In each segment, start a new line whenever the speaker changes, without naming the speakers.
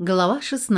Глава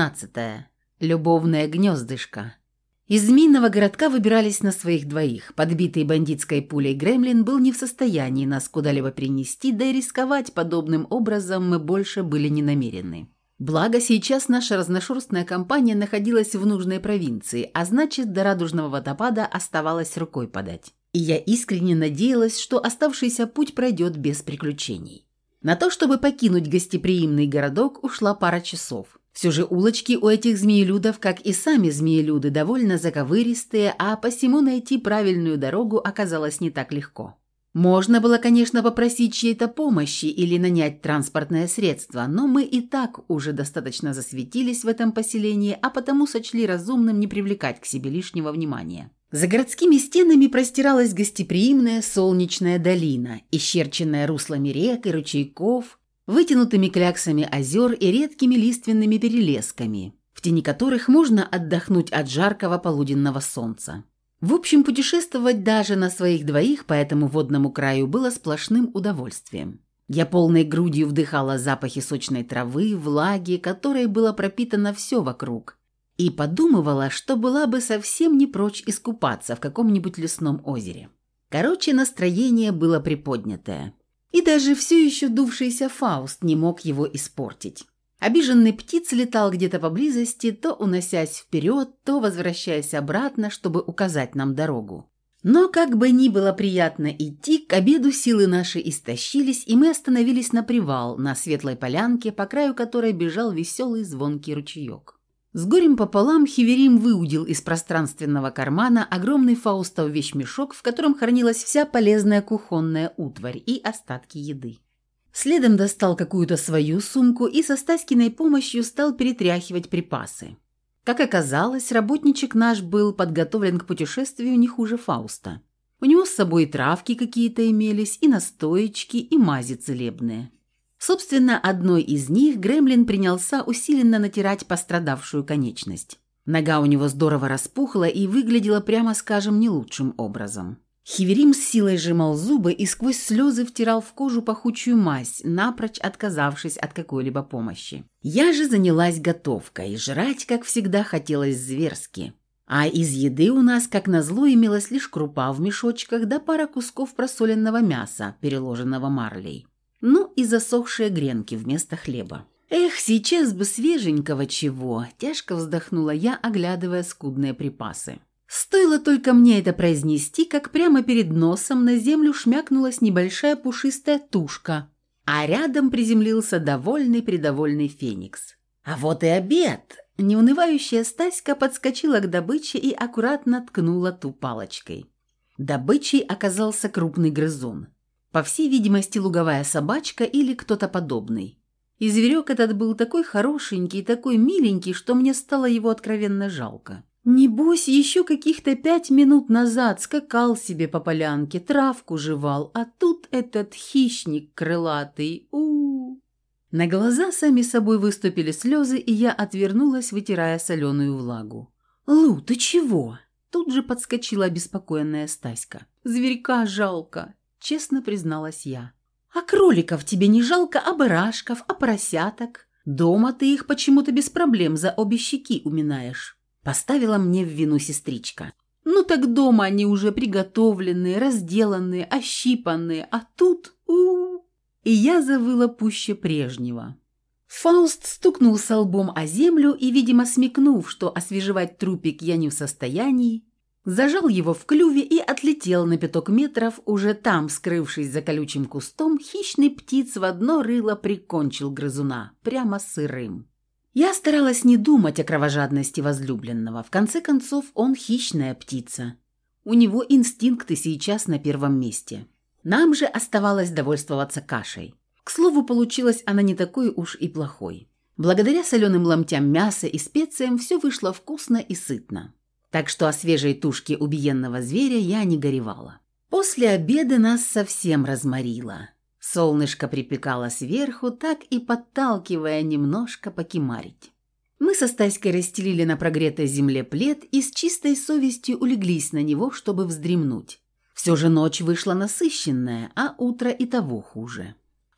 16. Любовное гнездышко. Из змеиного городка выбирались на своих двоих. Подбитый бандитской пулей гремлин был не в состоянии нас куда-либо перенести, да и рисковать подобным образом мы больше были не намерены. Благо, сейчас наша разношерстная компания находилась в нужной провинции, а значит, до Радужного водопада оставалось рукой подать. И я искренне надеялась, что оставшийся путь пройдет без приключений. На то, чтобы покинуть гостеприимный городок, ушла пара часов. Все же улочки у этих змеелюдов, как и сами змеелюды, довольно заковыристые, а посему найти правильную дорогу оказалось не так легко. Можно было, конечно, попросить чьей-то помощи или нанять транспортное средство, но мы и так уже достаточно засветились в этом поселении, а потому сочли разумным не привлекать к себе лишнего внимания. За городскими стенами простиралась гостеприимная солнечная долина, исчерченная руслами рек и ручейков, вытянутыми кляксами озер и редкими лиственными перелесками, в тени которых можно отдохнуть от жаркого полуденного солнца. В общем, путешествовать даже на своих двоих по этому водному краю было сплошным удовольствием. Я полной грудью вдыхала запахи сочной травы, влаги, которой было пропитано все вокруг, и подумывала, что была бы совсем не прочь искупаться в каком-нибудь лесном озере. Короче, настроение было приподнятое. И даже все еще дувшийся Фауст не мог его испортить. Обиженный птиц летал где-то поблизости, то уносясь вперед, то возвращаясь обратно, чтобы указать нам дорогу. Но как бы ни было приятно идти, к обеду силы наши истощились, и мы остановились на привал, на светлой полянке, по краю которой бежал веселый звонкий ручеек. С горем пополам Хеверим выудил из пространственного кармана огромный Фаустов вещмешок, в котором хранилась вся полезная кухонная утварь и остатки еды. Следом достал какую-то свою сумку и со Стаськиной помощью стал перетряхивать припасы. Как оказалось, работничек наш был подготовлен к путешествию не хуже Фауста. У него с собой и травки какие-то имелись, и настоечки, и мази целебные. Собственно, одной из них гремлин принялся усиленно натирать пострадавшую конечность. Нога у него здорово распухла и выглядела, прямо скажем, не лучшим образом. Хеверим с силой сжимал зубы и сквозь слезы втирал в кожу пахучую мазь, напрочь отказавшись от какой-либо помощи. Я же занялась готовкой, жрать, как всегда, хотелось зверски. А из еды у нас, как назло, имелась лишь крупа в мешочках да пара кусков просоленного мяса, переложенного марлей. Ну и засохшие гренки вместо хлеба. «Эх, сейчас бы свеженького чего!» – тяжко вздохнула я, оглядывая скудные припасы. Стоило только мне это произнести, как прямо перед носом на землю шмякнулась небольшая пушистая тушка, а рядом приземлился довольный-придовольный феникс. «А вот и обед!» Неунывающая Стаська подскочила к добыче и аккуратно ткнула ту палочкой. Добычей оказался крупный грызун. По всей видимости, луговая собачка или кто-то подобный. И зверек этот был такой хорошенький, такой миленький, что мне стало его откровенно жалко. Небось, еще каких-то 5 минут назад скакал себе по полянке, травку жевал, а тут этот хищник крылатый. На глаза сами собой выступили слезы, и я отвернулась, вытирая соленую влагу. «Лу, ты чего?» Тут же подскочила обеспокоенная Стаська. «Зверька жалко», — честно призналась я. «А кроликов тебе не жалко, а барашков, а поросяток? Дома ты их почему-то без проблем за обе щеки уминаешь», — поставила мне в вину сестричка. «Ну так дома они уже приготовленные, разделанные, ощипанные, а тут... И я завыла пуще прежнего. Фауст стукнулся лбом о землю и, видимо, смекнув, что освежевать трупик я не в состоянии, зажал его в клюве и отлетел на 5 метров, уже там, скрывшись за колючим кустом, хищный птиц в одно рыло прикончил грызуна, прямо сырым. Я старалась не думать о кровожадности возлюбленного, в конце концов он хищная птица. У него инстинкты сейчас на первом месте. Нам же оставалось довольствоваться кашей. К слову, получилась она не такой уж и плохой. Благодаря соленым ломтям мяса и специям все вышло вкусно и сытно. Так что о свежей тушке убиенного зверя я не горевала. После обеда нас совсем разморило. Солнышко припекало сверху, так и подталкивая немножко покимарить. Мы со Стаськой расстелили на прогретой земле плед и с чистой совестью улеглись на него, чтобы вздремнуть. Все же ночь вышла насыщенная, а утро и того хуже.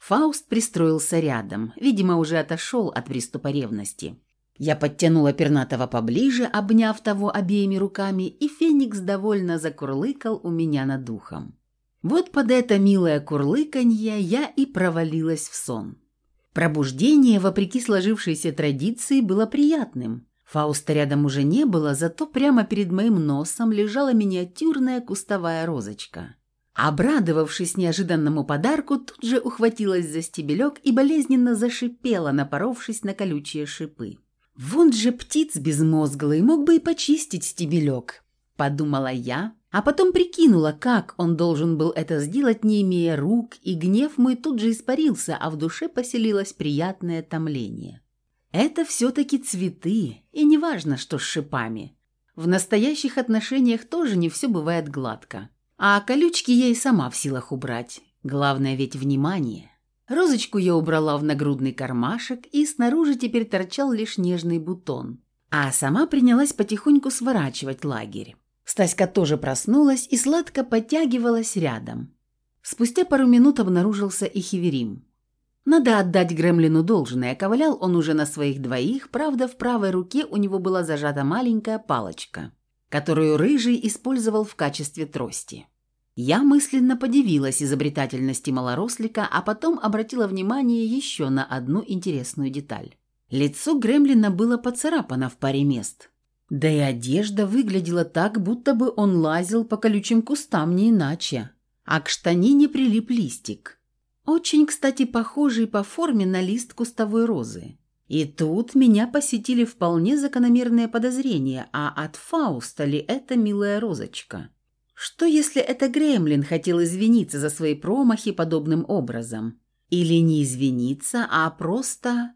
Фауст пристроился рядом, видимо, уже отошел от приступа ревности. Я подтянула пернатого поближе, обняв того обеими руками, и Феникс довольно закурлыкал у меня над духом. Вот под это милое курлыканье я и провалилась в сон. Пробуждение, вопреки сложившейся традиции, было приятным. Фауста рядом уже не было, зато прямо перед моим носом лежала миниатюрная кустовая розочка. Обрадовавшись неожиданному подарку, тут же ухватилась за стебелек и болезненно зашипела, напоровшись на колючие шипы. «Вон же птиц безмозглый, мог бы и почистить стебелек», – подумала я, а потом прикинула, как он должен был это сделать, не имея рук, и гнев мой тут же испарился, а в душе поселилось приятное томление. Это все-таки цветы, и неважно, что с шипами. В настоящих отношениях тоже не все бывает гладко. А колючки я и сама в силах убрать. Главное ведь внимание. Розочку я убрала в нагрудный кармашек, и снаружи теперь торчал лишь нежный бутон. А сама принялась потихоньку сворачивать лагерь. Стаська тоже проснулась и сладко подтягивалась рядом. Спустя пару минут обнаружился и Хеверим. Надо отдать Гремлину должное, ковылял он уже на своих двоих, правда, в правой руке у него была зажата маленькая палочка, которую Рыжий использовал в качестве трости. Я мысленно подивилась изобретательности малорослика, а потом обратила внимание еще на одну интересную деталь. Лицо Гремлина было поцарапано в паре мест. Да и одежда выглядела так, будто бы он лазил по колючим кустам не иначе, а к штанине прилип листик. Очень, кстати, похожий по форме на лист кустовой розы. И тут меня посетили вполне закономерные подозрения, а от Фауста ли это милая розочка? Что если это Гремлин хотел извиниться за свои промахи подобным образом? Или не извиниться, а просто...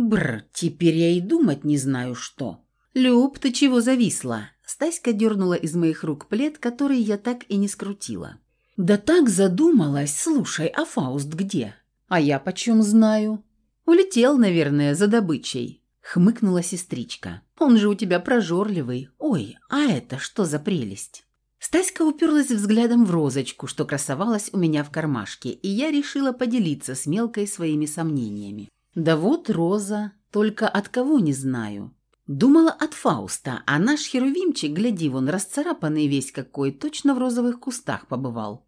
теперь я и думать не знаю что. «Люб, ты чего зависла?» Стаська дернула из моих рук плед, который я так и не скрутила. «Да так задумалась. Слушай, а Фауст где?» «А я почем знаю?» «Улетел, наверное, за добычей», — хмыкнула сестричка. «Он же у тебя прожорливый. Ой, а это что за прелесть?» Стаська уперлась взглядом в розочку, что красовалась у меня в кармашке, и я решила поделиться с мелкой своими сомнениями. «Да вот роза, только от кого не знаю». Думала от Фауста, а наш херувимчик, гляди, вон расцарапанный весь какой, точно в розовых кустах побывал.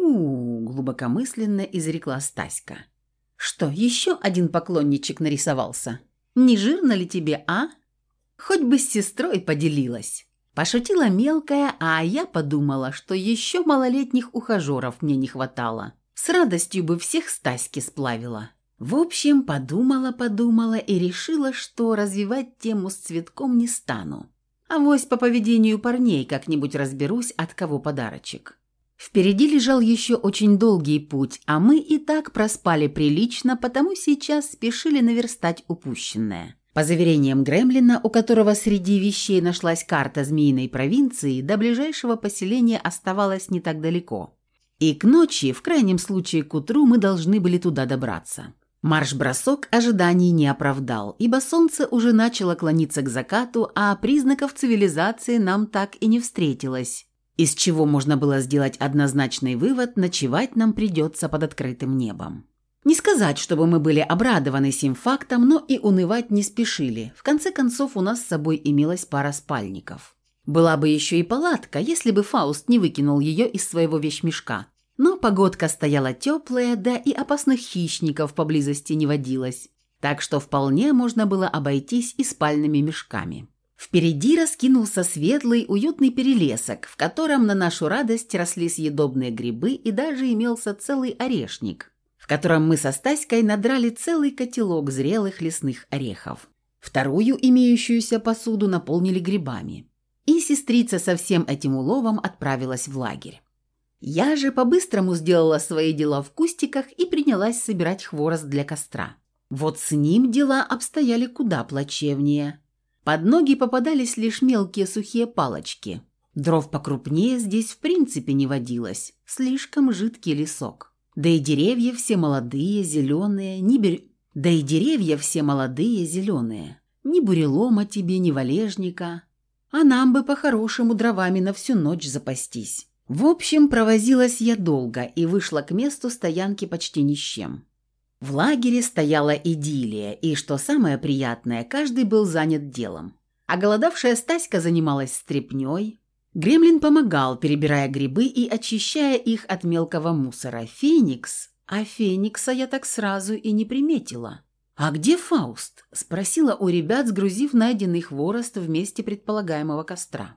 Глубокомысленно изрекла Стаська. «Что, еще один поклонничек нарисовался? Не жирно ли тебе, а? Хоть бы с сестрой поделилась». Пошутила мелкая, а я подумала, что еще малолетних ухажеров мне не хватало. С радостью бы всех Стаськи сплавила. В общем, подумала и решила, что развивать тему с цветком не стану. Авось по поведению парней как-нибудь разберусь, от кого подарочек. Впереди лежал еще очень долгий путь, а мы и так проспали прилично, потому сейчас спешили наверстать упущенное. По заверениям Гремлина, у которого среди вещей нашлась карта Змеиной провинции, до ближайшего поселения оставалось не так далеко. И к ночи, в крайнем случае к утру, мы должны были туда добраться. Марш-бросок ожиданий не оправдал, ибо солнце уже начало клониться к закату, а признаков цивилизации нам так и не встретилось, из чего можно было сделать однозначный вывод: ночевать нам придется под открытым небом. Не сказать, чтобы мы были обрадованы сим фактом, но и унывать не спешили. В конце концов, у нас с собой имелась пара спальников. Была бы еще и палатка, если бы Фауст не выкинул ее из своего вещмешка. Но погодка стояла теплая, да и опасных хищников поблизости не водилось, так что вполне можно было обойтись и спальными мешками. Впереди раскинулся светлый, уютный перелесок, в котором на нашу радость росли съедобные грибы и даже имелся целый орешник, в котором мы со Стаськой надрали целый котелок зрелых лесных орехов. Вторую имеющуюся посуду наполнили грибами. И сестрица со всем этим уловом отправилась в лагерь. Я же по-быстрому сделала свои дела в кустиках и принялась собирать хворост для костра. Вот с ним дела обстояли куда плачевнее. Под ноги попадались лишь мелкие сухие палочки. Дров покрупнее здесь в принципе не водилось, слишком жидкий лесок. Да и деревья все молодые, зеленые, ни бурелома тебе, ни валежника. А нам бы по-хорошему дровами на всю ночь запастись. В общем, провозилась я долго и вышла к месту стоянки почти ни с чем. В лагере стояла идиллия, и, что самое приятное, каждый был занят делом. Оголодавшая Стаська занималась стряпнёй. Гремлин помогал, перебирая грибы и очищая их от мелкого мусора. Феникса я так сразу и не приметила. «А где Фауст?» – спросила у ребят, сгрузив найденный хворост в месте предполагаемого костра.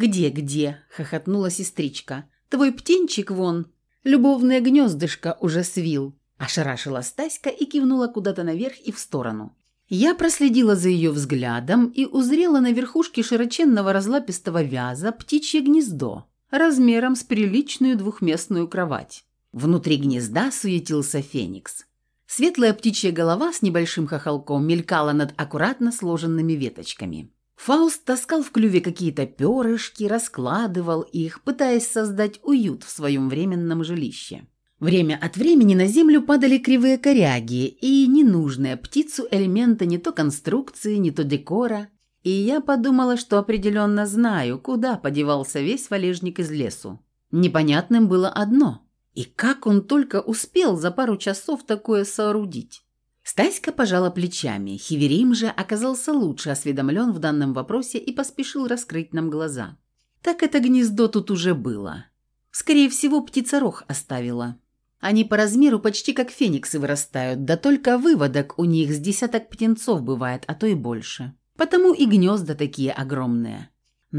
«Где?» – хохотнула сестричка. «Твой птенчик вон, любовное гнездышко уже свил», – ошарашила Стаська и кивнула куда-то наверх и в сторону. Я проследила за ее взглядом и узрела на верхушке широченного разлапистого вяза птичье гнездо размером с приличную двухместную кровать. Внутри гнезда суетился феникс. Светлая птичья голова с небольшим хохолком мелькала над аккуратно сложенными веточками. Фауст таскал в клюве какие-то перышки, раскладывал их, пытаясь создать уют в своем временном жилище. Время от времени на землю падали кривые коряги и ненужные птицу элементы не то конструкции, не то декора, и я подумала, что определенно знаю, куда подевался весь валежник из лесу. Непонятным было одно – и как он только успел за пару часов такое соорудить? Стаська пожала плечами, Хиверим же оказался лучше осведомлен в данном вопросе и поспешил раскрыть нам глаза. Так это гнездо тут уже было. Скорее всего, птица-рог оставила. Они по размеру почти как фениксы вырастают, да только выводок у них с десяток птенцов бывает, а то и больше. Потому и гнезда такие огромные.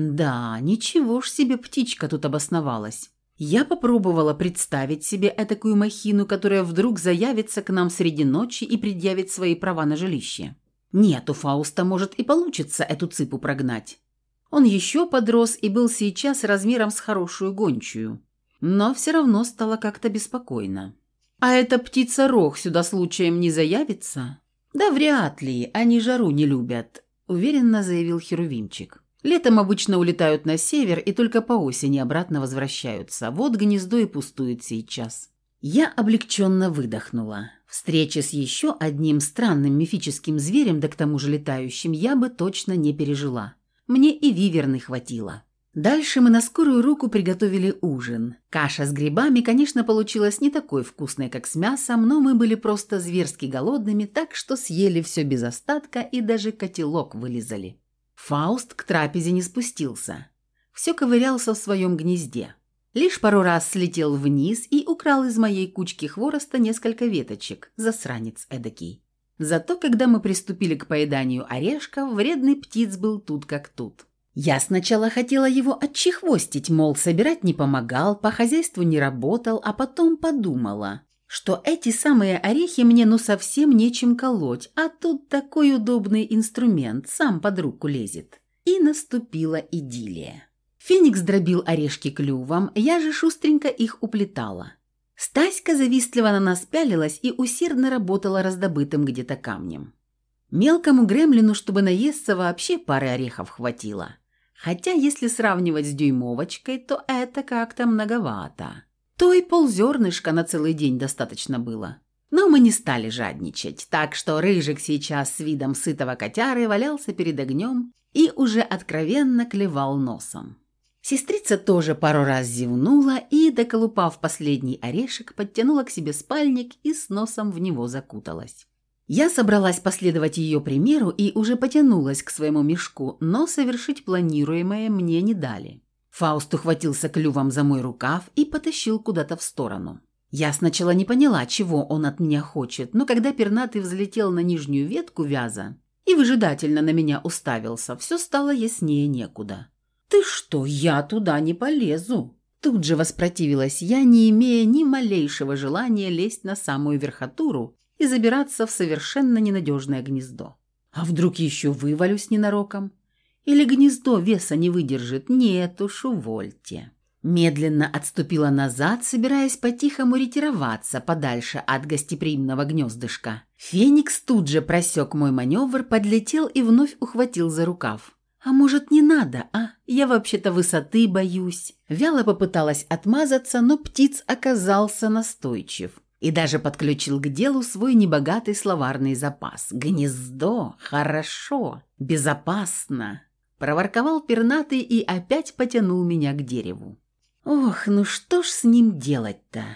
Да, ничего ж себе птичка тут обосновалась. Я попробовала представить себе этакую махину, которая вдруг заявится к нам среди ночи и предъявит свои права на жилище. Нет, у Фауста может и получится эту цыпу прогнать. Он еще подрос и был сейчас размером с хорошую гончую. Но все равно стало как-то беспокойно. «А эта птица-рог сюда случаем не заявится?» «Да вряд ли, они жару не любят», – уверенно заявил Херувимчик. «Летом обычно улетают на север и только по осени обратно возвращаются. Вот гнездо и пустует сейчас». Я облегченно выдохнула. Встречи с еще одним странным мифическим зверем, да к тому же летающим, я бы точно не пережила. Мне и виверны хватило. Дальше мы на скорую руку приготовили ужин. Каша с грибами, конечно, получилась не такой вкусной, как с мясом, но мы были просто зверски голодными, так что съели все без остатка и даже котелок вылизали. Фауст к трапезе не спустился. Все ковырялся в своем гнезде. Лишь пару раз слетел вниз и украл из моей кучки хвороста несколько веточек, засранец эдакий. Зато, когда мы приступили к поеданию орешков, вредный птиц был тут как тут. Я сначала хотела его отчехвостить, мол, собирать не помогал, по хозяйству не работал, а потом подумала, что эти самые орехи мне ну совсем нечем колоть, а тут такой удобный инструмент, сам под руку лезет. И наступила идиллия. Феникс дробил орешки клювом, я же шустренько их уплетала. Стаська завистливо на нас пялилась и усердно работала раздобытым где-то камнем. Мелкому гремлину, чтобы наесться, вообще пары орехов хватило. Хотя, если сравнивать с дюймовочкой, то это как-то многовато. То и ползернышка на целый день достаточно было. Но мы не стали жадничать, так что Рыжик сейчас с видом сытого котяры валялся перед огнем и уже откровенно клевал носом. Сестрица тоже пару раз зевнула и, доколупав последний орешек, подтянула к себе спальник и с носом в него закуталась. Я собралась последовать ее примеру и уже потянулась к своему мешку, но совершить планируемое мне не дали. Фауст ухватился клювом за мой рукав и потащил куда-то в сторону. Я сначала не поняла, чего он от меня хочет, но когда пернатый взлетел на нижнюю ветку вяза и выжидательно на меня уставился, все стало яснее некуда. «Ты что, я туда не полезу!» Тут же воспротивилась я, не имея ни малейшего желания лезть на самую верхотуру и забираться в совершенно ненадежное гнездо. А вдруг еще вывалюсь ненароком? Или гнездо веса не выдержит? Нет уж, увольте. Медленно отступила назад, собираясь по-тихому ретироваться подальше от гостеприимного гнездышка. Феникс тут же просек мой маневр, подлетел и вновь ухватил за рукав. «А может, не надо, а? Я вообще-то высоты боюсь». Вяло попыталась отмазаться, но птиц оказался настойчив. И даже подключил к делу свой небогатый словарный запас. «Гнездо? Хорошо. Безопасно!» Проворковал пернатый и опять потянул меня к дереву. «Ох, ну что ж с ним делать-то?»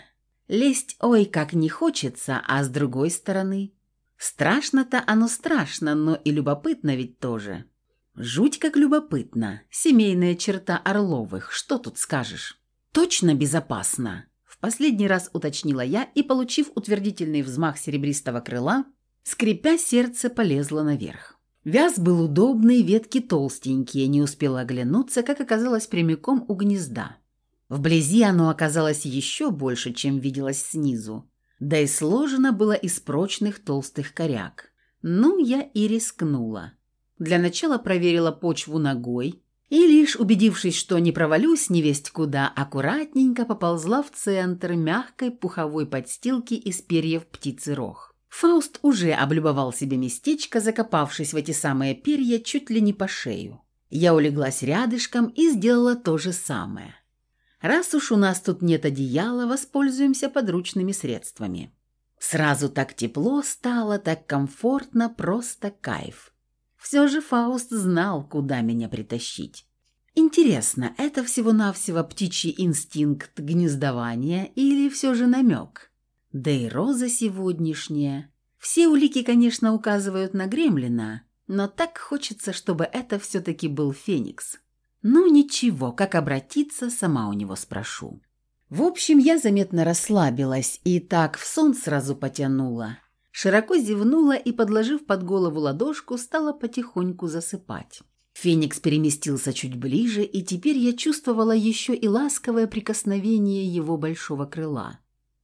Лезть ой как не хочется, а с другой стороны... Страшно-то оно страшно, но и любопытно ведь тоже. Жуть как любопытно. Семейная черта Орловых, что тут скажешь? Точно безопасно. В последний раз уточнила я и, получив утвердительный взмах серебристого крыла, скрипя сердце, полезла наверх. Вяз был удобный, ветки толстенькие, не успела оглянуться, как оказалось прямиком у гнезда. Вблизи оно оказалось еще больше, чем виделось снизу, да и сложено было из прочных толстых коряг. Ну, я и рискнула. Для начала проверила почву ногой и, лишь убедившись, что не провалюсь невесть куда, аккуратненько поползла в центр мягкой пуховой подстилки из перьев птицы рог. Фауст уже облюбовал себе местечко, закопавшись в эти самые перья чуть ли не по шею. Я улеглась рядышком и сделала то же самое. Раз уж у нас тут нет одеяла, воспользуемся подручными средствами. Сразу так тепло стало, так комфортно, просто кайф. Все же Фауст знал, куда меня притащить. Интересно, это всего-навсего птичий инстинкт гнездования или все же намек? Да и роза сегодняшняя. Все улики, конечно, указывают на гремлина, но так хочется, чтобы это все-таки был феникс. Ну ничего, как обратиться, сама у него спрошу. В общем, я заметно расслабилась и так в сон сразу потянула. Широко зевнула и, подложив под голову ладошку, стала потихоньку засыпать. Феникс переместился чуть ближе, и теперь я чувствовала еще и ласковое прикосновение его большого крыла.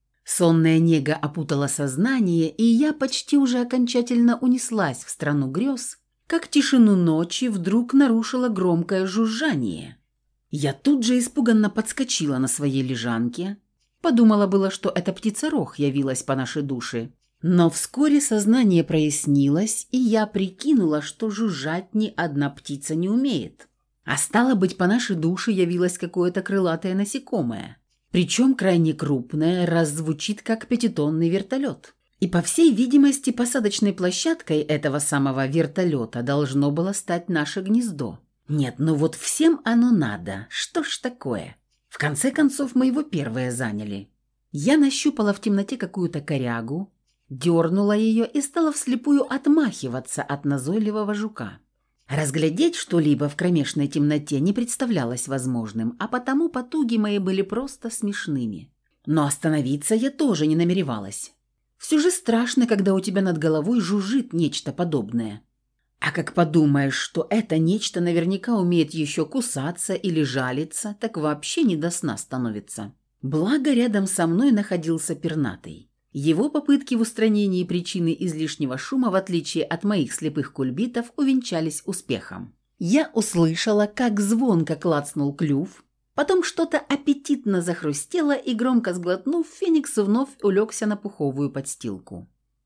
Сонная нега опутала сознание, и я почти уже окончательно унеслась в страну грез, как тишину ночи вдруг нарушило громкое жужжание. Я тут же испуганно подскочила на своей лежанке. Подумала было, что эта птица-рог явилась по нашей душе. Но вскоре сознание прояснилось, и я прикинула, что жужжать ни одна птица не умеет. А стало быть, по нашей душе явилось какое-то крылатое насекомое. Причем крайне крупное, раз звучит как 5-тонный вертолет. И, по всей видимости, посадочной площадкой этого самого вертолета должно было стать наше гнездо. Нет, ну вот всем оно надо. Что ж такое? В конце концов, мы его первые заняли. Я нащупала в темноте какую-то корягу, дернула ее и стала вслепую отмахиваться от назойливого жука. Разглядеть что-либо в кромешной темноте не представлялось возможным, а потому потуги мои были просто смешными. Но остановиться я тоже не намеревалась. Все же страшно, когда у тебя над головой жужжит нечто подобное. А как подумаешь, что это нечто наверняка умеет еще кусаться или жалиться, так вообще не до сна становится. Благо, рядом со мной находился пернатый. Его попытки в устранении причины излишнего шума, в отличие от моих слепых кульбитов, увенчались успехом. Я услышала, как звонко клацнул клюв, потом что-то аппетитно захрустело, и, громко сглотнув, феникс вновь улегся на пуховую подстилку.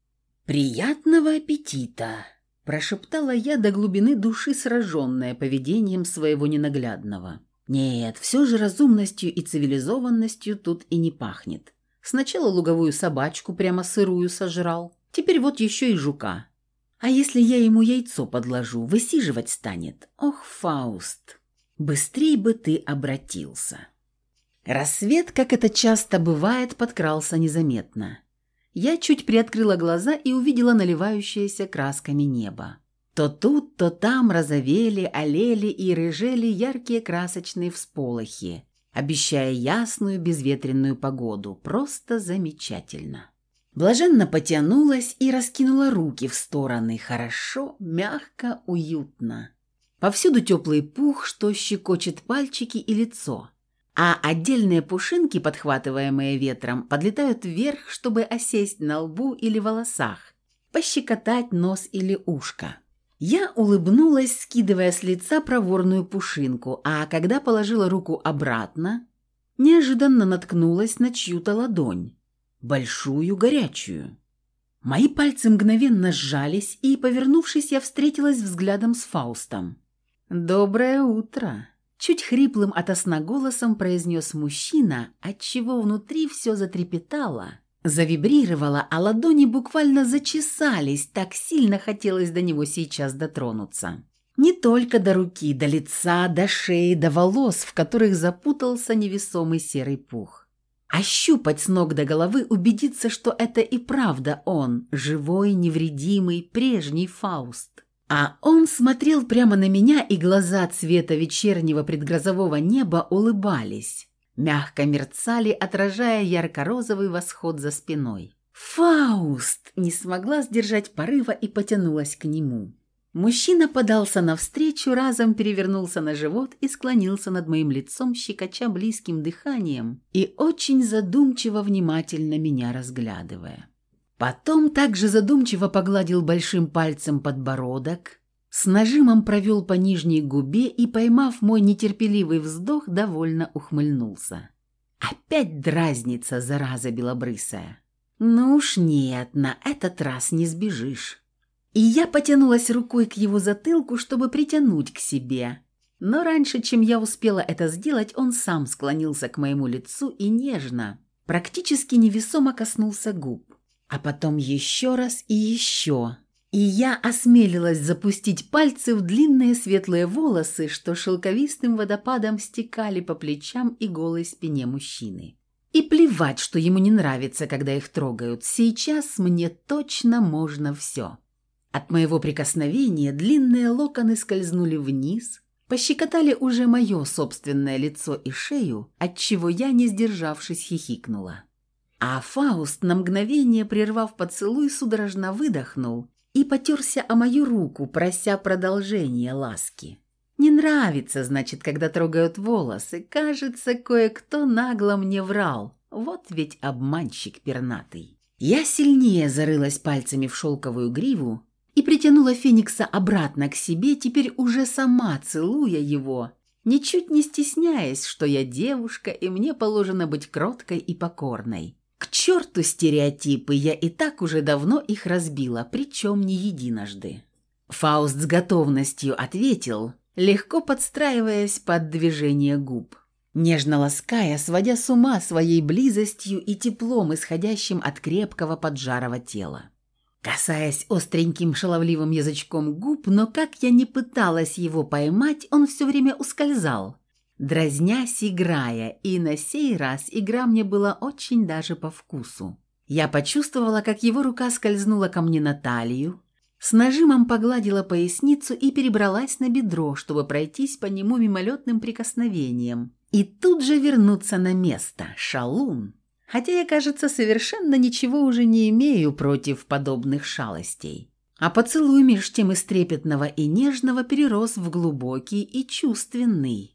«Приятного аппетита!» – прошептала я до глубины души, сраженная поведением своего ненаглядного. Нет, все же разумностью и цивилизованностью тут и не пахнет. Сначала луговую собачку прямо сырую сожрал, теперь вот еще и жука. А если я ему яйцо подложу, высиживать станет? Ох, Фауст, быстрей бы ты обратился. Рассвет, как это часто бывает, подкрался незаметно. Я чуть приоткрыла глаза и увидела наливающееся красками небо. То тут, то там розовели, алели и рыжели яркие красочные всполохи, обещая ясную безветренную погоду. Просто замечательно. Блаженно потянулась и раскинула руки в стороны. Хорошо, мягко, уютно. Повсюду теплый пух, что щекочет пальчики и лицо. А отдельные пушинки, подхватываемые ветром, подлетают вверх, чтобы осесть на лбу или волосах, пощекотать нос или ушко. Я улыбнулась, скидывая с лица проворную пушинку, а когда положила руку обратно, неожиданно наткнулась на чью-то ладонь, большую, горячую. Мои пальцы мгновенно сжались, и, повернувшись, я встретилась взглядом с Фаустом. «Доброе утро!» – чуть хриплым ото сна голосом произнес мужчина, отчего внутри все затрепетало, завибрировало, а ладони буквально зачесались, так сильно хотелось до него сейчас дотронуться. Не только до руки, до лица, до шеи, до волос, в которых запутался невесомый серый пух. ощупать с ног до головы, убедиться, что это и правда он, живой, невредимый, прежний Фауст. А он смотрел прямо на меня, и глаза цвета вечернего предгрозового неба улыбались, мягко мерцали, отражая ярко-розовый восход за спиной. «Фауст!» – не смогла сдержать порыва и потянулась к нему. Мужчина подался навстречу, разом перевернулся на живот и склонился над моим лицом, щекоча близким дыханием и очень задумчиво внимательно меня разглядывая. Потом также задумчиво погладил большим пальцем подбородок, с нажимом провел по нижней губе и, поймав мой нетерпеливый вздох, довольно ухмыльнулся. «Опять дразнится, зараза белобрысая. Ну уж нет, на этот раз не сбежишь». И я потянулась рукой к его затылку, чтобы притянуть к себе. Но раньше, чем я успела это сделать, он сам склонился к моему лицу и нежно, практически невесомо коснулся губ. А потом еще раз и еще. И я осмелилась запустить пальцы в длинные светлые волосы, что шелковистым водопадом стекали по плечам и голой спине мужчины. И плевать, что ему не нравится, когда их трогают. Сейчас мне точно можно все. От моего прикосновения длинные локоны скользнули вниз, пощекотали уже мое собственное лицо и шею, отчего я, не сдержавшись, хихикнула. А Фауст, на мгновение прервав поцелуй, судорожно выдохнул и потерся о мою руку, прося продолжения ласки. Не нравится, значит, когда трогают волосы. Кажется, кое-кто нагло мне врал. Вот ведь обманщик пернатый. Я сильнее зарылась пальцами в шелковую гриву и притянула Феникса обратно к себе, теперь уже сама целуя его, ничуть не стесняясь, что я девушка и мне положено быть кроткой и покорной. К черту стереотипы, я и так уже давно их разбила, причем не единожды. Фауст с готовностью ответил, легко подстраиваясь под движение губ, нежно лаская, сводя с ума своей близостью и теплом, исходящим от крепкого поджарого тела. Касаясь остреньким шаловливым язычком губ, но как я не пыталась его поймать, он все время ускользал, дразнясь, играя, и на сей раз игра мне была очень даже по вкусу. Я почувствовала, как его рука скользнула ко мне на талию, с нажимом погладила поясницу и перебралась на бедро, чтобы пройтись по нему мимолетным прикосновением и тут же вернуться на место. Шалун! Хотя я, кажется, совершенно ничего уже не имею против подобных шалостей. А поцелуй меж тем из трепетного и нежного перерос в глубокий и чувственный.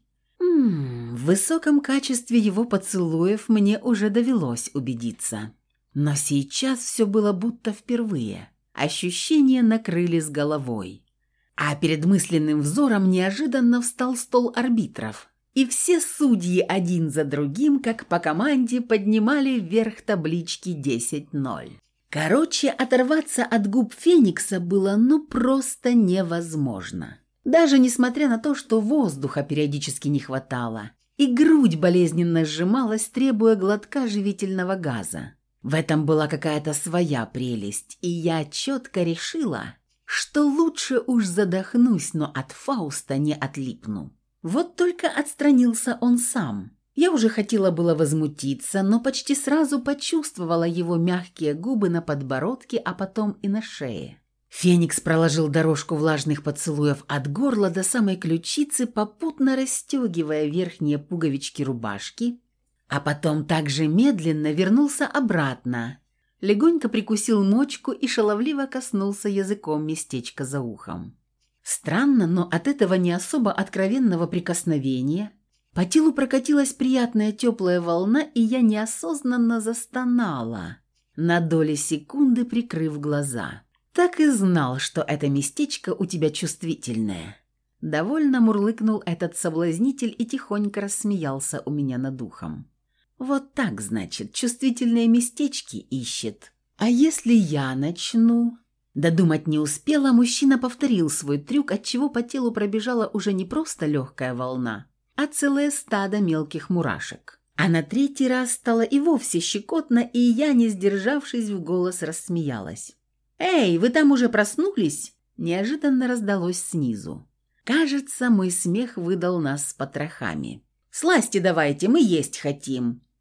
В высоком качестве его поцелуев мне уже довелось убедиться. Но сейчас все было будто впервые. Ощущения накрыли с головой. А перед мысленным взором неожиданно встал стол арбитров. И все судьи один за другим, как по команде, поднимали вверх таблички 10-0. Короче, оторваться от губ Феникса было просто невозможно. Даже несмотря на то, что воздуха периодически не хватало, и грудь болезненно сжималась, требуя глотка живительного газа. В этом была какая-то своя прелесть, и я четко решила, что лучше уж задохнусь, но от Фауста не отлипну. Вот только отстранился он сам. Я уже хотела было возмутиться, но почти сразу почувствовала его мягкие губы на подбородке, а потом и на шее. Феникс проложил дорожку влажных поцелуев от горла до самой ключицы, попутно расстегивая верхние пуговички рубашки, а потом также медленно вернулся обратно, легонько прикусил мочку и шаловливо коснулся языком местечка за ухом. Странно, но от этого не особо откровенного прикосновения по телу прокатилась приятная теплая волна, и я неосознанно застонала, на доли секунды прикрыв глаза. «Так и знал, что это местечко у тебя чувствительное». Довольно мурлыкнул этот соблазнитель и тихонько рассмеялся у меня над ухом. «Вот так, значит, чувствительные местечки ищет. А если я начну?» Додумать не успела, мужчина повторил свой трюк, отчего по телу пробежала уже не просто легкая волна, а целое стадо мелких мурашек. А на третий раз стало и вовсе щекотно, и я, не сдержавшись, в голос рассмеялась. «Эй, вы там уже проснулись?» Неожиданно раздалось снизу. Кажется, мой смех выдал нас с потрохами. «Сласти давайте, мы есть хотим!»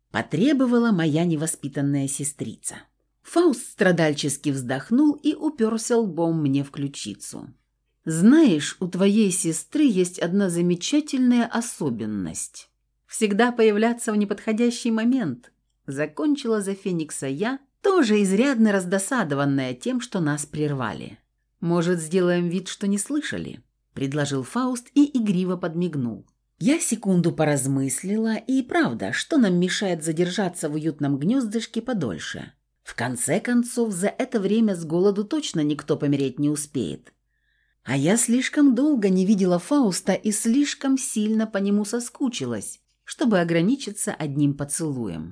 – потребовала моя невоспитанная сестрица. Фауст страдальчески вздохнул и уперся лбом мне в ключицу. «Знаешь, у твоей сестры есть одна замечательная особенность. Всегда появляться в неподходящий момент», – закончила за Феникса я, тоже изрядно раздосадованная тем, что нас прервали. «Может, сделаем вид, что не слышали?» – предложил Фауст и игриво подмигнул. Я секунду поразмыслила, и правда, что нам мешает задержаться в уютном гнездышке подольше? В конце концов, за это время с голоду точно никто помереть не успеет. А я слишком долго не видела Фауста и слишком сильно по нему соскучилась, чтобы ограничиться одним поцелуем.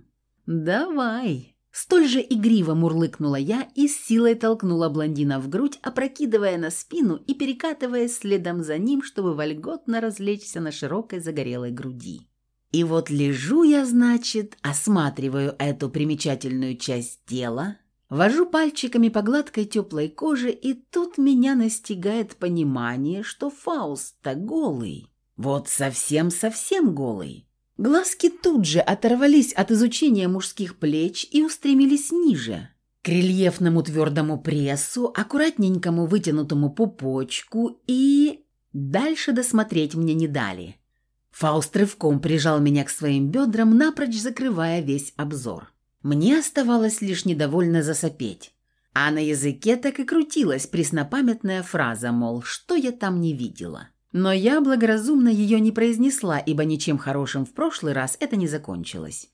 «Давай!» Столь же игриво мурлыкнула я и с силой толкнула блондина в грудь, опрокидывая на спину и перекатываясь следом за ним, чтобы вольготно развлечься на широкой загорелой груди. И вот лежу я, значит, осматриваю эту примечательную часть тела, вожу пальчиками по гладкой теплой коже, и тут меня настигает понимание, что Фауст-то голый. Вот совсем-совсем голый. Глазки тут же оторвались от изучения мужских плеч и устремились ниже, к рельефному твердому прессу, аккуратненькому вытянутому пупочку, и... Дальше досмотреть мне не дали. Фауст рывком прижал меня к своим бедрам, напрочь закрывая весь обзор. Мне оставалось лишь недовольно засопеть. А на языке так и крутилась преснопамятная фраза, мол, что я там не видела. Но я благоразумно ее не произнесла, ибо ничем хорошим в прошлый раз это не закончилось.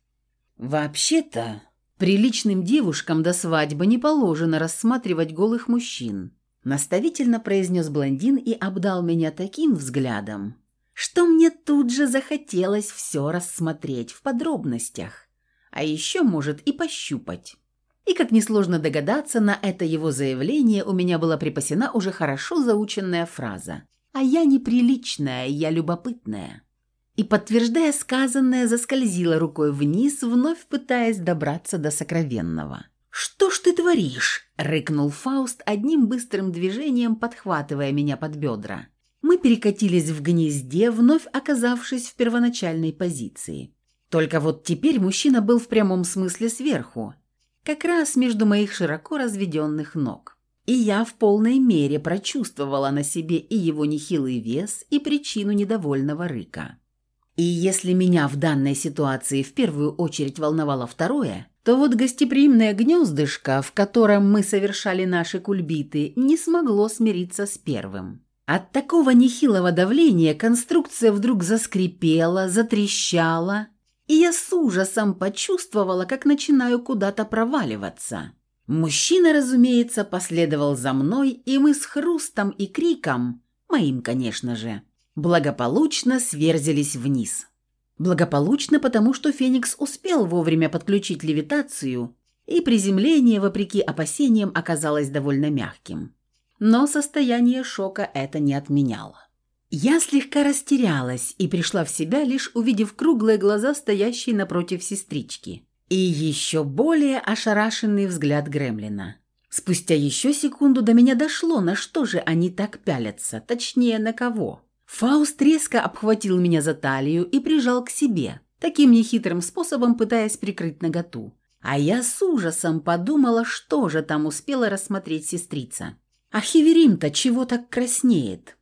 «Вообще-то, приличным девушкам до свадьбы не положено рассматривать голых мужчин», наставительно произнес блондин и обдал меня таким взглядом, что мне тут же захотелось все рассмотреть в подробностях, а еще, может, и пощупать. И, как несложно догадаться, на это его заявление у меня была припасена уже хорошо заученная фраза: «А я неприличная, я любопытная». И, подтверждая сказанное, заскользила рукой вниз, вновь пытаясь добраться до сокровенного. «Что ж ты творишь?» – рыкнул Фауст, одним быстрым движением подхватывая меня под бедра. Мы перекатились в гнезде, вновь оказавшись в первоначальной позиции. Только вот теперь мужчина был в прямом смысле сверху, как раз между моих широко разведенных ног. И я в полной мере прочувствовала на себе и его нехилый вес, и причину недовольного рыка. И если меня в данной ситуации в первую очередь волновало второе, то вот гостеприимное гнездышко, в котором мы совершали наши кульбиты, не смогло смириться с первым. От такого нехилого давления конструкция вдруг заскрипела, затрещала, и я с ужасом почувствовала, как начинаю куда-то проваливаться. Мужчина, разумеется, последовал за мной, и мы с хрустом и криком, моим, конечно же, благополучно сверзились вниз. Благополучно, потому что Феникс успел вовремя подключить левитацию, и приземление, вопреки опасениям, оказалось довольно мягким. Но состояние шока это не отменяло. Я слегка растерялась и пришла в себя, лишь увидев круглые глаза стоящей напротив сестрички. И еще более ошарашенный взгляд Гремлина. Спустя еще секунду до меня дошло, на что же они так пялятся, точнее, на кого. Фауст резко обхватил меня за талию и прижал к себе, таким нехитрым способом пытаясь прикрыть наготу. А я с ужасом подумала, что же там успела рассмотреть сестрица. А Хеверим-то чего так краснеет?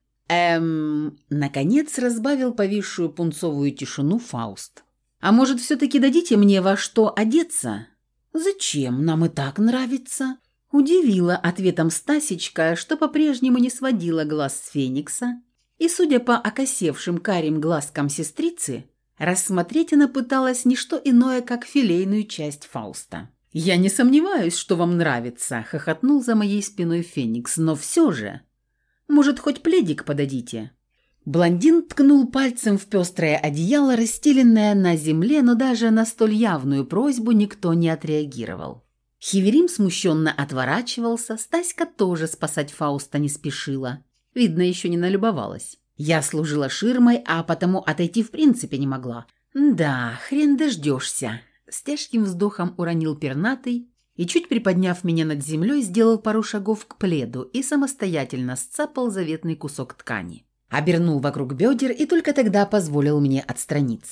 Наконец разбавил повисшую пунцовую тишину Фауст. «А может, все-таки дадите мне во что одеться?» «Зачем? Нам и так нравится». Удивила ответом Стасечка, что по-прежнему не сводила глаз с Феникса, и, судя по окосевшим карим глазкам сестрицы, рассмотреть она пыталась не что иное, как филейную часть Фауста. «Я не сомневаюсь, что вам нравится», – хохотнул за моей спиной Феникс, «но все же. Может, хоть пледик подадите?» Блондин ткнул пальцем в пестрое одеяло, расстеленное на земле, но даже на столь явную просьбу никто не отреагировал. Хеверим смущенно отворачивался, Стаська тоже спасать Фауста не спешила. Видно, еще не налюбовалась. Я служила ширмой, а потому отойти в принципе не могла. «Да, хрен дождешься», – с тяжким вздохом уронил пернатый и, чуть приподняв меня над землей, сделал пару шагов к пледу и самостоятельно сцапал заветный кусок ткани. Обернул вокруг бедер и только тогда позволил мне отстраниться.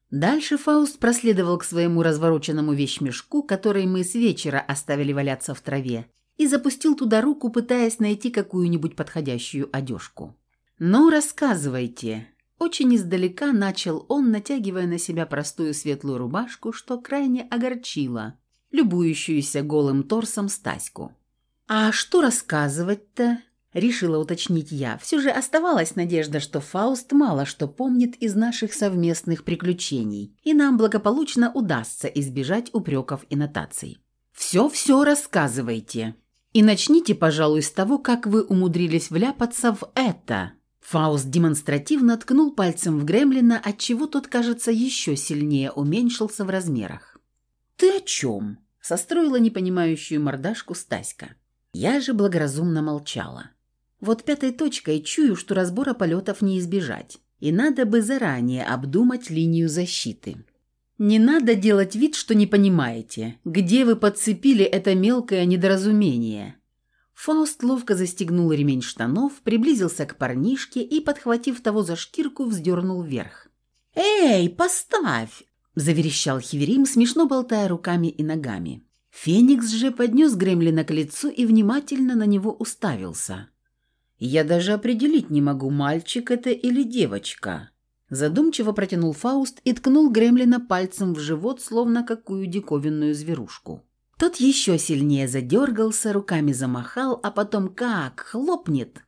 Дальше Фауст проследовал к своему развороченному вещмешку, который мы с вечера оставили валяться в траве, и запустил туда руку, пытаясь найти какую-нибудь подходящую одежку. «Ну, рассказывайте». Очень издалека начал он, натягивая на себя простую светлую рубашку, что крайне огорчило любующуюся голым торсом Стаську. «А что рассказывать-то?» – решила уточнить я. Все же оставалась надежда, что Фауст мало что помнит из наших совместных приключений, и нам благополучно удастся избежать упреков и нотаций. «Все-все рассказывайте. И начните, пожалуй, с того, как вы умудрились вляпаться в это». Фауст демонстративно ткнул пальцем в гремлина, отчего тот, кажется, еще сильнее уменьшился в размерах. «Ты о чем?» – состроила непонимающую мордашку Стаська. Я же благоразумно молчала. Вот пятой точкой чую, что разбора полетов не избежать, и надо бы заранее обдумать линию защиты. Не надо делать вид, что не понимаете, где вы подцепили это мелкое недоразумение. Фауст ловко застегнул ремень штанов, приблизился к парнишке и, подхватив того за шкирку, вздернул вверх. «Эй, поставь!» – заверещал Хеверим, смешно болтая руками и ногами. Феникс же поднес гремлина к лицу и внимательно на него уставился. «Я даже определить не могу, мальчик это или девочка». Задумчиво протянул Фауст и ткнул гремлина пальцем в живот, словно какую диковинную зверушку. Тот еще сильнее задергался, руками замахал, а потом как хлопнет.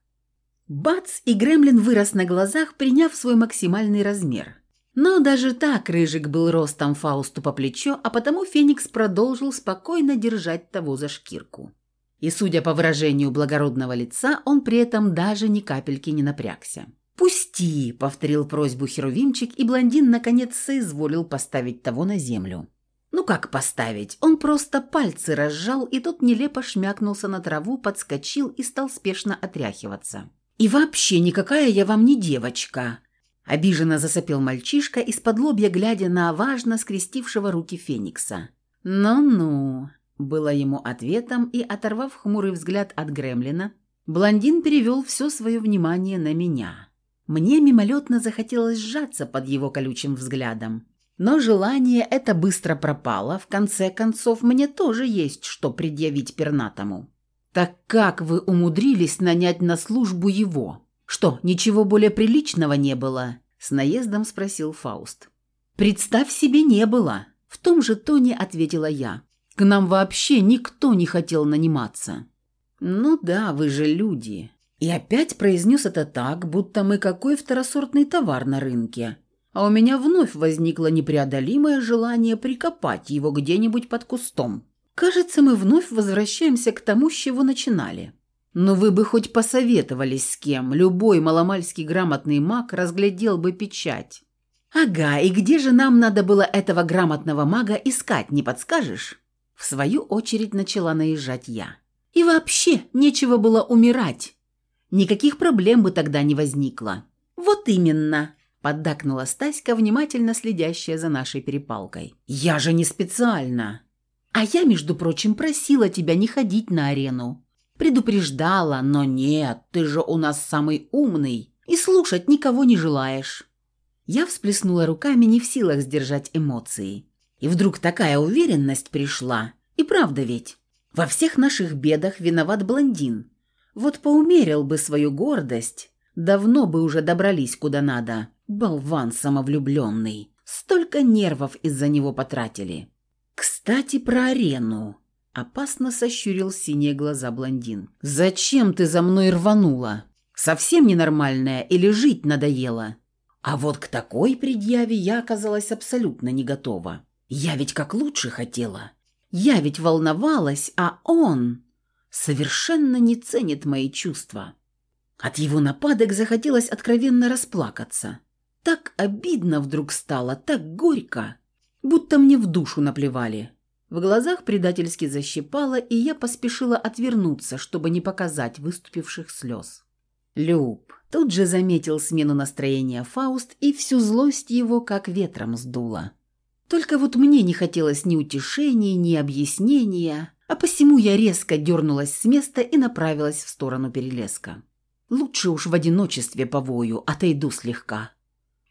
Бац, и гремлин вырос на глазах, приняв свой максимальный размер. Но даже так Рыжик был ростом Фаусту по плечо, а потому Феникс продолжил спокойно держать того за шкирку. И, судя по выражению благородного лица, он при этом даже ни капельки не напрягся. «Пусти!» – повторил просьбу Херувимчик, и блондин наконец соизволил поставить того на землю. Ну как поставить? Он просто пальцы разжал, и тот нелепо шмякнулся на траву, подскочил и стал спешно отряхиваться. «И вообще никакая я вам не девочка!» Обиженно засопел мальчишка, из-под лобья глядя на важно скрестившего руки Феникса. «Ну-ну!» – было ему ответом, и, оторвав хмурый взгляд от гремлина, блондин перевел все свое внимание на меня. Мне мимолетно захотелось сжаться под его колючим взглядом. Но желание это быстро пропало, в конце концов мне тоже есть что предъявить пернатому. «Так как вы умудрились нанять на службу его? Что, ничего более приличного не было?» – с наездом спросил Фауст. «Представь себе, не было!» – в том же тоне ответила я. «К нам вообще никто не хотел наниматься». «Ну да, вы же люди». И опять произнес это так, будто мы какой второсортный товар на рынке. А у меня вновь возникло непреодолимое желание прикопать его где-нибудь под кустом. Кажется, мы вновь возвращаемся к тому, с чего начинали. Но вы бы хоть посоветовались с кем, любой маломальски грамотный маг разглядел бы печать. «Ага, и где же нам надо было этого грамотного мага искать, не подскажешь?» В свою очередь начала наезжать я. «И вообще, нечего было умирать. Никаких проблем бы тогда не возникло». «Вот именно», – поддакнула Стаська, внимательно следящая за нашей перепалкой. «Я же не специально». «А я, между прочим, просила тебя не ходить на арену. Предупреждала, но нет, ты же у нас самый умный и слушать никого не желаешь». Я всплеснула руками, не в силах сдержать эмоции. И вдруг такая уверенность пришла. И правда ведь, во всех наших бедах виноват блондин. Вот поумерил бы свою гордость, давно бы уже добрались куда надо. Болван самовлюбленный. Столько нервов из-за него потратили. «Кстати, про арену», – опасно сощурил синие глаза блондин. «Зачем ты за мной рванула? Совсем ненормальная или жить надоело?» А вот к такой предъяве я оказалась абсолютно не готова. Я ведь как лучше хотела. Я ведь волновалась, а он совершенно не ценит мои чувства. От его нападок захотелось откровенно расплакаться. Так обидно вдруг стало, так горько, будто мне в душу наплевали. В глазах предательски защипало, и я поспешила отвернуться, чтобы не показать выступивших слез. «Люб», тут же заметил смену настроения Фауст, и всю злость его как ветром сдуло. Только вот мне не хотелось ни утешения, ни объяснения, а посему я резко дернулась с места и направилась в сторону перелеска. Лучше уж в одиночестве повою, отойду слегка.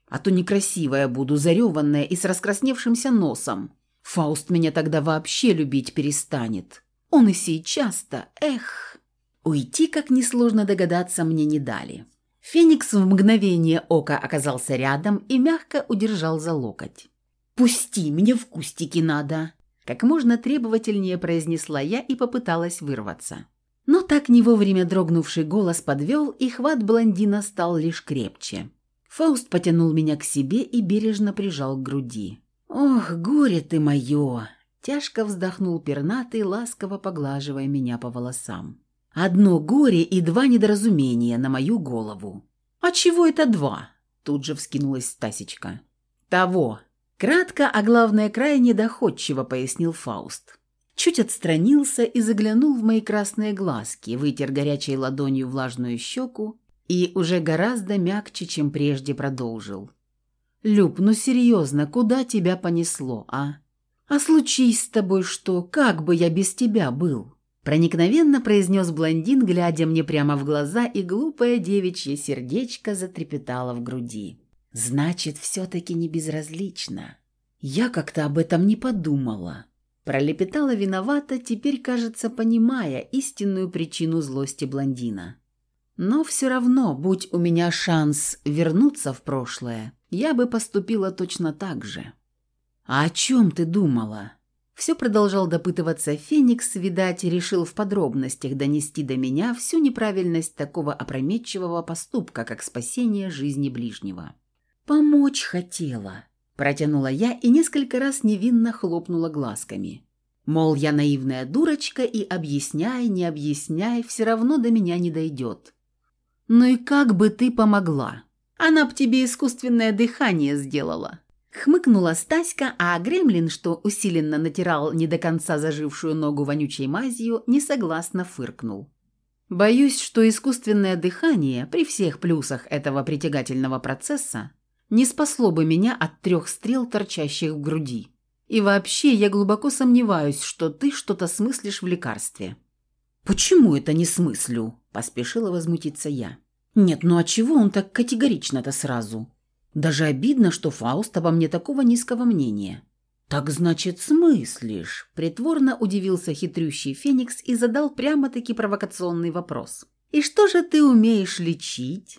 А то некрасивая буду, зареванная и с раскрасневшимся носом. Фауст меня тогда вообще любить перестанет. Он и сейчас-то, эх!» Уйти, как несложно догадаться, мне не дали. Феникс в мгновение ока оказался рядом и мягко удержал за локоть. «Пусти, мне в кустики надо!» Как можно требовательнее произнесла я и попыталась вырваться. Но так не вовремя дрогнувший голос подвел, и хват блондина стал лишь крепче. Фауст потянул меня к себе и бережно прижал к груди. «Ох, горе ты мое!» Тяжко вздохнул пернатый, ласково поглаживая меня по волосам. «Одно горе и два недоразумения на мою голову». «А чего это два?» Тут же вскинулась Стасечка. «Того!» Кратко, а главное, крайне доходчиво пояснил Фауст. Чуть отстранился и заглянул в мои красные глазки, вытер горячей ладонью влажную щеку и уже гораздо мягче, чем прежде, продолжил. «Люб, ну серьезно, куда тебя понесло, а? А случись с тобой что, как бы я без тебя был?» Проникновенно произнес блондин, глядя мне прямо в глаза, и глупое девичье сердечко затрепетало в груди. «Значит, все-таки не безразлично. Я как-то об этом не подумала». Пролепетала виновата, теперь, кажется, понимая истинную причину злости блондина. Но все равно, будь у меня шанс вернуться в прошлое, я бы поступила точно так же. «А о чем ты думала?» Все продолжал допытываться Феникс, видать, решил в подробностях донести до меня всю неправильность такого опрометчивого поступка, как спасение жизни ближнего. «Помочь хотела», – протянула я и несколько раз невинно хлопнула глазками. Мол, я наивная дурочка, и объясняй, не объясняй, все равно до меня не дойдет. «Ну и как бы ты помогла? Она б тебе искусственное дыхание сделала». Хмыкнула Стаська, а Гремлин, что усиленно натирал не до конца зажившую ногу вонючей мазью, несогласно фыркнул. «Боюсь, что искусственное дыхание, при всех плюсах этого притягательного процесса, не спасло бы меня от 3 стрел, торчащих в груди. И вообще, я глубоко сомневаюсь, что ты что-то смыслишь в лекарстве». «Почему это не смыслю?» – поспешила возмутиться я. «Нет, ну а чего он так категорично-то сразу? Даже обидно, что Фауст обо мне такого низкого мнения». «Так значит, смыслишь?» – притворно удивился хитрющий Феникс и задал прямо-таки провокационный вопрос. «И что же ты умеешь лечить?»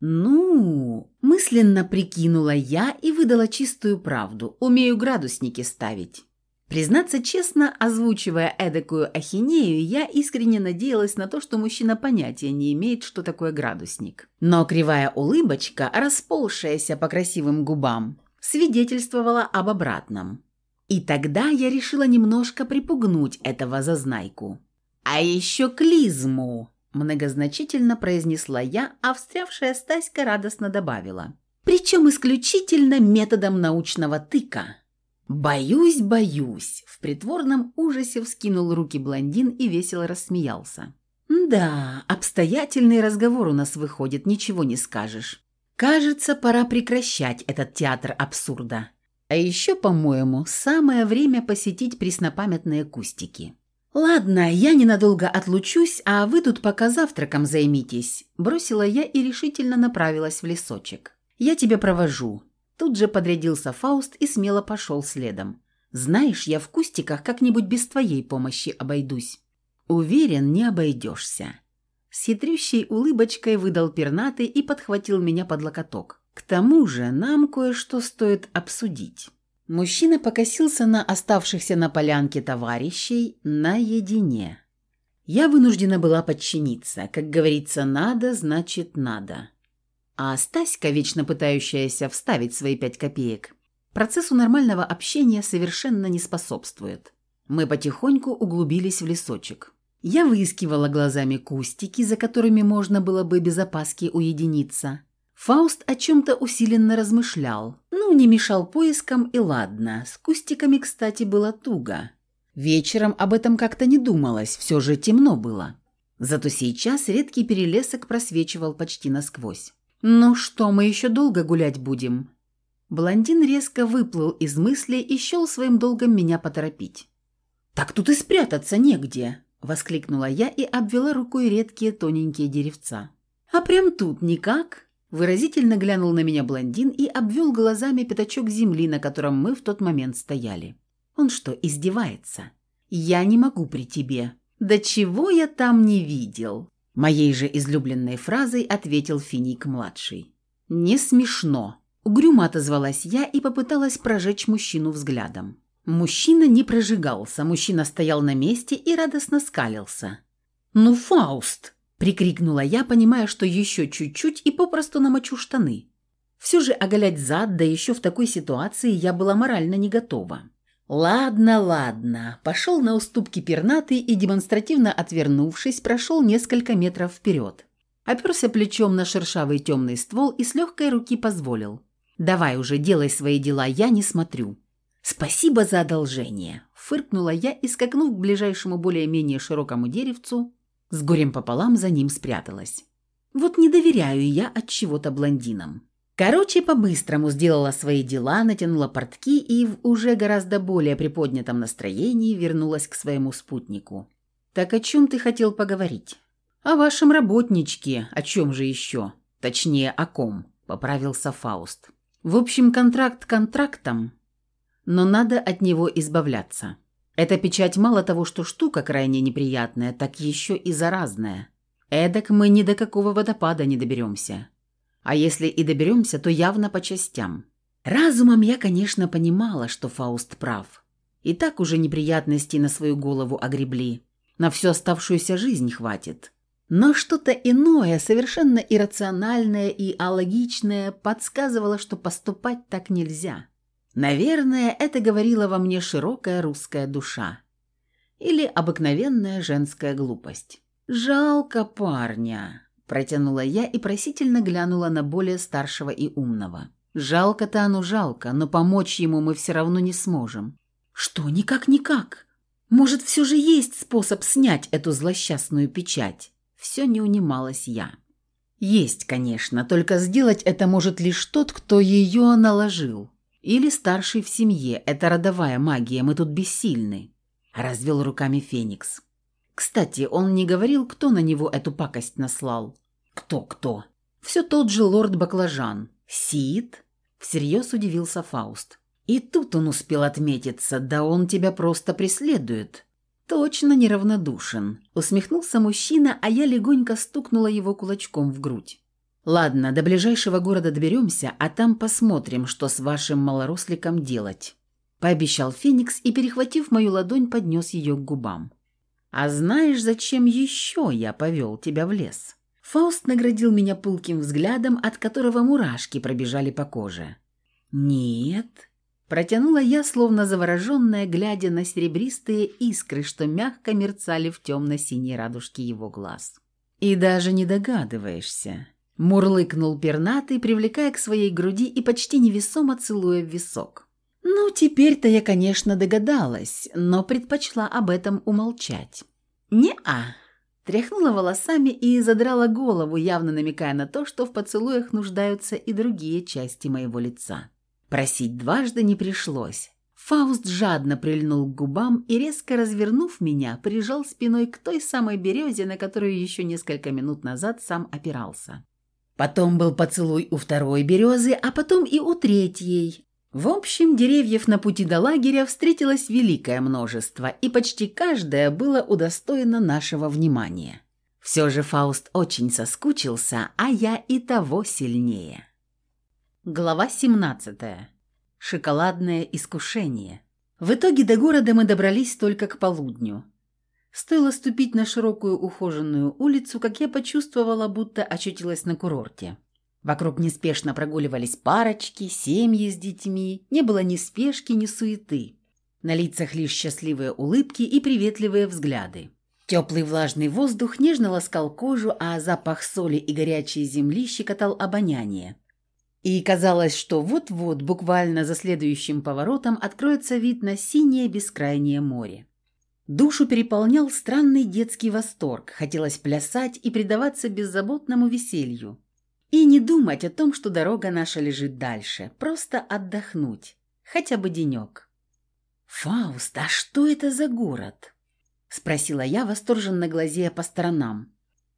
«Ну...» – мысленно прикинула я и выдала чистую правду. «Умею градусники ставить». Признаться честно, озвучивая эдакую ахинею, я искренне надеялась на то, что мужчина понятия не имеет, что такое градусник. Но кривая улыбочка, расползшаяся по красивым губам, свидетельствовала об обратном. И тогда я решила немножко припугнуть этого зазнайку. «А еще клизму!» – многозначительно произнесла я, а встрявшая Стаська радостно добавила. «Причем исключительно методом научного тыка». «Боюсь, боюсь!» – в притворном ужасе вскинул руки блондин и весело рассмеялся. «Да, обстоятельный разговор у нас выходит, ничего не скажешь. Кажется, пора прекращать этот театр абсурда. А еще, по-моему, самое время посетить преснопамятные кустики». «Ладно, я ненадолго отлучусь, а вы тут пока завтраком займитесь», – бросила я и решительно направилась в лесочек. «Я тебя провожу». Тут же подрядился Фауст и смело пошел следом. «Знаешь, я в кустиках как-нибудь без твоей помощи обойдусь». «Уверен, не обойдешься». С хитрющей улыбочкой выдал пернатый и подхватил меня под локоток. «К тому же нам кое-что стоит обсудить». Мужчина покосился на оставшихся на полянке товарищей наедине. Я вынуждена была подчиниться. Как говорится, надо, значит надо. А Стаська, вечно пытающаяся вставить свои 5 копеек, процессу нормального общения совершенно не способствует. Мы потихоньку углубились в лесочек. Я выискивала глазами кустики, за которыми можно было бы без опаски уединиться. Фауст о чем-то усиленно размышлял. Ну, не мешал поискам, и ладно. С кустиками, кстати, было туго. Вечером об этом как-то не думалось, все же темно было. Зато сейчас редкий перелесок просвечивал почти насквозь. «Ну что, мы еще долго гулять будем?» Блондин резко выплыл из мыслей и счел своим долгом меня поторопить. «Так тут и спрятаться негде!» – воскликнула я и обвела рукой редкие тоненькие деревца. «А прям тут никак?» Выразительно глянул на меня блондин и обвел глазами пятачок земли, на котором мы в тот момент стояли. Он что, издевается? Я не могу при тебе. Да чего я там не видел? Моей же излюбленной фразой ответил Финик-младший. Не смешно. Угрюмо отозвалась я и попыталась прожечь мужчину взглядом. Мужчина не прожигался, мужчина стоял на месте и радостно скалился. «Ну, Фауст!» – прикрикнула я, понимая, что еще чуть-чуть и попросту намочу штаны. Все же оголять зад, да еще в такой ситуации, я была морально не готова. «Ладно, ладно», – пошел на уступки пернатый и, демонстративно отвернувшись, прошел несколько метров вперед. Оперся плечом на шершавый темный ствол и с легкой руки позволил. «Давай уже, делай свои дела, я не смотрю». «Спасибо за одолжение», – фыркнула я и, скакнув к ближайшему более-менее широкому деревцу, с горем пополам за ним спряталась. Вот не доверяю я от чего-то блондинам. Короче, по-быстрому сделала свои дела, натянула портки и в уже гораздо более приподнятом настроении вернулась к своему спутнику. «Так о чем ты хотел поговорить?» «О вашем работничке, о чем же еще? Точнее, о ком?» – поправился Фауст. «В общем, контракт контрактом, но надо от него избавляться. Эта печать мало того, что штука крайне неприятная, так еще и заразная. Эдак мы ни до какого водопада не доберемся. А если и доберемся, то явно по частям». Разумом я, конечно, понимала, что Фауст прав. И так уже неприятностей на свою голову огребли. На всю оставшуюся жизнь хватит. Но что-то иное, совершенно иррациональное и алогичное, подсказывало, что поступать так нельзя. Наверное, это говорила во мне широкая русская душа. Или обыкновенная женская глупость. «Жалко парня», – протянула я и просительно глянула на более старшего и умного. «Жалко-то оно жалко, но помочь ему мы все равно не сможем». «Что, никак-никак? Может, все же есть способ снять эту злосчастную печать?» Все не унималась я. «Есть, конечно, только сделать это может лишь тот, кто ее наложил. Или старший в семье, это родовая магия, мы тут бессильны», – развел руками Феникс. «Кстати, он не говорил, кто на него эту пакость наслал?» «Кто?» «Все тот же лорд Баклажан». «Сид?» – всерьез удивился Фауст. «И тут он успел отметиться, да он тебя просто преследует». «Точно неравнодушен», – усмехнулся мужчина, а я легонько стукнула его кулачком в грудь. «Ладно, до ближайшего города доберемся, а там посмотрим, что с вашим малоросликом делать», – пообещал Феникс и, перехватив мою ладонь, поднес ее к губам. «А знаешь, зачем еще я повел тебя в лес?» Фауст наградил меня пылким взглядом, от которого мурашки пробежали по коже. «Нет», – протянула я, словно завороженная, глядя на серебристые искры, что мягко мерцали в темно-синей радужке его глаз. «И даже не догадываешься», – мурлыкнул пернатый, привлекая к своей груди и почти невесомо целуя в висок. «Ну, теперь-то я, конечно, догадалась, но предпочла об этом умолчать». «Не-а», – тряхнула волосами и задрала голову, явно намекая на то, что в поцелуях нуждаются и другие части моего лица. Просить дважды не пришлось. Фауст жадно прильнул к губам и, резко развернув меня, прижал спиной к той самой березе, на которую еще несколько минут назад сам опирался. Потом был поцелуй у второй березы, а потом и у третьей. В общем, деревьев на пути до лагеря встретилось великое множество, и почти каждое было удостоено нашего внимания. Все же Фауст очень соскучился, а я и того сильнее. Глава 17. Шоколадное искушение. В итоге до города мы добрались только к полудню. Стоило ступить на широкую ухоженную улицу, как я почувствовала, будто очутилась на курорте. Вокруг неспешно прогуливались парочки, семьи с детьми, не было ни спешки, ни суеты. На лицах лишь счастливые улыбки и приветливые взгляды. Теплый влажный воздух нежно ласкал кожу, а запах соли и горячей земли щекотал обоняние. И казалось, что вот-вот, буквально за следующим поворотом, откроется вид на синее бескрайнее море. Душу переполнял странный детский восторг, хотелось плясать и предаваться беззаботному веселью. И не думать о том, что дорога наша лежит дальше, просто отдохнуть, хотя бы денек. «Фауст, а что это за город?» – спросила я, восторженно глазея по сторонам.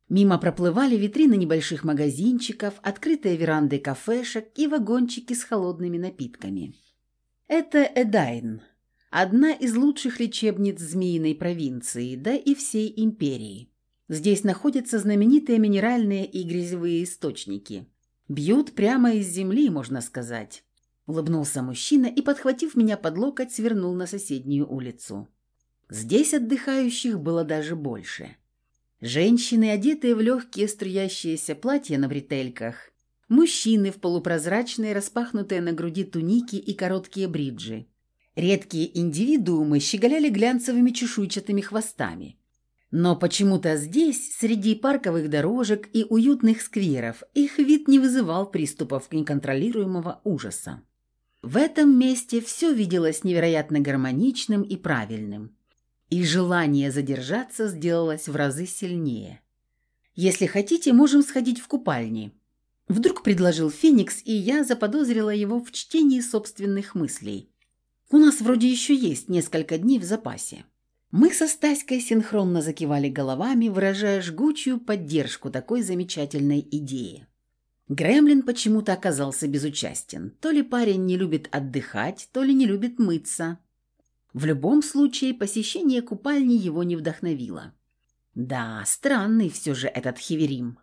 Мимо проплывали витрины небольших магазинчиков, открытые веранды кафешек и вагончики с холодными напитками. Это Эдайн, одна из лучших лечебниц Змеиной провинции, да и всей империи. Здесь находятся знаменитые минеральные и грязевые источники. Бьют прямо из земли, можно сказать. Улыбнулся мужчина и, подхватив меня под локоть, свернул на соседнюю улицу. Здесь отдыхающих было даже больше. Женщины, одетые в легкие струящиеся платья на бретельках, мужчины в полупрозрачные, распахнутые на груди туники и короткие бриджи. Редкие индивидуумы щеголяли глянцевыми чешуйчатыми хвостами. Но почему-то здесь, среди парковых дорожек и уютных скверов, их вид не вызывал приступов неконтролируемого ужаса. В этом месте все виделось невероятно гармоничным и правильным, и желание задержаться сделалось в разы сильнее. «Если хотите, можем сходить в купальни», – вдруг предложил Феникс, и я заподозрила его в чтении собственных мыслей. «У нас вроде еще есть несколько дней в запасе». Мы со Стаськой синхронно закивали головами, выражая жгучую поддержку такой замечательной идеи. Гремлин почему-то оказался безучастен. То ли парень не любит отдыхать, то ли не любит мыться. В любом случае, посещение купальни его не вдохновило. Да, странный все же этот Хеверим.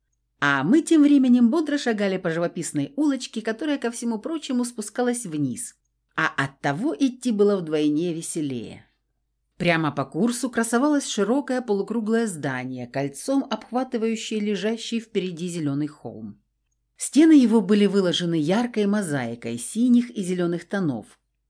А мы тем временем бодро шагали по живописной улочке, которая, ко всему прочему, спускалась вниз. А оттого идти было вдвойне веселее. Прямо по курсу красовалось широкое полукруглое здание, кольцом обхватывающее лежащий впереди зеленый холм. Стены его были выложены яркой мозаикой синих и зеленых тонов,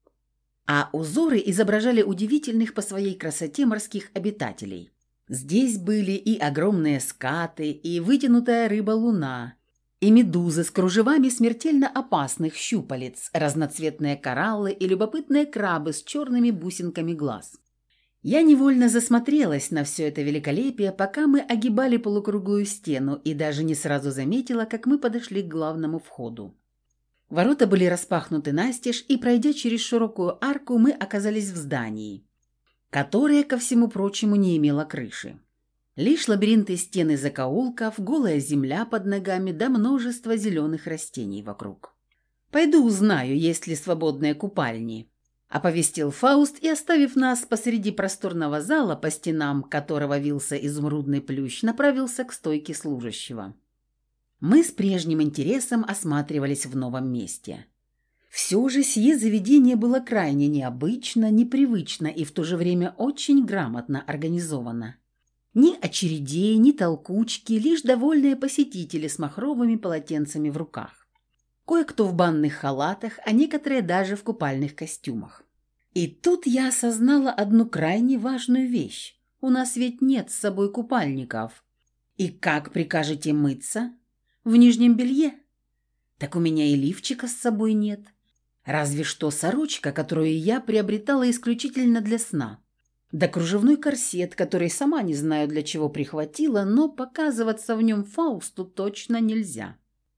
а узоры изображали удивительных по своей красоте морских обитателей. Здесь были и огромные скаты, и вытянутая рыба-луна, и медузы с кружевами смертельно опасных щупалец, разноцветные кораллы и любопытные крабы с черными бусинками глаз. Я невольно засмотрелась на все это великолепие, пока мы огибали полукруглую стену, и даже не сразу заметила, как мы подошли к главному входу. Ворота были распахнуты настежь, и, пройдя через широкую арку, мы оказались в здании, которое, ко всему прочему, не имело крыши. Лишь лабиринты стен и закоулков, голая земля под ногами, да множество зеленых растений вокруг. «Пойду узнаю, есть ли свободные купальни», – оповестил Фауст, и, оставив нас посреди просторного зала, по стенам которого вился изумрудный плющ, направился к стойке служащего. Мы с прежним интересом осматривались в новом месте. Все же сие заведение было крайне необычно, непривычно и в то же время очень грамотно организовано. Ни очередей, ни толкучки, лишь довольные посетители с махровыми полотенцами в руках. Кое-кто в банных халатах, а некоторые даже в купальных костюмах. И тут я осознала одну крайне важную вещь. У нас ведь нет с собой купальников. И как прикажете мыться? В нижнем белье? Так у меня и лифчика с собой нет. Разве что сорочка, которую я приобретала исключительно для сна. Да кружевной корсет, который сама не знаю для чего прихватила, но показываться в нем Фаусту точно нельзя.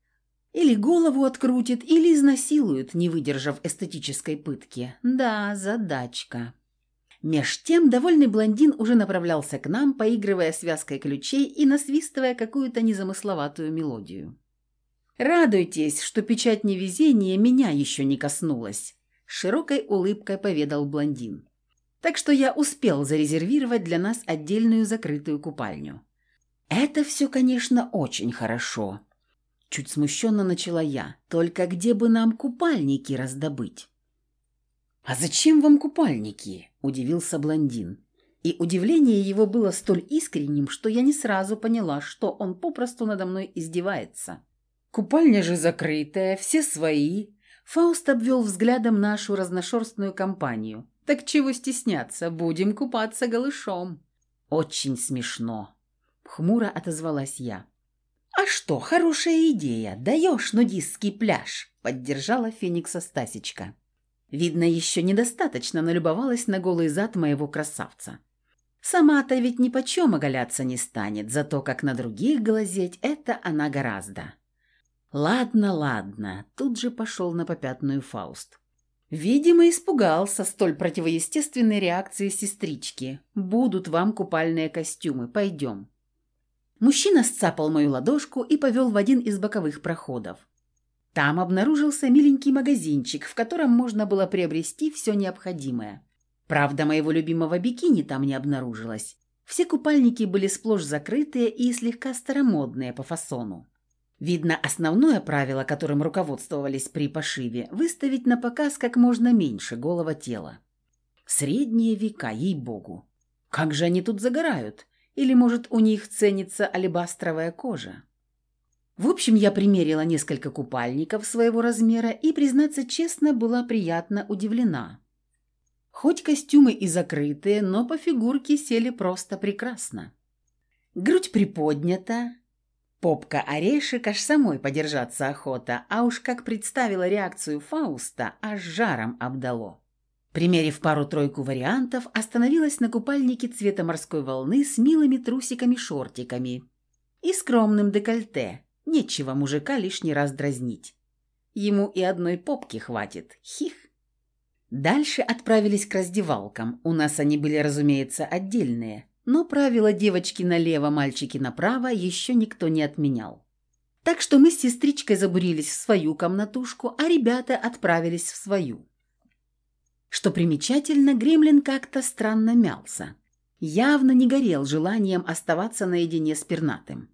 Или голову открутит, или изнасилуют, не выдержав эстетической пытки. Да, задачка. Меж тем довольный блондин уже направлялся к нам, поигрывая связкой ключей и насвистывая какую-то незамысловатую мелодию. «Радуйтесь, что печать невезения меня еще не коснулась», — широкой улыбкой поведал блондин. «Так что я успел зарезервировать для нас отдельную закрытую купальню». «Это все, конечно, очень хорошо», — чуть смущенно начала я. «Только где бы нам купальники раздобыть?» «А зачем вам купальники?» – удивился блондин. И удивление его было столь искренним, что я не сразу поняла, что он попросту надо мной издевается. «Купальня же закрытая, все свои». Фауст обвел взглядом нашу разношерстную компанию. «Так чего стесняться, будем купаться голышом». «Очень смешно», – хмуро отозвалась я. «А что, хорошая идея, даешь нудистский пляж», – поддержала Феникса Стасечка. Видно, еще недостаточно налюбовалась на голый зад моего красавца. Сама-то ведь нипочем оголяться не станет, зато как на других глазеть это она гораздо. «Ладно, ладно», – тут же пошел на попятную Фауст. Видимо, испугался столь противоестественной реакции сестрички. «Будут вам купальные костюмы, пойдем». Мужчина сцапал мою ладошку и повел в один из боковых проходов. Там обнаружился миленький магазинчик, в котором можно было приобрести все необходимое. Правда, моего любимого бикини там не обнаружилось. Все купальники были сплошь закрытые и слегка старомодные по фасону. Видно, основное правило, которым руководствовались при пошиве – выставить на показ как можно меньше голого тела. Средние века, ей-богу. Как же они тут загорают? Или, может, у них ценится алебастровая кожа? В общем, я примерила несколько купальников своего размера и, признаться честно, была приятно удивлена. Хоть костюмы и закрытые, но по фигурке сели просто прекрасно. Грудь приподнята, попка орешек, аж самой подержаться охота, а уж как представила реакцию Фауста, аж жаром обдало. Примерив пару-тройку вариантов, остановилась на купальнике цвета морской волны с милыми трусиками-шортиками и скромным декольте. Нечего мужика лишний раз дразнить. Ему и одной попки хватит. Хих. Дальше отправились к раздевалкам. У нас они были, разумеется, отдельные. Но правило девочки налево, мальчики направо еще никто не отменял. Так что мы с сестричкой забурились в свою комнатушку, а ребята отправились в свою. Что примечательно, Гремлин как-то странно мялся. Явно не горел желанием оставаться наедине с пернатым.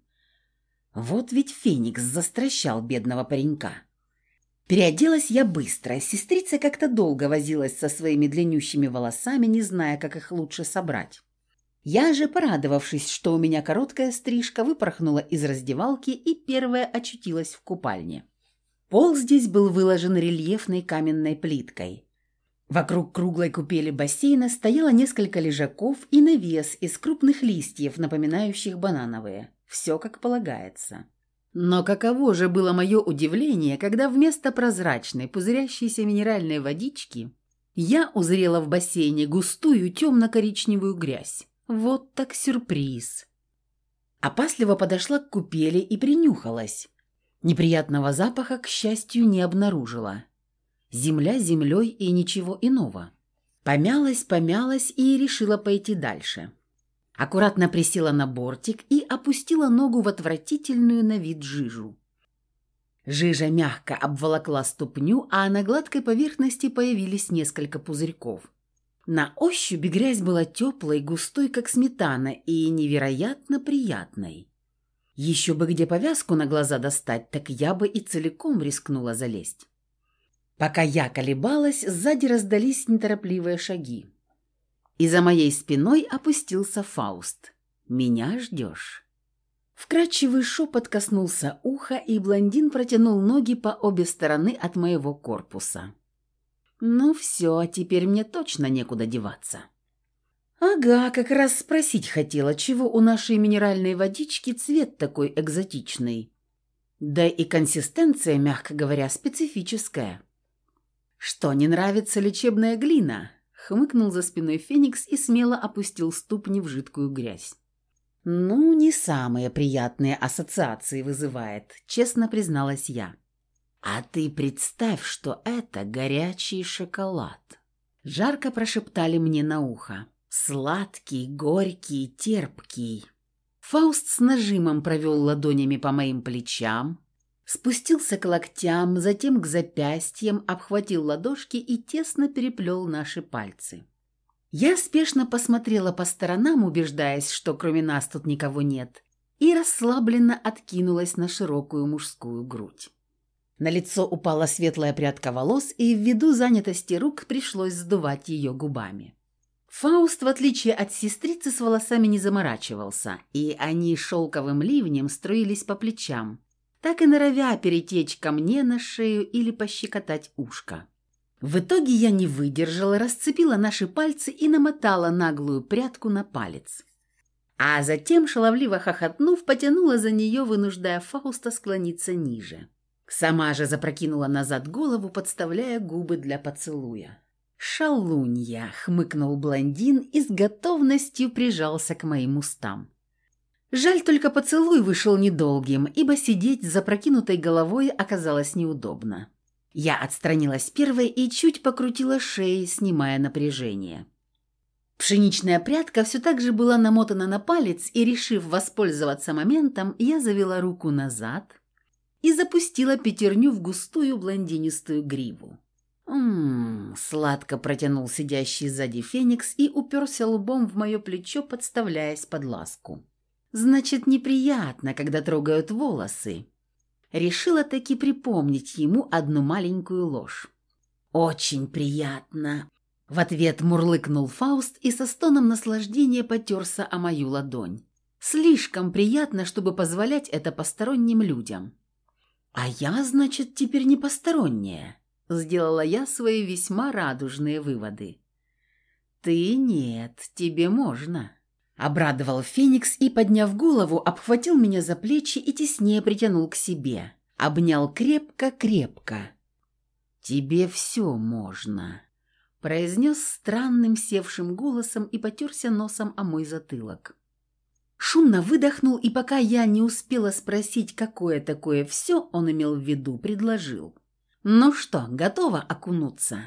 Вот ведь Феникс застращал бедного паренька. Переоделась я быстро. Сестрица как-то долго возилась со своими длиннющими волосами, не зная, как их лучше собрать. Я же, порадовавшись, что у меня короткая стрижка, выпорхнула из раздевалки и первая очутилась в купальне. Пол здесь был выложен рельефной каменной плиткой. Вокруг круглой купели бассейна стояло несколько лежаков и навес из крупных листьев, напоминающих банановые. Все как полагается. Но каково же было мое удивление, когда вместо прозрачной, пузырящейся минеральной водички я узрела в бассейне густую темно-коричневую грязь. Вот так сюрприз. Опасливо подошла к купели и принюхалась. Неприятного запаха, к счастью, не обнаружила. Земля землей и ничего иного. Помялась и решила пойти дальше. Аккуратно присела на бортик и опустила ногу в отвратительную на вид жижу. Жижа мягко обволокла ступню, а на гладкой поверхности появились несколько пузырьков. На ощупь грязь была теплой, густой, как сметана, и невероятно приятной. Еще бы где повязку на глаза достать, так я бы и целиком рискнула залезть. Пока я колебалась, сзади раздались неторопливые шаги. И за моей спиной опустился Фауст. «Меня ждешь?» Вкрадчивый шепот коснулся уха, и блондин протянул ноги по обе стороны от моего корпуса. «Ну все, теперь мне точно некуда деваться». «Ага, как раз спросить хотела, чего у нашей минеральной водички цвет такой экзотичный. Да и консистенция, мягко говоря, специфическая». «Что, не нравится лечебная глина?» — хмыкнул за спиной Феникс и смело опустил ступни в жидкую грязь. «Ну, не самые приятные ассоциации вызывает», — честно призналась я. «А ты представь, что это горячий шоколад!» Жарко прошептали мне на ухо. «Сладкий, горький, терпкий». Фауст с нажимом провел ладонями по моим плечам, спустился к локтям, затем к запястьям, обхватил ладошки и тесно переплел наши пальцы. Я спешно посмотрела по сторонам, убеждаясь, что кроме нас тут никого нет, и расслабленно откинулась на широкую мужскую грудь. На лицо упала светлая прядка волос, и ввиду занятости рук пришлось сдувать ее губами. Фауст, в отличие от сестрицы, с волосами не заморачивался, и они шелковым ливнем струились по плечам, так и норовя перетечь ко мне на шею или пощекотать ушко. В итоге я не выдержала, расцепила наши пальцы и намотала наглую прядку на палец. А затем, шаловливо хохотнув, потянула за нее, вынуждая Фауста склониться ниже. Сама же запрокинула назад голову, подставляя губы для поцелуя. «Шалунья!» — хмыкнул блондин и с готовностью прижался к моим устам. Жаль, только поцелуй вышел недолгим, ибо сидеть с запрокинутой головой оказалось неудобно. Я отстранилась первой и чуть покрутила шеей, снимая напряжение. Пшеничная прядка все так же была намотана на палец, и, решив воспользоваться моментом, я завела руку назад и запустила пятерню в густую блондинистую гриву. Сладко протянул сидящий сзади Феникс и уперся лбом в мое плечо, подставляясь под ласку. «Значит, неприятно, когда трогают волосы». Решила таки припомнить ему одну маленькую ложь. «Очень приятно», — в ответ мурлыкнул Фауст и со стоном наслаждения потерся о мою ладонь. «Слишком приятно, чтобы позволять это посторонним людям». «А я, значит, теперь не посторонняя», — сделала я свои весьма радужные выводы. «Ты нет, тебе можно», — обрадовал Феникс и, подняв голову, обхватил меня за плечи и теснее притянул к себе. Обнял крепко-крепко. «Тебе все можно», — произнес странным севшим голосом и потерся носом о мой затылок. Шумно выдохнул, и пока я не успела спросить, какое такое «все» он имел в виду, предложил. «Ну что, готова окунуться?»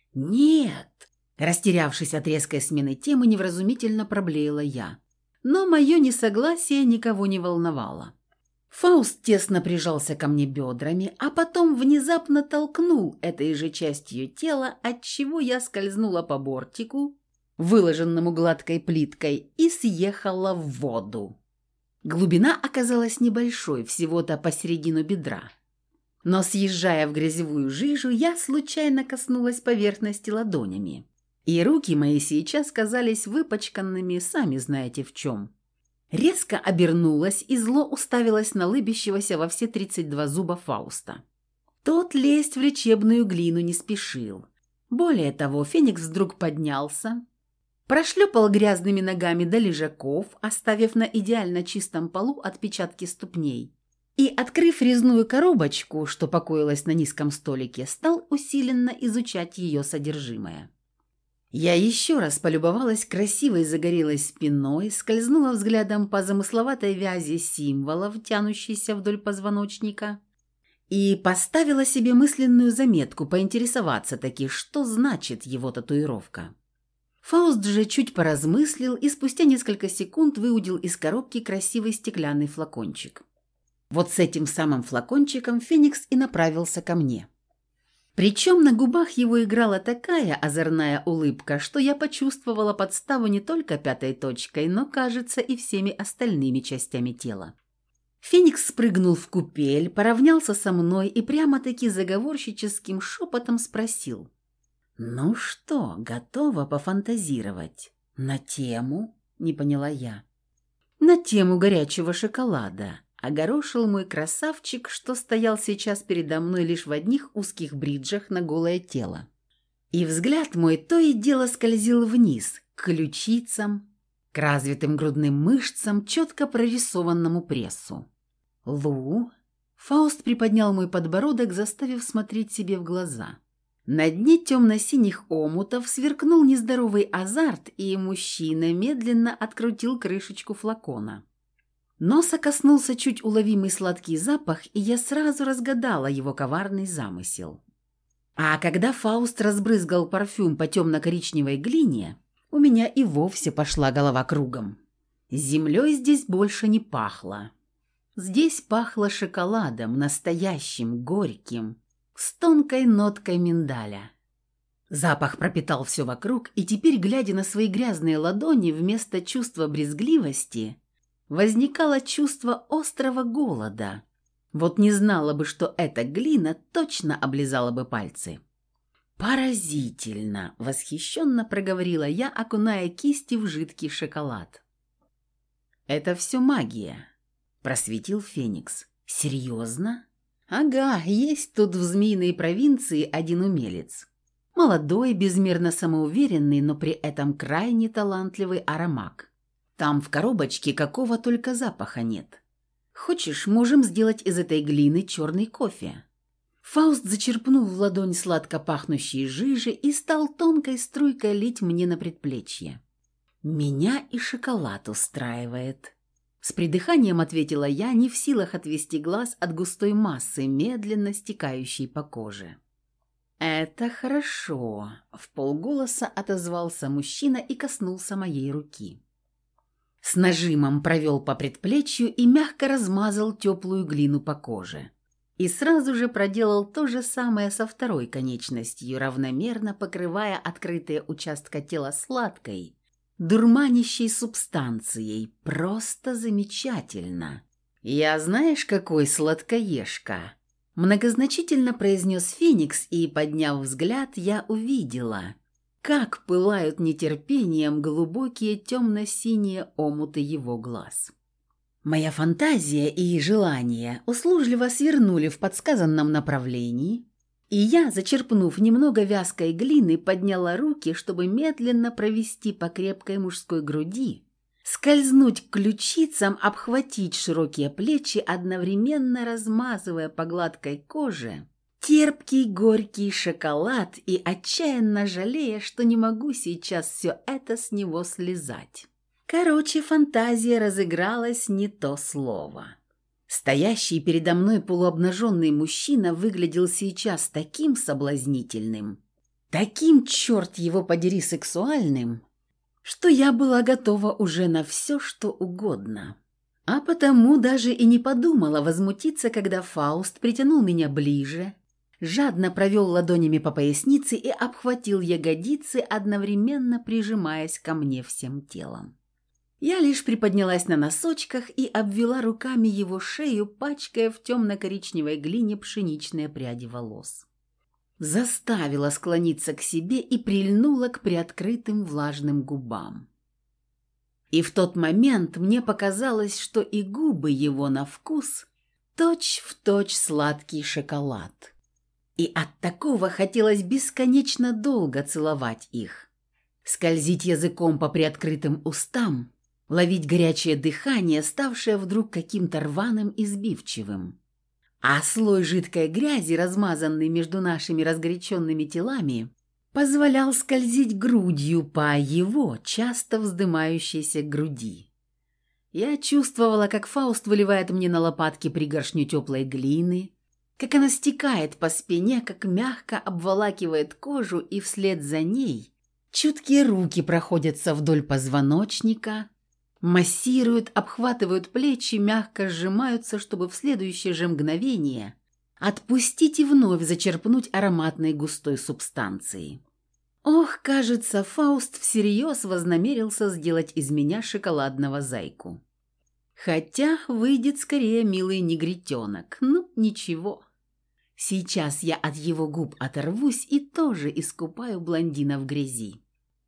«Нет», — растерявшись от резкой смены темы, невразумительно проблеяла я. Но мое несогласие никого не волновало. Фауст тесно прижался ко мне бедрами, а потом внезапно толкнул этой же частью тела, отчего я скользнула по бортику, выложенному гладкой плиткой, и съехала в воду. Глубина оказалась небольшой, всего-то посередину бедра. Но, съезжая в грязевую жижу, я случайно коснулась поверхности ладонями. И руки мои сейчас казались выпачканными, сами знаете в чем. Резко обернулась и зло уставилась на лыбящегося во все 32 зуба Фауста. Тот лезть в лечебную глину не спешил. Более того, Феникс вдруг поднялся, прошлепал грязными ногами до лежаков, оставив на идеально чистом полу отпечатки ступней, и, открыв резную коробочку, что покоилась на низком столике, стал усиленно изучать ее содержимое. Я еще раз полюбовалась красивой загорелой спиной, скользнула взглядом по замысловатой вязи символов, тянущейся вдоль позвоночника, и поставила себе мысленную заметку поинтересоваться таки, что значит его татуировка. Фауст же чуть поразмыслил и спустя несколько секунд выудил из коробки красивый стеклянный флакончик. Вот с этим самым флакончиком Феникс и направился ко мне. Причем на губах его играла такая озорная улыбка, что я почувствовала подставу не только пятой точкой, но, кажется, и всеми остальными частями тела. Феникс спрыгнул в купель, поравнялся со мной и прямо-таки заговорщическим шепотом спросил: «Ну что, готова пофантазировать? На тему?» – не поняла я. «На тему горячего шоколада», – огорошил мой красавчик, что стоял сейчас передо мной лишь в одних узких бриджах на голое тело. И взгляд мой то и дело скользил вниз, к ключицам, к развитым грудным мышцам, четко прорисованному прессу. «Лу?» – Фауст приподнял мой подбородок, заставив смотреть себе в глаза. На дне темно-синих омутов сверкнул нездоровый азарт, и мужчина медленно открутил крышечку флакона. Носа коснулся чуть уловимый сладкий запах, и я сразу разгадала его коварный замысел. А когда Фауст разбрызгал парфюм по темно-коричневой глине, у меня и вовсе пошла голова кругом. Землей здесь больше не пахло. Здесь пахло шоколадом, настоящим, горьким, с тонкой ноткой миндаля. Запах пропитал все вокруг, и теперь, глядя на свои грязные ладони, вместо чувства брезгливости возникало чувство острого голода. Вот не знала бы, что эта глина точно облизала бы пальцы. «Поразительно!» – восхищенно проговорила я, окуная кисти в жидкий шоколад. «Это все магия», – просветил Феникс. «Серьезно?» «Ага, есть тут в Змеиной провинции один умелец. Молодой, безмерно самоуверенный, но при этом крайне талантливый аромак. Там в коробочке какого только запаха нет. Хочешь, можем сделать из этой глины черный кофе». Фауст зачерпнул в ладонь сладко пахнущей жижи и стал тонкой струйкой лить мне на предплечье. «Меня и шоколад устраивает». С придыханием ответила я, не в силах отвести глаз от густой массы, медленно стекающей по коже. «Это хорошо», — вполголоса отозвался мужчина и коснулся моей руки. С нажимом провел по предплечью и мягко размазал теплую глину по коже. И сразу же проделал то же самое со второй конечностью, равномерно покрывая открытые участки тела сладкой, дурманящей субстанцией. Просто замечательно. «Я знаешь, какой сладкоежка?» Многозначительно произнес Феникс, и, подняв взгляд, я увидела, как пылают нетерпением глубокие темно-синие омуты его глаз. Моя фантазия и желания услужливо свернули в подсказанном направлении, и я, зачерпнув немного вязкой глины, подняла руки, чтобы медленно провести по крепкой мужской груди, скользнуть к ключицам, обхватить широкие плечи, одновременно размазывая по гладкой коже терпкий горький шоколад и отчаянно жалея, что не могу сейчас все это с него слезать. Короче, фантазия разыгралась не то слово. Стоящий передо мной полуобнаженный мужчина выглядел сейчас таким соблазнительным, таким, черт его подери, сексуальным, что я была готова уже на все, что угодно. А потому даже и не подумала возмутиться, когда Фауст притянул меня ближе, жадно провел ладонями по пояснице и обхватил ягодицы, одновременно прижимаясь ко мне всем телом. Я лишь приподнялась на носочках и обвела руками его шею, пачкая в темно-коричневой глине пшеничные пряди волос. Заставила склониться к себе и прильнула к приоткрытым влажным губам. И в тот момент мне показалось, что и губы его на вкус точь-в-точь сладкий шоколад. И от такого хотелось бесконечно долго целовать их, скользить языком по приоткрытым устам, ловить горячее дыхание, ставшее вдруг каким-то рваным и сбивчивым. А слой жидкой грязи, размазанный между нашими разгоряченными телами, позволял скользить грудью по его часто вздымающейся груди. Я чувствовала, как Фауст выливает мне на лопатки пригоршню теплой глины, как она стекает по спине, как мягко обволакивает кожу, и вслед за ней чуткие руки проходятся вдоль позвоночника, массируют, обхватывают плечи, мягко сжимаются, чтобы в следующее же мгновение отпустить и вновь зачерпнуть ароматной густой субстанции. Ох, кажется, Фауст всерьез вознамерился сделать из меня шоколадного зайку. Хотя выйдет скорее милый негритенок. Ну, ничего. Сейчас я от его губ оторвусь и тоже искупаю блондина в грязи.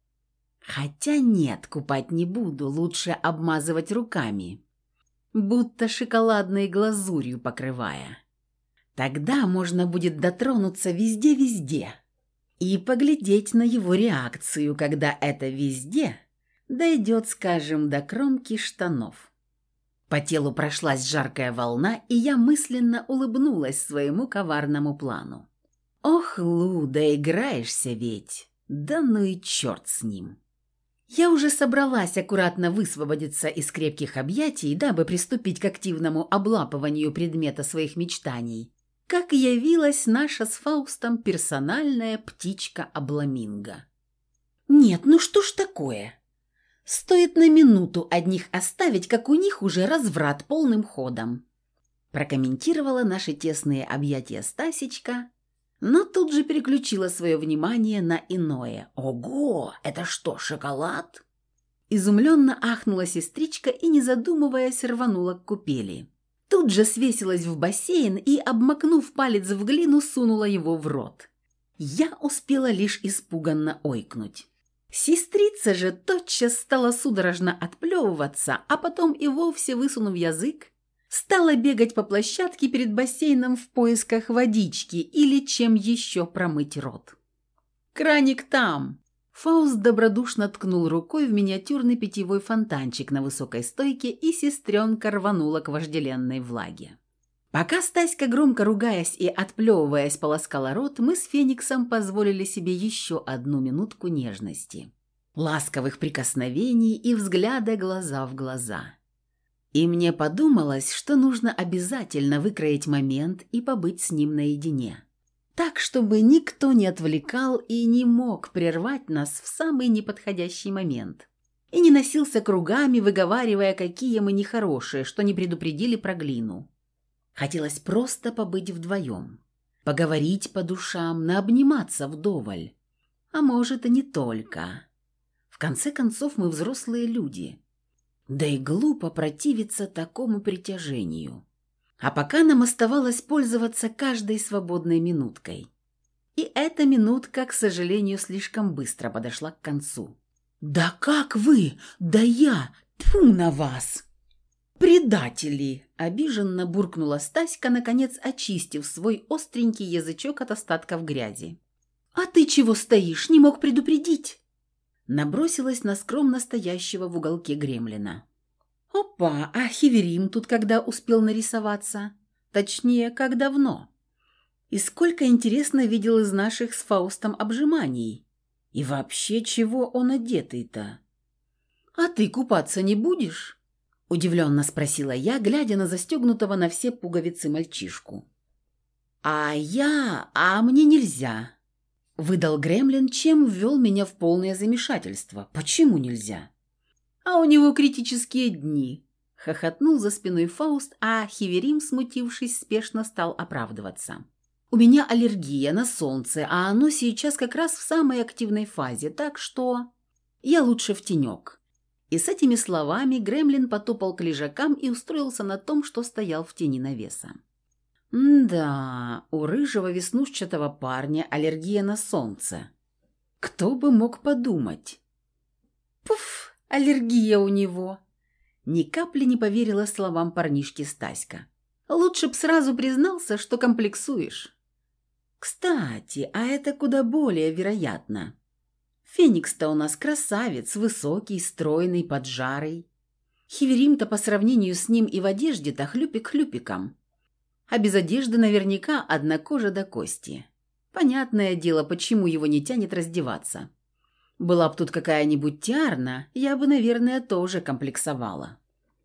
Хотя нет, купать не буду, лучше обмазывать руками, будто шоколадной глазурью покрывая. Тогда можно будет дотронуться везде-везде и поглядеть на его реакцию, когда это везде дойдет, скажем, до кромки штанов. По телу прошлась жаркая волна, и я мысленно улыбнулась своему коварному плану. «Ох, Лу, да играешься ведь! Да ну и черт с ним!» Я уже собралась аккуратно высвободиться из крепких объятий, дабы приступить к активному облапыванию предмета своих мечтаний, как явилась наша с Фаустом персональная птичка-обламинго. «Нет, ну что ж такое? Стоит на минуту одних оставить, как у них уже разврат полным ходом», прокомментировала наши тесные объятия Стасечка, но тут же переключила свое внимание на иное. «Ого, это что, шоколад?» Изумленно ахнула сестричка и, не задумываясь, рванула к купели. Тут же свесилась в бассейн и, обмакнув палец в глину, сунула его в рот. Я успела лишь испуганно ойкнуть. Сестрица же тотчас стала судорожно отплевываться, а потом и вовсе, высунув язык, стала бегать по площадке перед бассейном в поисках водички или чем еще промыть рот. «Краник там!» Фауст добродушно ткнул рукой в миниатюрный питьевой фонтанчик на высокой стойке, и сестренка рванула к вожделенной влаге. Пока Стаська, громко ругаясь и отплевываясь, полоскала рот, мы с Фениксом позволили себе еще одну минутку нежности, ласковых прикосновений и взгляда глаза в глаза. И мне подумалось, что нужно обязательно выкроить момент и побыть с ним наедине. так, чтобы никто не отвлекал и не мог прервать нас в самый неподходящий момент, и не носился кругами, выговаривая, какие мы нехорошие, что не предупредили про глину. Хотелось просто побыть вдвоем, поговорить по душам, наобниматься вдоволь. А может, и не только. В конце концов, мы взрослые люди. Да и глупо противиться такому притяжению. А пока нам оставалось пользоваться каждой свободной минуткой. И эта минутка, к сожалению, слишком быстро подошла к концу. «Да как вы? Да я! Тьфу на вас!» «Предатели!» – обиженно буркнула Стаська, наконец очистив свой остренький язычок от остатков грязи. «А ты чего стоишь? Не мог предупредить?» Набросилась на скромно стоящего в уголке гремлина. «Опа, а Хеверим тут когда успел нарисоваться? Точнее, как давно? И сколько, интересно, видел из наших с Фаустом обжиманий? И вообще, чего он одетый-то?» «А ты купаться не будешь?» – удивленно спросила я, глядя на застегнутого на все пуговицы мальчишку. «А мне нельзя», – выдал гремлин, чем ввел меня в полное замешательство. «Почему нельзя?» «А у него критические дни», – хохотнул за спиной Фауст, а Хеверим, смутившись, спешно стал оправдываться. «У меня аллергия на солнце, а оно сейчас как раз в самой активной фазе, так что я лучше в тенек». И с этими словами гремлин потопал к лежакам и устроился на том, что стоял в тени навеса. Да, у рыжего веснушчатого парня аллергия на солнце. Кто бы мог подумать? Пуф! Аллергия у него. Ни капли не поверила словам парнишки Стаська. Лучше б сразу признался, что комплексуешь. Кстати, а это куда более вероятно. Феникс-то у нас красавец, высокий, стройный, поджарый. Хеверим-то по сравнению с ним и в одежде-то хлюпик хлюпиком. А без одежды наверняка одна кожа до кости. Понятное дело, почему его не тянет раздеваться. Была б тут какая-нибудь Тиарна, я бы, наверное, тоже комплексовала.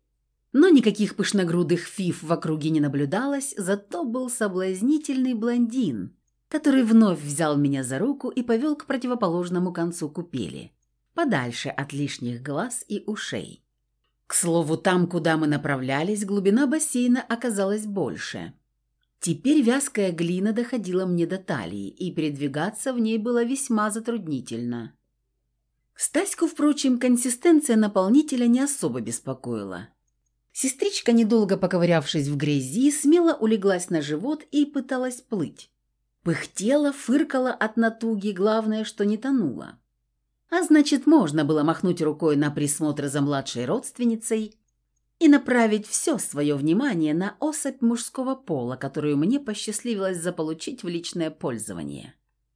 Но никаких пышногрудых фиф в округе не наблюдалось, зато был соблазнительный блондин, который вновь взял меня за руку и повел к противоположному концу купели, подальше от лишних глаз и ушей. К слову, там, куда мы направлялись, глубина бассейна оказалась больше. Теперь вязкая глина доходила мне до талии, и передвигаться в ней было весьма затруднительно. Стаську, впрочем, консистенция наполнителя не особо беспокоила. Сестричка, недолго поковырявшись в грязи, смело улеглась на живот и пыталась плыть. Пыхтела, фыркала от натуги, главное, что не тонула. А значит, можно было махнуть рукой на присмотр за младшей родственницей и направить все свое внимание на особь мужского пола, которую мне посчастливилось заполучить в личное пользование.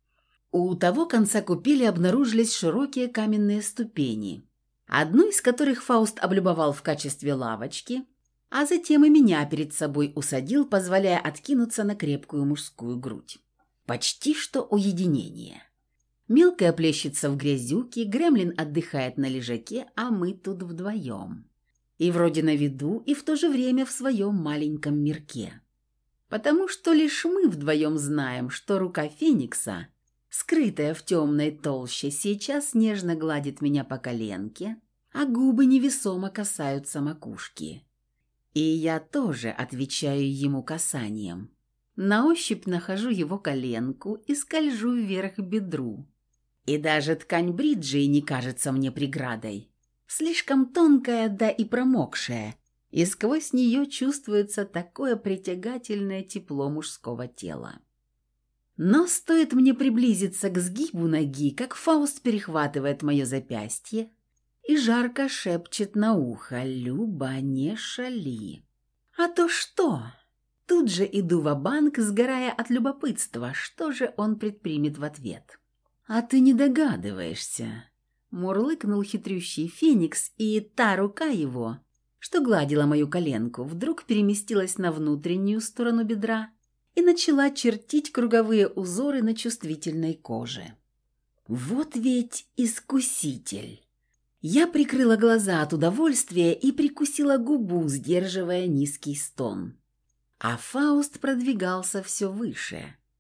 У того конца купели обнаружились широкие каменные ступени, одну из которых Фауст облюбовал в качестве лавочки, а затем и меня перед собой усадил, позволяя откинуться на крепкую мужскую грудь. Почти что уединение. Мелкая плещется в грязюке, гремлин отдыхает на лежаке, а мы тут вдвоем. И вроде на виду, и в то же время в своем маленьком мирке. Потому что лишь мы вдвоем знаем, что рука Феникса, скрытая в темной толще, сейчас нежно гладит меня по коленке, а губы невесомо касаются макушки. И я тоже отвечаю ему касанием. На ощупь нахожу его коленку и скольжу вверх к бедру. И даже ткань бриджей не кажется мне преградой. Слишком тонкая, да и промокшая, и сквозь нее чувствуется такое притягательное тепло мужского тела. Но стоит мне приблизиться к сгибу ноги, как Фауст перехватывает мое запястье и жарко шепчет на ухо: «Люба, не шали». А то что? Тут же иду ва-банк, сгорая от любопытства, что же он предпримет в ответ. «А ты не догадываешься», — мурлыкнул хитрющий Феникс, и та рука его, что гладила мою коленку, вдруг переместилась на внутреннюю сторону бедра и начала чертить круговые узоры на чувствительной коже. Вот ведь искуситель! Я прикрыла глаза от удовольствия и прикусила губу, сдерживая низкий стон. А Фауст продвигался все выше.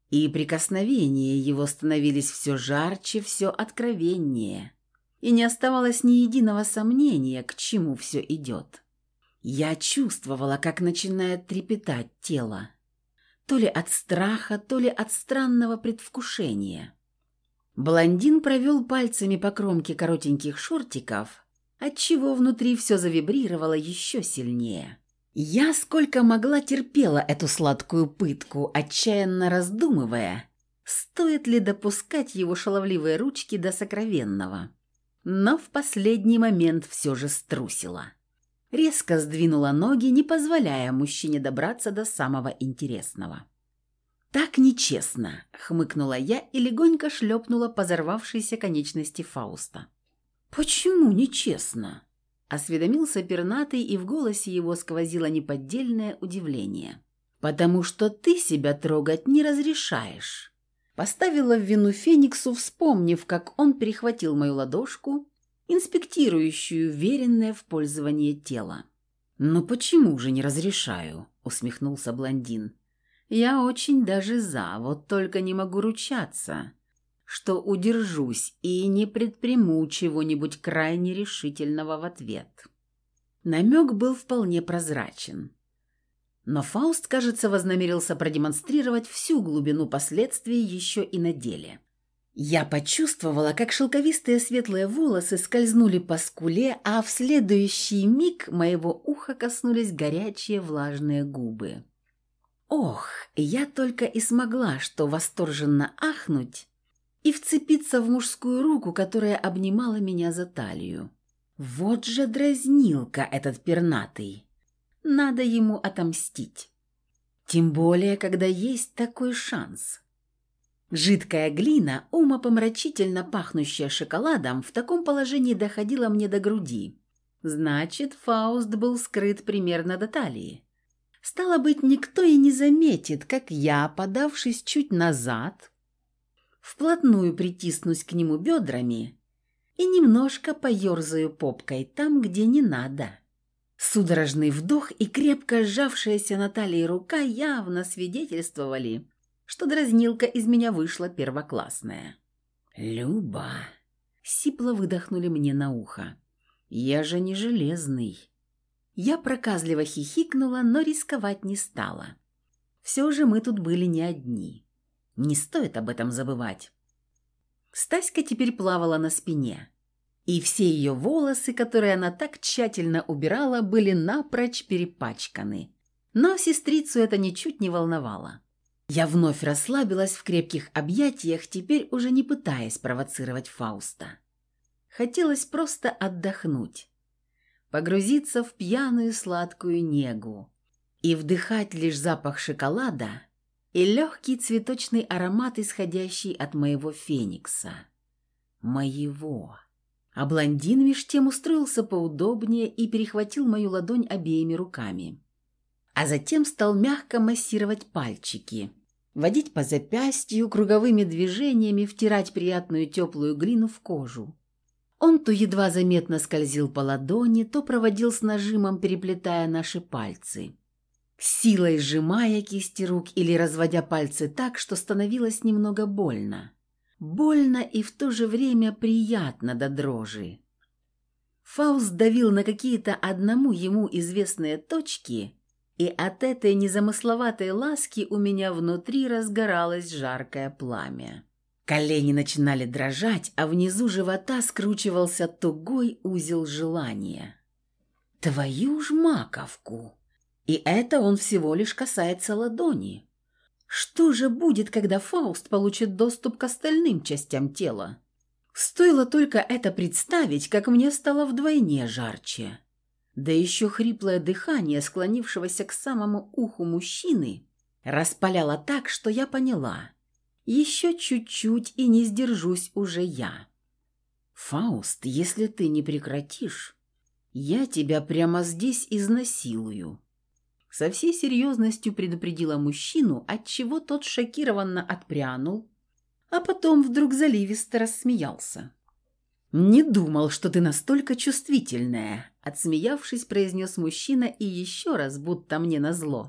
И прикосновения его становились все жарче, все откровеннее. И не оставалось ни единого сомнения, к чему все идет. Я чувствовала, как начинает трепетать тело. То ли от страха, то ли от странного предвкушения. Блондин провел пальцами по кромке коротеньких шортиков, отчего внутри все завибрировало еще сильнее. Я сколько могла терпела эту сладкую пытку, отчаянно раздумывая, стоит ли допускать его шаловливые ручки до сокровенного. Но в последний момент все же струсила. Резко сдвинула ноги, не позволяя мужчине добраться до самого интересного. «Так нечестно», — хмыкнула я и легонько шлепнула по взорвавшейся конечности Фауста. «Почему нечестно?» — осведомился пернатый, и в голосе его сквозило неподдельное удивление. «Потому что ты себя трогать не разрешаешь». Поставила в вину Фениксу, вспомнив, как он перехватил мою ладошку, инспектирующую веренное в пользование тело. «Но почему же не разрешаю?» — усмехнулся блондин. «Я очень даже за, вот только не могу ручаться, что удержусь и не предприму чего-нибудь крайне решительного в ответ». Намек был вполне прозрачен. Но Фауст, кажется, вознамерился продемонстрировать всю глубину последствий еще и на деле. Я почувствовала, как шелковистые светлые волосы скользнули по скуле, а в следующий миг моего уха коснулись горячие влажные губы. Ох, я только и смогла что восторженно ахнуть и вцепиться в мужскую руку, которая обнимала меня за талию. Вот же дразнилка этот пернатый. Надо ему отомстить. Тем более, когда есть такой шанс. Жидкая глина, умопомрачительно пахнущая шоколадом, в таком положении доходила мне до груди. Значит, Фауст был скрыт примерно до талии. Стало быть, никто и не заметит, как я, подавшись чуть назад, вплотную притиснусь к нему бедрами и немножко поерзаю попкой там, где не надо. Судорожный вдох и крепко сжавшаяся на талии рука явно свидетельствовали, что дразнилка из меня вышла первоклассная. «Люба!» — сипло выдохнули мне на ухо. «Я же не железный». Я проказливо хихикнула, но рисковать не стала. Все же мы тут были не одни. Не стоит об этом забывать. Стаська теперь плавала на спине, и все ее волосы, которые она так тщательно убирала, были напрочь перепачканы. Но сестрицу это ничуть не волновало. Я вновь расслабилась в крепких объятиях, теперь уже не пытаясь провоцировать Фауста. Хотелось просто отдохнуть, погрузиться в пьяную сладкую негу и вдыхать лишь запах шоколада и легкий цветочный аромат, исходящий от моего Феникса. Моего. А блондин меж тем устроился поудобнее и перехватил мою ладонь обеими руками. А затем стал мягко массировать пальчики, водить по запястью, круговыми движениями втирать приятную теплую глину в кожу. Он то едва заметно скользил по ладони, то проводил с нажимом, переплетая наши пальцы, силой сжимая кисти рук или разводя пальцы так, что становилось немного больно. Больно и в то же время приятно до дрожи. Фауст давил на какие-то одному ему известные точки, и от этой незамысловатой ласки у меня внутри разгоралось жаркое пламя. Колени начинали дрожать, а внизу живота скручивался тугой узел желания. Твою ж маковку! И это он всего лишь касается ладони. Что же будет, когда Фауст получит доступ к остальным частям тела? Стоило только это представить, как мне стало вдвойне жарче. Да еще хриплое дыхание, склонившегося к самому уху мужчины, распаляло так, что я поняла. Еще чуть-чуть и не сдержусь уже я. «Фауст, если ты не прекратишь, я тебя прямо здесь изнасилую». Со всей серьезностью предупредила мужчину, отчего тот шокированно отпрянул, а потом вдруг заливисто рассмеялся. «Не думал, что ты настолько чувствительная», — отсмеявшись, произнес мужчина и еще раз, будто мне назло.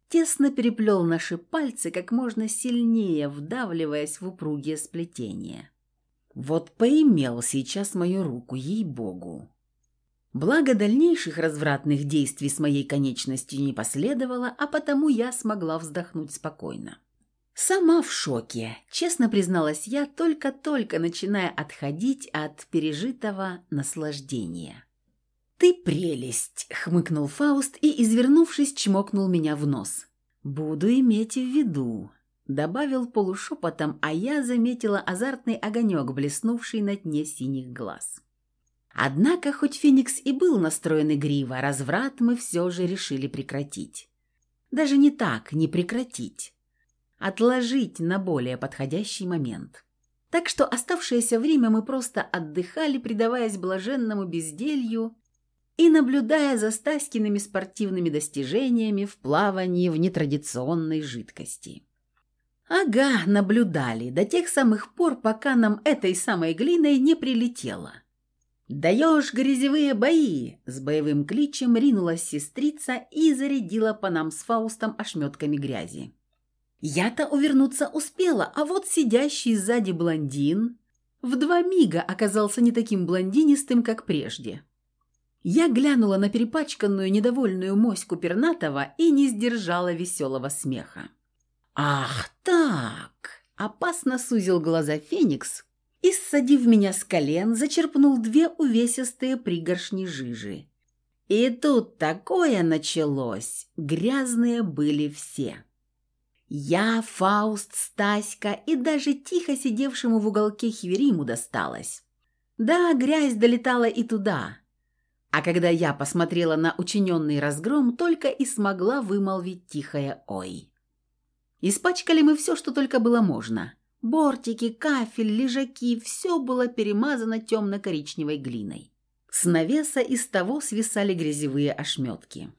тесно переплел наши пальцы, как можно сильнее вдавливаясь в упругие сплетения. Вот поимел сейчас мою руку, ей-богу. Благо дальнейших развратных действий с моей конечностью не последовало, а потому я смогла вздохнуть спокойно. Сама в шоке, честно призналась я, только-только начиная отходить от пережитого наслаждения. «Ты прелесть!» — хмыкнул Фауст и, извернувшись, чмокнул меня в нос. «Буду иметь в виду», — добавил полушепотом, а я заметила азартный огонек, блеснувший на дне синих глаз. Однако, хоть Феникс и был настроен игриво, разврат мы все же решили прекратить. Даже не так, не прекратить. Отложить на более подходящий момент. Так что оставшееся время мы просто отдыхали, предаваясь блаженному безделью и наблюдая за Стаськиными спортивными достижениями в плавании в нетрадиционной жидкости. Ага, наблюдали до тех самых пор, пока нам этой самой глиной не прилетело. «Даешь грязевые бои!» – с боевым кличем ринулась сестрица и зарядила по нам с Фаустом ошметками грязи. Я-то увернуться успела, а вот сидящий сзади блондин в 2 мига оказался не таким блондинистым, как прежде. Я глянула на перепачканную недовольную моську пернатого и не сдержала веселого смеха. «Ах так!» – опасно сузил глаза Феникс и, ссадив меня с колен, зачерпнул 2 увесистые пригоршни жижи. И тут такое началось, грязные были все. Я, Фауст, Стаська и даже тихо сидевшему в уголке Хвериму досталось. Да, грязь долетала и туда. А когда я посмотрела на учиненный разгром, только и смогла вымолвить тихое «Ой». Испачкали мы все, что только было можно. Бортики, кафель, лежаки – все было перемазано темно-коричневой глиной. С навеса из того свисали грязевые ошметки.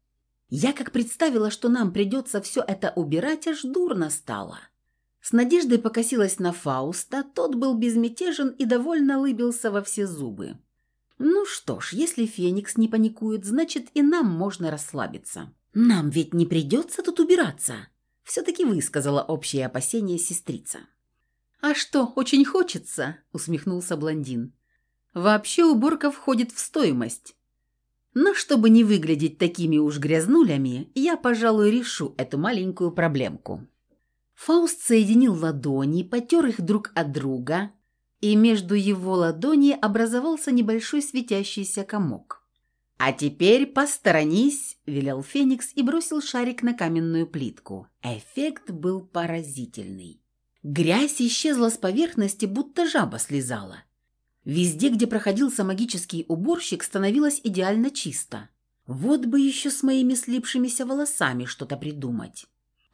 Я как представила, что нам придется все это убирать, аж дурно стало. С надеждой покосилась на Фауста, тот был безмятежен и довольно улыбился во все зубы. Ну что ж, если Феникс не паникует, значит и нам можно расслабиться. Нам ведь не придется тут убираться, все-таки высказала общее опасение сестрица. «А что, очень хочется?» – усмехнулся блондин. «Вообще уборка входит в стоимость. Но чтобы не выглядеть такими уж грязнулями, я, пожалуй, решу эту маленькую проблемку». Фауст соединил ладони, потер их друг от друга, и между его ладоней образовался небольшой светящийся комок. «А теперь посторонись», – велел Феникс и бросил шарик на каменную плитку. Эффект был поразительный. Грязь исчезла с поверхности, будто жаба слезала. Везде, где проходился магический уборщик, становилось идеально чисто. Вот бы еще с моими слипшимися волосами что-то придумать.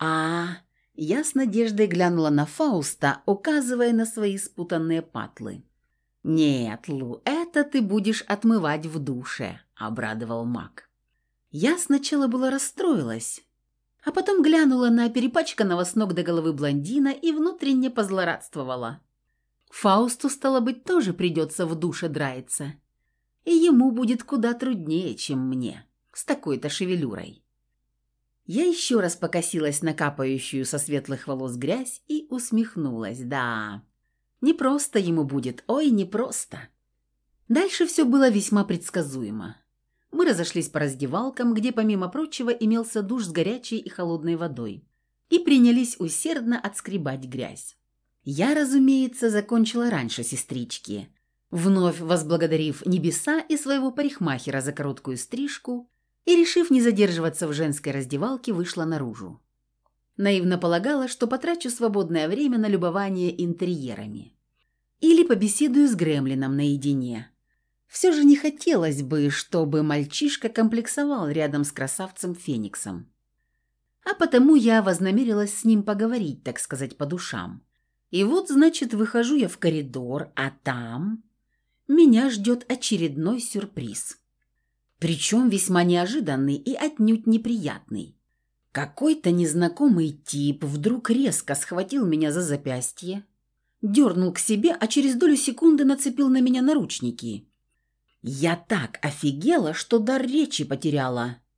Я с надеждой глянула на Фауста, указывая на свои спутанные патлы. «Нет, Лу, это ты будешь отмывать в душе», — обрадовал маг. Я сначала была расстроилась, а потом глянула на перепачканного с ног до головы блондина и внутренне позлорадствовала. Фаусту, стало быть, тоже придется в душе драиться, и ему будет куда труднее, чем мне, с такой-то шевелюрой. Я еще раз покосилась на капающую со светлых волос грязь и усмехнулась. Да, непросто ему будет, ой, непросто. Дальше все было весьма предсказуемо. Мы разошлись по раздевалкам, где, помимо прочего, имелся душ с горячей и холодной водой, и принялись усердно отскребать грязь. Я, разумеется, закончила раньше сестрички, вновь возблагодарив небеса и своего парикмахера за короткую стрижку, и, решив не задерживаться в женской раздевалке, вышла наружу. Наивно полагала, что потрачу свободное время на любование интерьерами. Или побеседую с Гремлином наедине. Все же не хотелось бы, чтобы мальчишка комплексовал рядом с красавцем Фениксом. А потому я вознамерилась с ним поговорить, так сказать, по душам. И вот, значит, выхожу я в коридор, а там меня ждет очередной сюрприз. Причем весьма неожиданный и отнюдь неприятный. Какой-то незнакомый тип вдруг резко схватил меня за запястье, дернул к себе, а через долю секунды нацепил на меня наручники. Я так офигела, что дар речи потеряла.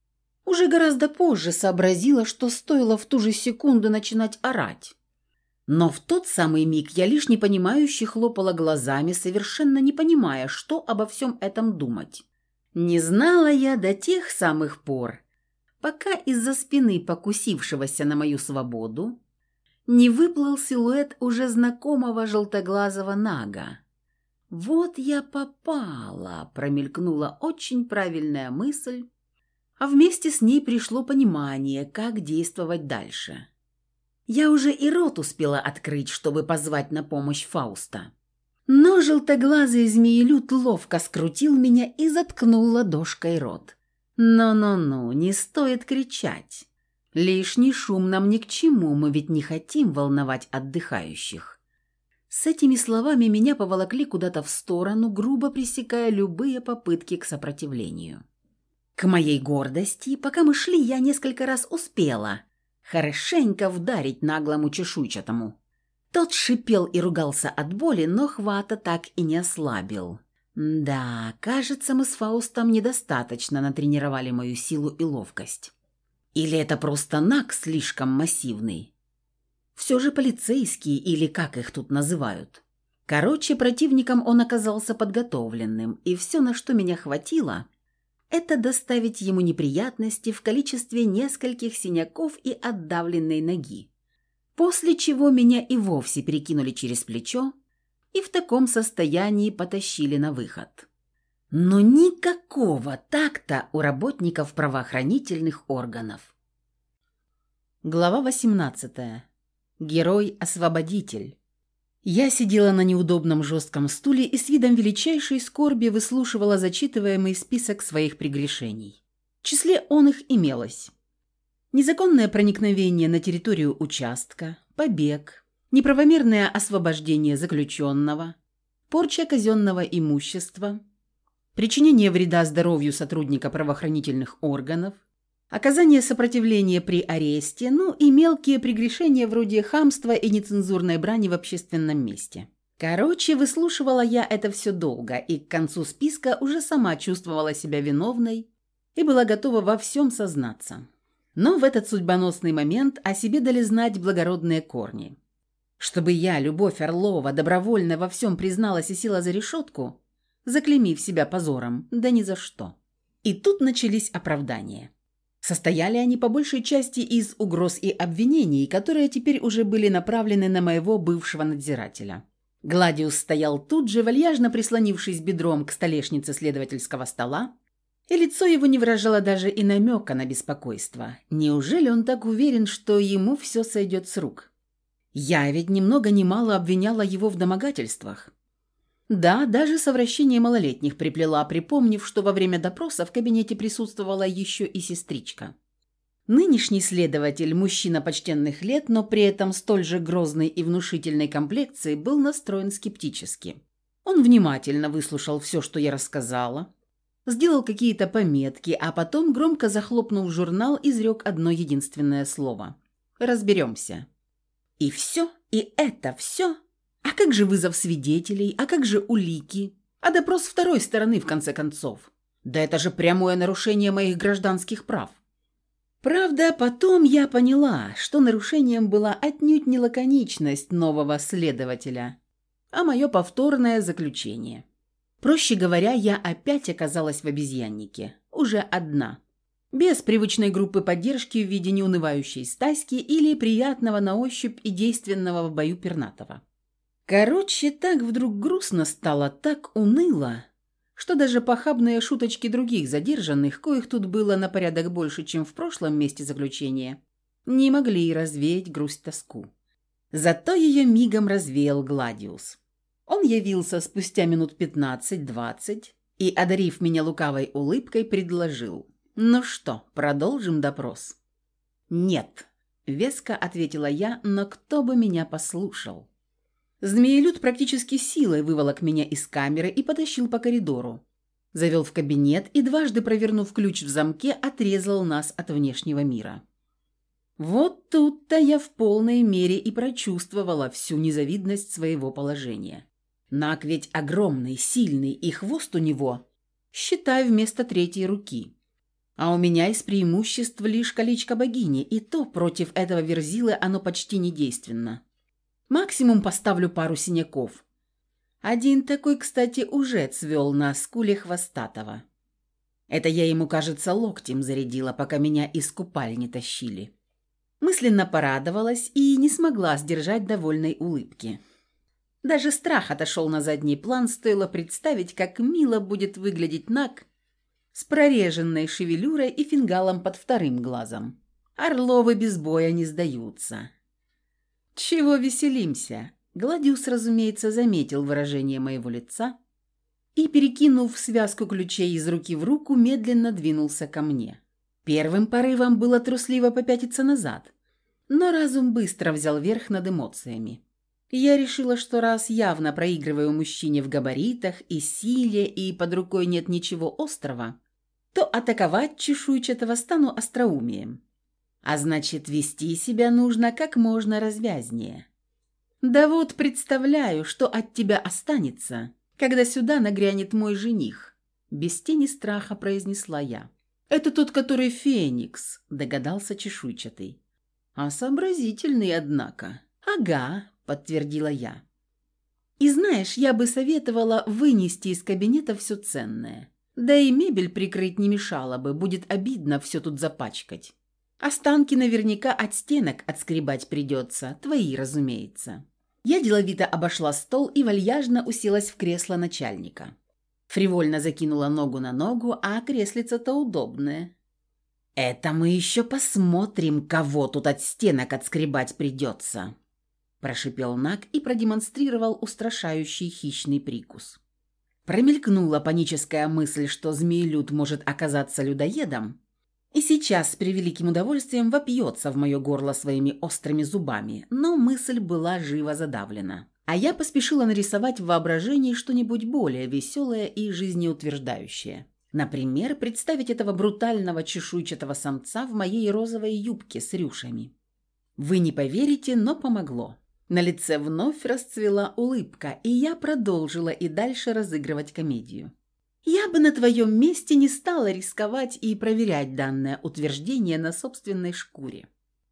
Уже гораздо позже сообразила, что стоило в ту же секунду начинать орать. Но в тот самый миг я лишь непонимающе хлопала глазами, совершенно не понимая, что обо всем этом думать. Не знала я до тех самых пор, пока из-за спины покусившегося на мою свободу не выплыл силуэт уже знакомого желтоглазого нага. «Вот я попала», – промелькнула очень правильная мысль, а вместе с ней пришло понимание, как действовать дальше. Я уже и рот успела открыть, чтобы позвать на помощь Фауста. Но желтоглазый змеелюд ловко скрутил меня и заткнул ладошкой рот. «Ну-ну-ну, не стоит кричать. Лишний шум нам ни к чему, мы ведь не хотим волновать отдыхающих». С этими словами меня поволокли куда-то в сторону, грубо пресекая любые попытки к сопротивлению. К моей гордости, пока мы шли, я несколько раз успела хорошенько вдарить наглому чешуйчатому. Тот шипел и ругался от боли, но хвата так и не ослабил. Да, кажется, мы с Фаустом недостаточно натренировали мою силу и ловкость. Или это просто наг слишком массивный? Все же полицейские, или как их тут называют. Короче, противником он оказался подготовленным, и все, на что меня хватило, это доставить ему неприятности в количестве нескольких синяков и отдавленной ноги. После чего меня и вовсе перекинули через плечо и в таком состоянии потащили на выход. Но никакого такта у работников правоохранительных органов. Глава 18. Герой-освободитель. Я сидела на неудобном жестком стуле и с видом величайшей скорби выслушивала зачитываемый список своих прегрешений. В числе он их имелось: незаконное проникновение на территорию участка, побег, неправомерное освобождение заключенного, порча казенного имущества, причинение вреда здоровью сотрудника правоохранительных органов, оказание сопротивления при аресте, ну и мелкие прегрешения вроде хамства и нецензурной брани в общественном месте. Короче, выслушивала я это все долго, и к концу списка уже сама чувствовала себя виновной и была готова во всем сознаться. Но в этот судьбоносный момент о себе дали знать благородные корни. Чтобы я, Любовь Орлова, добровольно во всем призналась и села за решетку, заклеймив себя позором, да ни за что. И тут начались оправдания. Состояли они по большей части из угроз и обвинений, которые теперь уже были направлены на моего бывшего надзирателя. Гладиус стоял тут же, вальяжно прислонившись бедром к столешнице следовательского стола, и лицо его не выражало даже и намека на беспокойство. Неужели он так уверен, что ему все сойдет с рук? Я ведь ни много ни мало обвиняла его в домогательствах. Да, даже совращение малолетних приплела, припомнив, что во время допроса в кабинете присутствовала еще и сестричка. Нынешний следователь, мужчина почтенных лет, но при этом столь же грозной и внушительной комплекции, был настроен скептически. Он внимательно выслушал все, что я рассказала, сделал какие-то пометки, а потом, громко захлопнув журнал, изрек одно единственное слово: «Разберемся». И все, и это все. А как же вызов свидетелей, а как же улики, а допрос второй стороны, в конце концов? Да это же прямое нарушение моих гражданских прав. Правда, потом я поняла, что нарушением была отнюдь не лаконичность нового следователя, а мое повторное заключение. Проще говоря, я опять оказалась в обезьяннике, уже одна, без привычной группы поддержки в виде неунывающей Стаськи или приятного на ощупь и действенного в бою пернатого. Короче, так вдруг грустно стало, так уныло, что даже похабные шуточки других задержанных, коих тут было на порядок больше, чем в прошлом месте заключения, не могли развеять грусть-тоску. Зато ее мигом развеял Гладиус. Он явился спустя минут 15-20 и, одарив меня лукавой улыбкой, предложил: «Ну что, продолжим допрос?» «Нет», — веско ответила я, но кто бы меня послушал. Змеелюд практически силой выволок меня из камеры и потащил по коридору. Завел в кабинет и, дважды провернув ключ в замке, отрезал нас от внешнего мира. Вот тут-то я в полной мере и прочувствовала всю незавидность своего положения. Наг ведь огромный, сильный, и хвост у него, считай, вместо третьей руки. А у меня из преимуществ лишь колечко богини, и то против этого верзилы оно почти недейственно. Максимум поставлю пару синяков. Один такой, кстати, уже цвел на скуле хвостатого. Это я ему, кажется, локтем зарядила, пока меня из купальни тащили. Мысленно порадовалась и не смогла сдержать довольной улыбки. Даже страх отошел на задний план, стоило представить, как мило будет выглядеть Наг с прореженной шевелюрой и фингалом под вторым глазом. Орловы без боя не сдаются. «Чего веселимся?» Гладиус, разумеется, заметил выражение моего лица и, перекинув связку ключей из руки в руку, медленно двинулся ко мне. Первым порывом было трусливо попятиться назад, но разум быстро взял верх над эмоциями. Я решила, что раз явно проигрываю мужчине в габаритах и силе, и под рукой нет ничего острого, то атаковать чешуйчатого стану остроумием. А значит, вести себя нужно как можно развязнее. Да вот представляю, что от тебя останется, когда сюда нагрянет мой жених, без тени страха произнесла я. Это тот, который Феникс, догадался чешуйчатый. А сообразительный, однако. Ага, подтвердила я. И знаешь, я бы советовала вынести из кабинета все ценное. Да и мебель прикрыть не мешало бы, будет обидно все тут запачкать. Останки наверняка от стенок отскребать придется, твои, разумеется. Я деловито обошла стол и вальяжно уселась в кресло начальника. Фривольно закинула ногу на ногу, а креслице-то удобное. «Это мы еще посмотрим, кого тут от стенок отскребать придется», прошипел Наг и продемонстрировал устрашающий хищный прикус. Промелькнула паническая мысль, что змеелюд может оказаться людоедом, и сейчас с превеликим удовольствием вопьется в мое горло своими острыми зубами, но мысль была живо задавлена. А я поспешила нарисовать в воображении что-нибудь более веселое и жизнеутверждающее. Например, представить этого брутального чешуйчатого самца в моей розовой юбке с рюшами. Вы не поверите, но помогло. На лице вновь расцвела улыбка, и я продолжила и дальше разыгрывать комедию. Я бы на твоем месте не стала рисковать и проверять данное утверждение на собственной шкуре.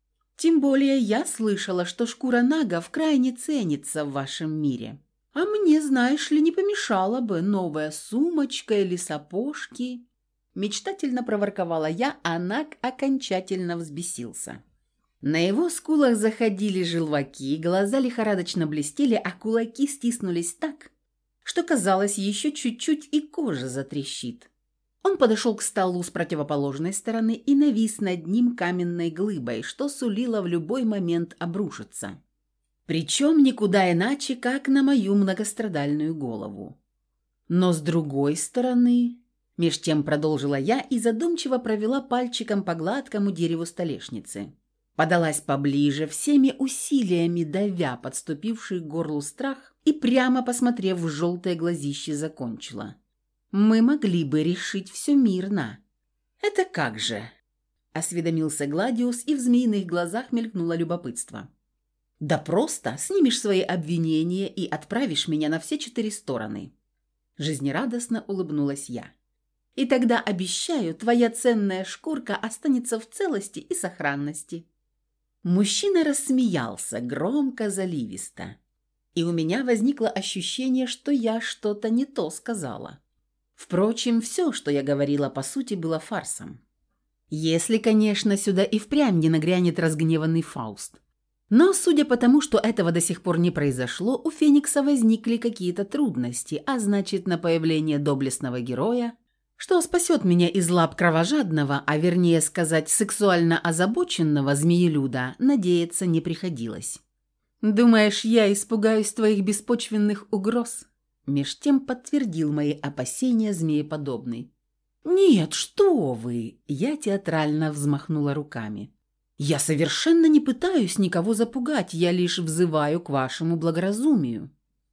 Тем более я слышала, что шкура нагов крайне ценится в вашем мире. А мне, знаешь ли, не помешала бы новая сумочка или сапожки. Мечтательно проворковала я, а Наг окончательно взбесился. На его скулах заходили желваки, глаза лихорадочно блестели, а кулаки стиснулись так, что казалось, еще чуть-чуть и кожа затрещит. Он подошел к столу с противоположной стороны и навис над ним каменной глыбой, что сулило в любой момент обрушиться. Причем никуда иначе, как на мою многострадальную голову. Но с другой стороны, меж тем продолжила я и задумчиво провела пальчиком по гладкому дереву столешницы. Подалась поближе, всеми усилиями давя подступивший к горлу страх и прямо посмотрев в желтое глазище закончила. Мы могли бы решить все мирно. Это как же? Осведомился Гладиус, и в змеиных глазах мелькнуло любопытство. Да просто снимешь свои обвинения и отправишь меня на все 4 стороны. Жизнерадостно улыбнулась я. И тогда, обещаю, твоя ценная шкурка останется в целости и сохранности. Мужчина рассмеялся, громко, заливисто. И у меня возникло ощущение, что я что-то не то сказала. Впрочем, все, что я говорила, по сути, было фарсом. Если, конечно, сюда и впрямь не нагрянет разгневанный Фауст. Но, судя по тому, что этого до сих пор не произошло, у Феникса возникли какие-то трудности, а значит, на появление доблестного героя, что спасет меня из лап кровожадного, а вернее сказать, сексуально озабоченного змеелюда, надеяться не приходилось. «Думаешь, я испугаюсь твоих беспочвенных угроз?» Меж тем подтвердил мои опасения змееподобный. «Нет, что вы!» Я театрально взмахнула руками. «Я совершенно не пытаюсь никого запугать, я лишь взываю к вашему благоразумию».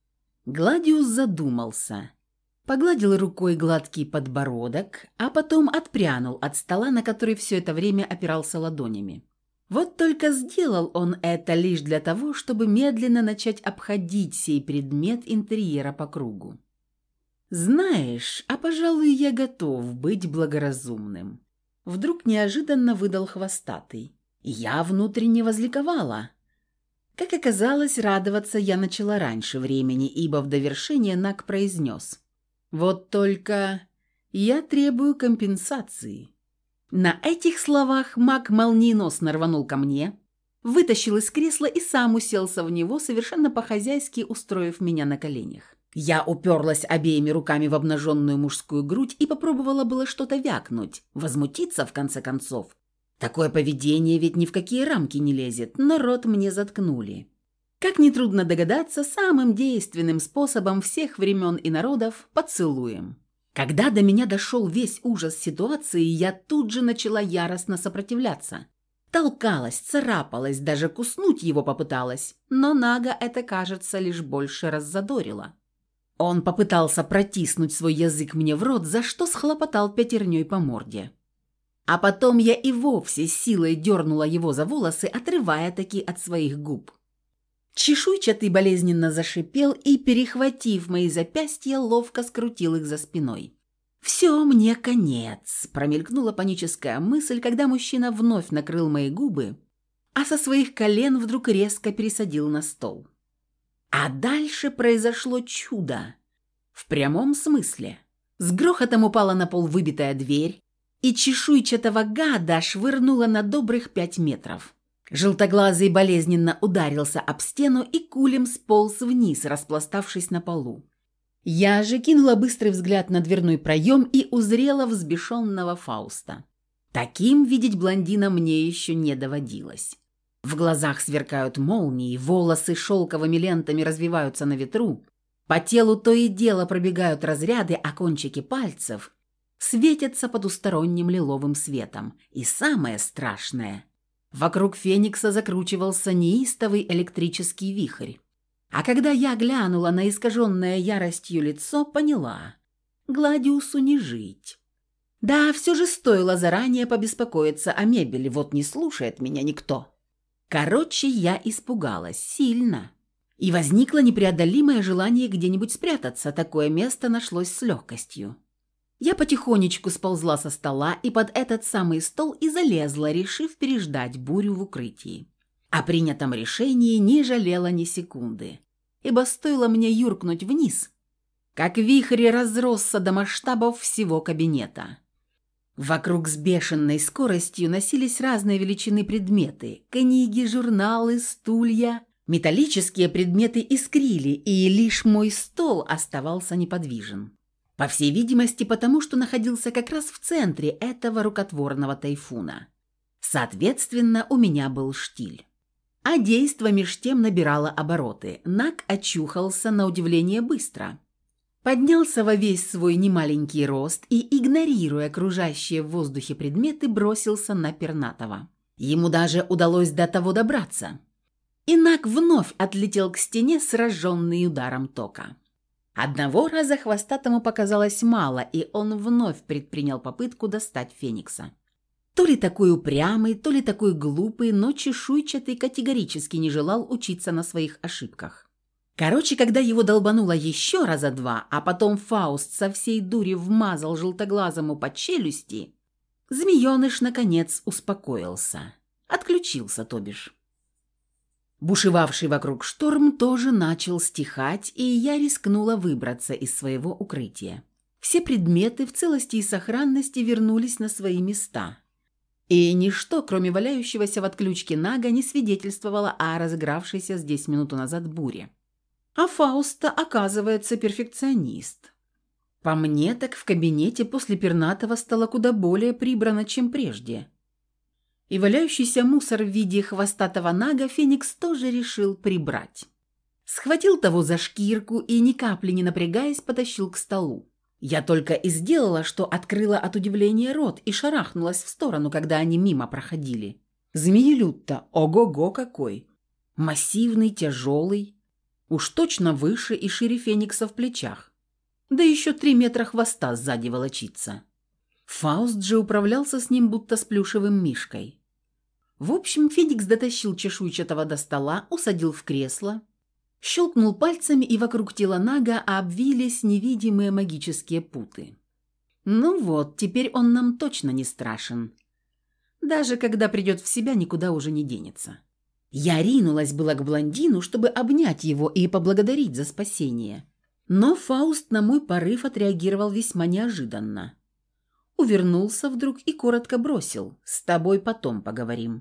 Гладиус задумался. Погладил рукой гладкий подбородок, а потом отпрянул от стола, на который все это время опирался ладонями. Вот только сделал он это лишь для того, чтобы медленно начать обходить сей предмет интерьера по кругу. «Знаешь, а, пожалуй, я готов быть благоразумным. Вдруг неожиданно выдал хвостатый. Я внутренне возликовала. Как оказалось, радоваться я начала раньше времени, ибо в довершение Наг произнес: «Вот только я требую компенсации». На этих словах маг молниеносно рванул ко мне, вытащил из кресла и сам уселся в него, совершенно по-хозяйски устроив меня на коленях. Я уперлась обеими руками в обнаженную мужскую грудь и попробовала было что-то вякнуть, возмутиться в конце концов. Такое поведение ведь ни в какие рамки не лезет, но рот мне заткнули. Как нетрудно догадаться, самым действенным способом всех времен и народов – поцелуем. Когда до меня дошел весь ужас ситуации, я тут же начала яростно сопротивляться. Толкалась, царапалась, даже куснуть его попыталась, но Нага это, кажется, лишь больше раззадорило. Он попытался протиснуть свой язык мне в рот, за что схлопотал пятерней по морде. А потом я и вовсе силой дернула его за волосы, отрывая таки от своих губ. Чешуйчатый болезненно зашипел и, перехватив мои запястья, ловко скрутил их за спиной. «Все, мне конец», – промелькнула паническая мысль, когда мужчина вновь накрыл мои губы, а со своих колен вдруг резко пересадил на стол. А дальше произошло чудо. В прямом смысле. С грохотом упала на пол выбитая дверь, и чешуйчатого гада швырнула на добрых 5 метров. Желтоглазый болезненно ударился об стену и кулем сполз вниз, распластавшись на полу. Я же кинула быстрый взгляд на дверной проем и узрела взбешенного Фауста. Таким видеть блондина мне еще не доводилось. В глазах сверкают молнии, волосы шелковыми лентами развиваются на ветру, по телу то и дело пробегают разряды, а кончики пальцев светятся потусторонним лиловым светом. И самое страшное – вокруг Феникса закручивался неистовый электрический вихрь. А когда я глянула на искаженное яростью лицо, поняла – Гладиусу не жить. Да, все же стоило заранее побеспокоиться о мебели, вот не слушает меня никто. Короче, я испугалась сильно. И возникло непреодолимое желание где-нибудь спрятаться, такое место нашлось с легкостью. Я потихонечку сползла со стола и под этот самый стол и залезла, решив переждать бурю в укрытии. О принятом решении не жалела ни секунды, ибо стоило мне юркнуть вниз, как вихрь разросся до масштабов всего кабинета. Вокруг с бешеной скоростью носились разные величины предметы – книги, журналы, стулья. Металлические предметы искрили, и лишь мой стол оставался неподвижен. По всей видимости, потому что находился как раз в центре этого рукотворного тайфуна. Соответственно, у меня был штиль. А действо меж тем набирало обороты. Наг очухался на удивление быстро. Поднялся во весь свой немаленький рост и, игнорируя окружающие в воздухе предметы, бросился на пернатого. Ему даже удалось до того добраться. И Наг вновь отлетел к стене, сраженный ударом тока. Одного раза хвостатому показалось мало, и он вновь предпринял попытку достать Феникса. То ли такой упрямый, то ли такой глупый, но чешуйчатый категорически не желал учиться на своих ошибках. Короче, когда его долбануло еще раза два, а потом Фауст со всей дури вмазал желтоглазому по челюсти, змееныш, наконец, успокоился. Отключился, то бишь. Бушевавший вокруг шторм тоже начал стихать, и я рискнула выбраться из своего укрытия. Все предметы в целости и сохранности вернулись на свои места. И ничто, кроме валяющегося в отключке Нага, не свидетельствовало о разыгравшейся здесь минуту назад буре. А Фауста, оказывается, перфекционист. По мне, так в кабинете после пернатого стало куда более прибрано, чем прежде. И валяющийся мусор в виде хвостатого Нага Феникс тоже решил прибрать. Схватил того за шкирку и, ни капли не напрягаясь, потащил к столу. Я только и сделала, что открыла от удивления рот и шарахнулась в сторону, когда они мимо проходили. Змеелюд-то, ого-го какой! Массивный, тяжелый, уж точно выше и шире Феникса в плечах. Да еще 3 метра хвоста сзади волочится. Фауст же управлялся с ним будто с плюшевым мишкой. В общем, Феникс дотащил чешуйчатого до стола, усадил в кресло, щелкнул пальцами, и вокруг тела Нага обвились невидимые магические путы. Ну вот, теперь он нам точно не страшен. Даже когда придет в себя, никуда уже не денется. Я ринулась была к блондину, чтобы обнять его и поблагодарить за спасение. Но Фауст на мой порыв отреагировал весьма неожиданно. Увернулся вдруг и коротко бросил: «С тобой потом поговорим».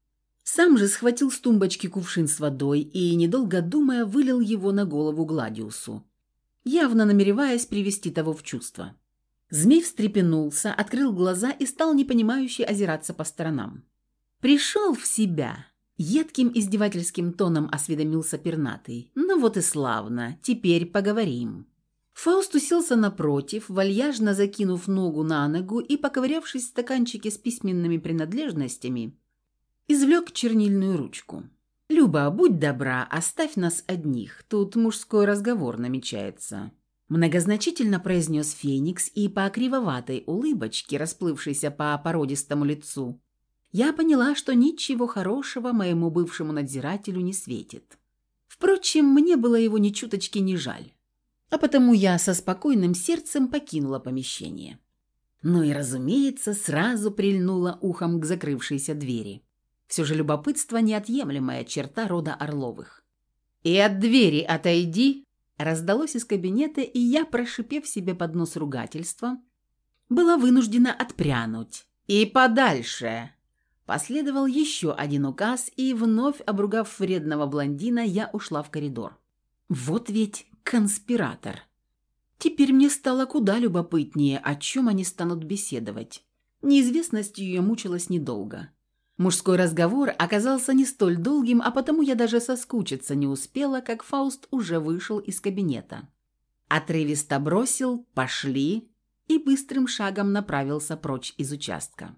Сам же схватил с тумбочки кувшин с водой и, недолго думая, вылил его на голову Гладиусу, явно намереваясь привести того в чувство. Змей встрепенулся, открыл глаза и стал непонимающе озираться по сторонам. «Пришел в себя!» — едким издевательским тоном осведомился пернатый. «Ну вот и славно, теперь поговорим». Фауст уселся напротив, вальяжно закинув ногу на ногу и, поковырявшись в стаканчике с письменными принадлежностями, извлек чернильную ручку. «Люба, будь добра, оставь нас одних, тут мужской разговор намечается», — многозначительно произнес Феникс, и по кривоватой улыбочке, расплывшейся по породистому лицу, я поняла, что ничего хорошего моему бывшему надзирателю не светит. Впрочем, мне было его ни чуточки не жаль, а потому я со спокойным сердцем покинула помещение. Ну и, разумеется, сразу прильнула ухом к закрывшейся двери. Все же любопытство – неотъемлемая черта рода Орловых. «И от двери отойди!» Раздалось из кабинета, и я, прошипев себе под нос ругательства, была вынуждена отпрянуть. «И подальше!» Последовал еще один указ, и, вновь обругав вредного блондина, я ушла в коридор. Вот ведь конспиратор. Теперь мне стало куда любопытнее, о чем они станут беседовать. Неизвестностью я мучилась недолго. Мужской разговор оказался не столь долгим, а потому я даже соскучиться не успела, как Фауст уже вышел из кабинета. Отрывисто бросил «пошли» и быстрым шагом направился прочь из участка.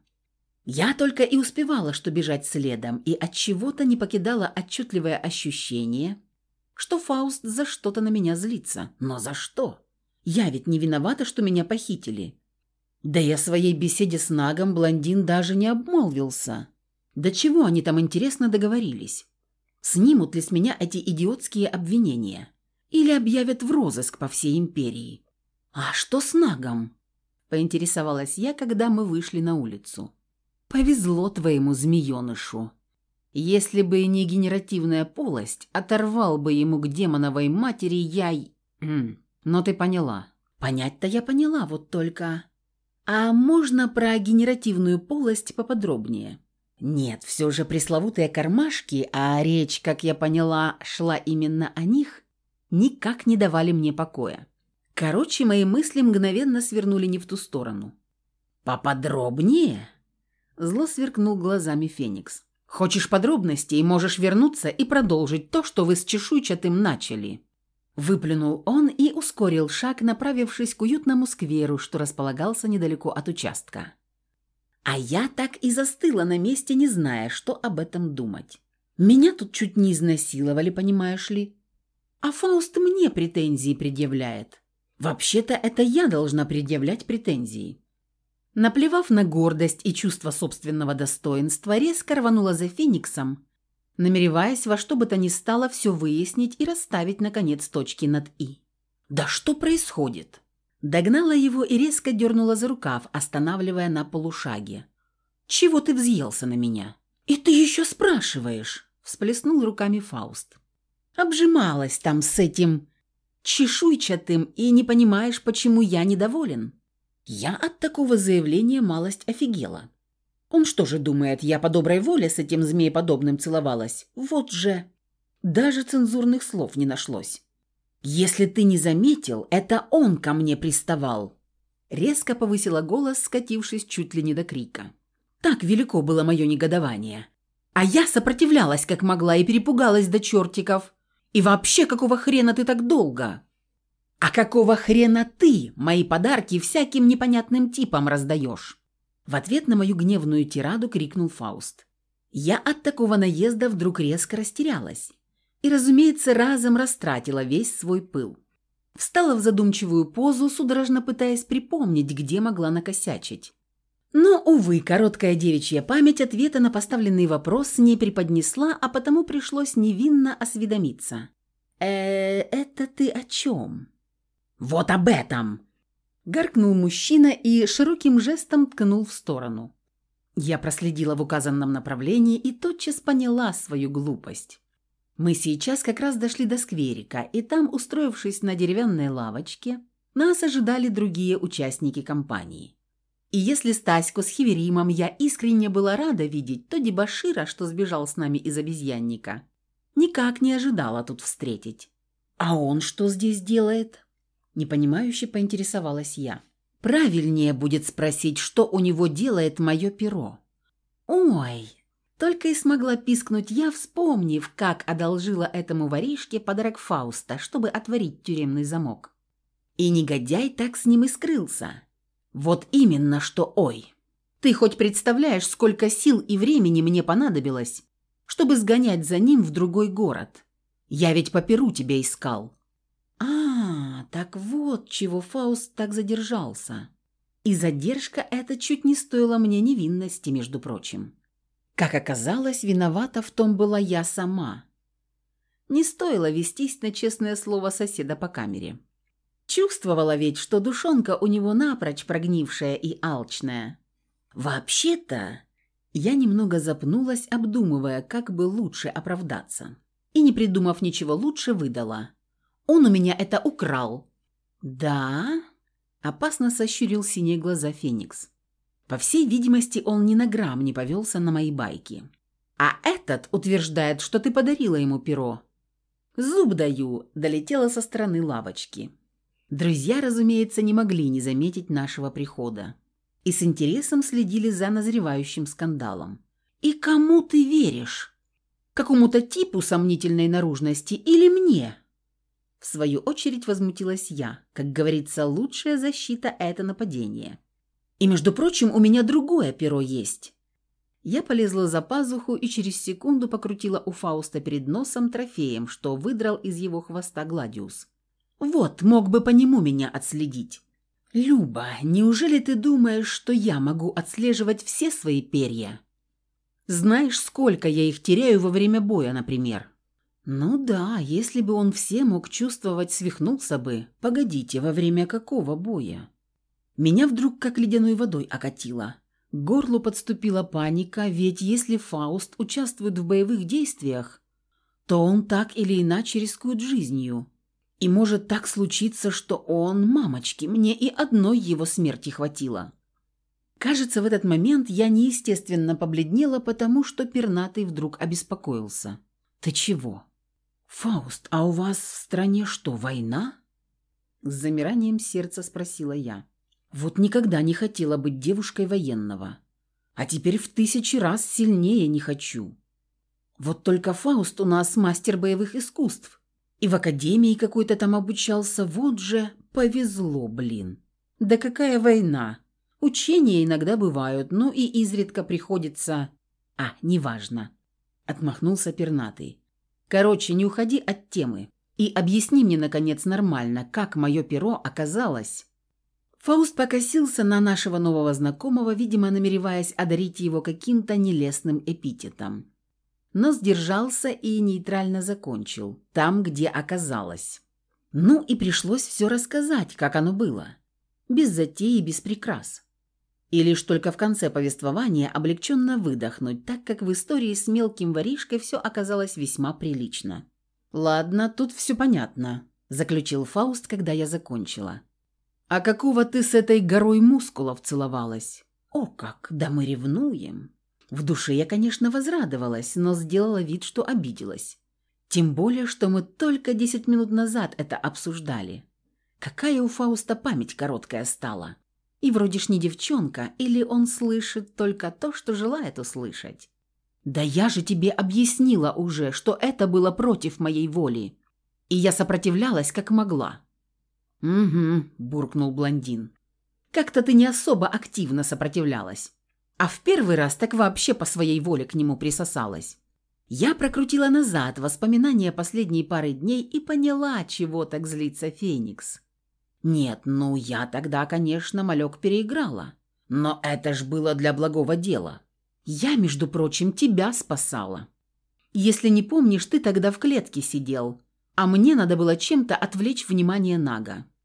Я только и успевала, что бежать следом, и от чего-то не покидало отчетливое ощущение, что Фауст за что-то на меня злится. Но за что? Я ведь не виновата, что меня похитили. Да и о своей беседе с Нагом блондин даже не обмолвился. До чего они там, интересно, договорились? Снимут ли с меня эти идиотские обвинения? Или объявят в розыск по всей империи? А что с Нагом? Поинтересовалась я, когда мы вышли на улицу. Повезло твоему змеенышу. Если бы не генеративная полость, оторвал бы ему к демоновой матери я... Но ты поняла. Понять-то я поняла, вот только... А можно про генеративную полость поподробнее? Нет, все же пресловутые кармашки, а речь, как я поняла, шла именно о них, никак не давали мне покоя. Короче, мои мысли мгновенно свернули не в ту сторону. «Поподробнее?» Зло сверкнул глазами Феникс. «Хочешь подробностей, можешь вернуться и продолжить то, что вы с чешуйчатым начали». Выплюнул он и ускорил шаг, направившись к уютному скверу, что располагался недалеко от участка. А я так и застыла на месте, не зная, что об этом думать. Меня тут чуть не изнасиловали, понимаешь ли? А Фауст мне претензии предъявляет. Вообще-то это я должна предъявлять претензии. Наплевав на гордость и чувство собственного достоинства, резко рванула за Фениксом, намереваясь во что бы то ни стало все выяснить и расставить, наконец, точки над «и». «Да что происходит?» Догнала его и резко дернула за рукав, останавливая на полушаге. «Чего ты взъелся на меня?» «И ты еще спрашиваешь?» – всплеснул руками Фауст. «Обжималась там с этим чешуйчатым и не понимаешь, почему я недоволен?» Я от такого заявления малость офигела. Он что же думает, я по доброй воле с этим змееподобным целовалась? Вот же! Даже цензурных слов не нашлось. «Если ты не заметил, это он ко мне приставал!» Резко повысила голос, скатившись чуть ли не до крика. Так велико было мое негодование. А я сопротивлялась как могла и перепугалась до чертиков. И вообще, какого хрена ты так долго? А какого хрена ты мои подарки всяким непонятным типам раздаешь? В ответ на мою гневную тираду крикнул Фауст. Я от такого наезда вдруг резко растерялась. И, разумеется, разом растратила весь свой пыл. Встала в задумчивую позу, судорожно пытаясь припомнить, где могла накосячить. Но, увы, короткая девичья память ответа на поставленный вопрос не преподнесла, а потому пришлось невинно осведомиться. Это ты о чем?» «Вот об этом!» Гаркнул мужчина и широким жестом ткнул в сторону. Я проследила в указанном направлении и тотчас поняла свою глупость. Мы сейчас как раз дошли до скверика, и там, устроившись на деревянной лавочке, нас ожидали другие участники компании. И если Стаську с Хеверимом я искренне была рада видеть, то дебошира, что сбежал с нами из обезьянника, никак не ожидала тут встретить. «А он что здесь делает?» Непонимающе поинтересовалась я. «Правильнее будет спросить, что у него делает мое перо». «Ой!» Только и смогла пискнуть я, вспомнив, как одолжила этому воришке подарок Фауста, чтобы отворить тюремный замок. И негодяй так с ним и скрылся. Вот именно что «ой». Ты хоть представляешь, сколько сил и времени мне понадобилось, чтобы сгонять за ним в другой город? Я ведь по перу тебя искал. Так вот, чего Фауст так задержался. И задержка эта чуть не стоила мне невинности, между прочим. Как оказалось, виновата в том была я сама. Не стоило вестись на честное слово соседа по камере. Чувствовала ведь, что душонка у него напрочь прогнившая и алчная. Вообще-то, я немного запнулась, обдумывая, как бы лучше оправдаться. И, не придумав ничего лучше, выдала. Он у меня это украл. «Да?» – опасно сощурил синие глаза Феникс. По всей видимости, он ни на грамм не повелся на мои байки. «А этот утверждает, что ты подарила ему перо». «Зуб даю», – долетела со стороны лавочки. Друзья, разумеется, не могли не заметить нашего прихода и с интересом следили за назревающим скандалом. «И кому ты веришь? Какому-то типу сомнительной наружности или мне?» В свою очередь возмутилась я. Как говорится, лучшая защита – это нападение. И, между прочим, у меня другое перо есть. Я полезла за пазуху и через секунду покрутила у Фауста перед носом трофеем, что выдрал из его хвоста Гладиус. Вот, мог бы по нему меня отследить. «Люба, неужели ты думаешь, что я могу отслеживать все свои перья? Знаешь, сколько я их теряю во время боя, например?» «Ну да, если бы он все мог чувствовать, свихнулся бы. Погодите, во время какого боя?» Меня вдруг как ледяной водой окатило. К горлу подступила паника, ведь если Фауст участвует в боевых действиях, то он так или иначе рискует жизнью. И может так случиться, что он, мамочки, мне и одной его смерти хватило. Кажется, в этот момент я неестественно побледнела, потому что пернатый вдруг обеспокоился. «Ты чего?» «Фауст, а у вас в стране что, война?» С замиранием сердца спросила я. Вот никогда не хотела быть девушкой военного. А теперь в 1000 раз сильнее не хочу. Вот только Фауст у нас мастер боевых искусств. И в академии какой-то там обучался. Вот же повезло, блин. Да какая война? Учения иногда бывают, ну и изредка приходится... неважно. Отмахнулся пернатый. Короче, не уходи от темы. И объясни мне, наконец, нормально, как мое перо оказалось... Фауст покосился на нашего нового знакомого, видимо, намереваясь одарить его каким-то нелестным эпитетом. Но сдержался и нейтрально закончил, там, где оказалось. Ну и пришлось все рассказать, как оно было. Без затей и без прикрас. И лишь только в конце повествования облегченно выдохнуть, так как в истории с мелким воришкой все оказалось весьма прилично. «Ладно, тут все понятно», – заключил Фауст, когда я закончила. «А какого ты с этой горой мускулов целовалась?» «О как, да мы ревнуем!» В душе я, конечно, возрадовалась, но сделала вид, что обиделась. Тем более, что мы только 10 минут назад это обсуждали. Какая у Фауста память короткая стала. И вроде ж не девчонка, или он слышит только то, что желает услышать. «Да я же тебе объяснила уже, что это было против моей воли. И я сопротивлялась, как могла». «Угу», – буркнул блондин. «Как-то ты не особо активно сопротивлялась. А в первый раз так вообще по своей воле к нему присосалась». Я прокрутила назад воспоминания последней пары дней и поняла, чего так злится Феникс. Нет, я тогда, конечно, малек переиграла. Но это ж было для благого дела. Я, между прочим, тебя спасала. Если не помнишь, ты тогда в клетке сидел, а мне надо было чем-то отвлечь внимание Нага.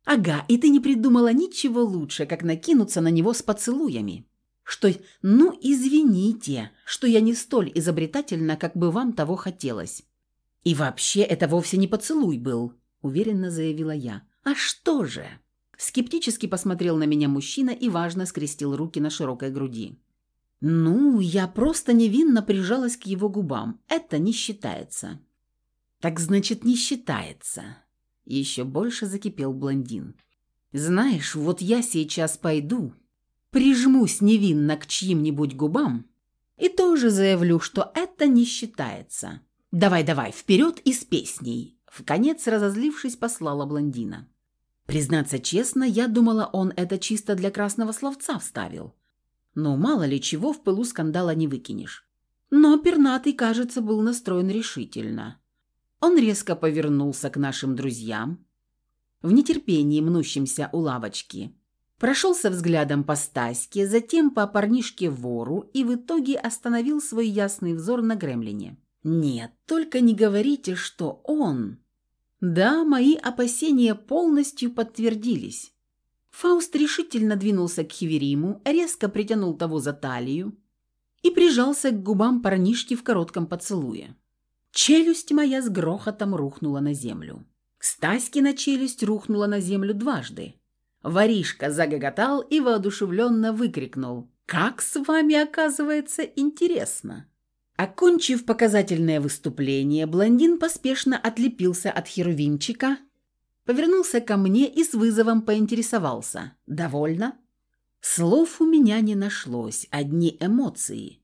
Ага, и ты не придумала ничего лучше, как накинуться на него с поцелуями. Что, ну, извините, что я не столь изобретательна, как бы вам того хотелось. И вообще, это вовсе не поцелуй был, уверенно заявила я. А что же? Скептически посмотрел на меня мужчина и важно скрестил руки на широкой груди. Ну, я просто невинно прижалась к его губам. Это не считается. Так значит, не считается. Еще больше закипел блондин. Знаешь, вот я сейчас пойду, прижмусь невинно к чьим-нибудь губам и тоже заявлю, что это не считается. Давай, вперед и с песней. Вконец разозлившись, послала блондина. Признаться честно, я думала, он это чисто для красного словца вставил. Но мало ли чего в пылу скандала не выкинешь. Но пернатый, кажется, был настроен решительно. Он резко повернулся к нашим друзьям, в нетерпении мнущимся у лавочки, прошелся взглядом по Стаське, затем по парнишке-вору и в итоге остановил свой ясный взор на гремлине. «Нет, только не говорите, что он...» Да, мои опасения полностью подтвердились. Фауст решительно двинулся к Хевериму, резко притянул того за талию и прижался к губам парнишки в коротком поцелуе. Челюсть моя с грохотом рухнула на землю. Стаськина челюсть рухнула на землю дважды. Воришка загоготал и воодушевленно выкрикнул: «Как с вами, оказывается, интересно!» Окончив показательное выступление, блондин поспешно отлепился от херувимчика, повернулся ко мне и с вызовом поинтересовался: «Довольно?» Слов у меня не нашлось, одни эмоции.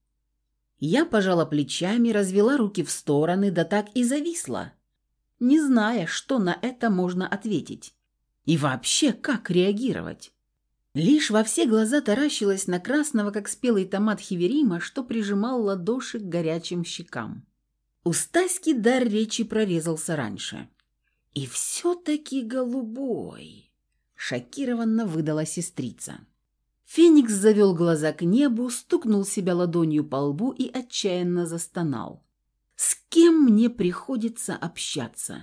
Я пожала плечами, развела руки в стороны, да так и зависла, не зная, что на это можно ответить. И вообще, как реагировать? Лишь во все глаза таращилась на красного, как спелый томат Хеверима, что прижимал ладоши к горячим щекам. У Стаськи дар речи прорезался раньше. «И все-таки голубой!» – шокированно выдала сестрица. Феникс завел глаза к небу, стукнул себя ладонью по лбу и отчаянно застонал. «С кем мне приходится общаться?»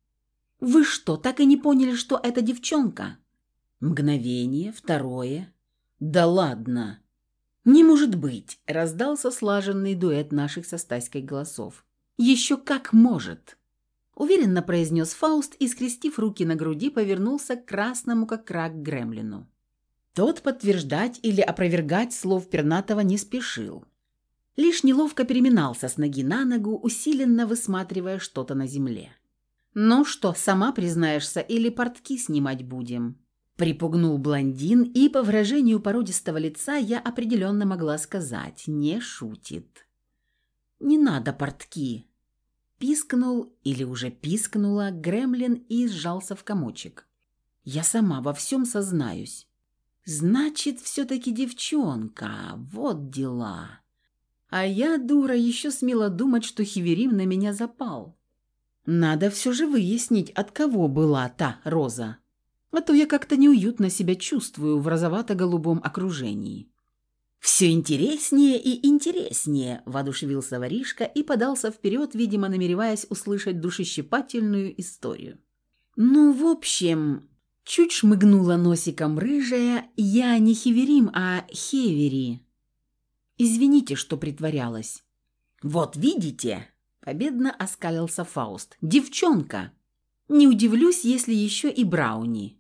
«Вы что, так и не поняли, что это девчонка?» Мгновение, второе. «Да ладно!» «Не может быть!» – раздался слаженный дуэт наших со Стаськой голосов. «Еще как может!» – уверенно произнес Фауст и, скрестив руки на груди, повернулся к красному, как рак, гремлину. Тот подтверждать или опровергать слов пернатого не спешил. Лишь неловко переминался с ноги на ногу, усиленно высматривая что-то на земле. «Ну что, сама признаешься или портки снимать будем?» Припугнул блондин, и по выражению породистого лица я определенно могла сказать: не шутит. «Не надо портки!» Пискнул или уже пискнула гремлин и сжался в комочек. «Я сама во всем сознаюсь». «Значит, все-таки девчонка, вот дела. А я, дура, еще смела думать, что Хеверим на меня запал. Надо все же выяснить, от кого была та роза. А то я как-то неуютно себя чувствую в розовато-голубом окружении». «Все интереснее и интереснее», – воодушевился воришка и подался вперед, видимо, намереваясь услышать душещипательную историю. «Ну, в общем...» Чуть шмыгнула носиком рыжая, я не Хеверим, а Хевери. Извините, что притворялась. «Вот видите?» – победно оскалился Фауст. «Девчонка! Не удивлюсь, если еще и Брауни».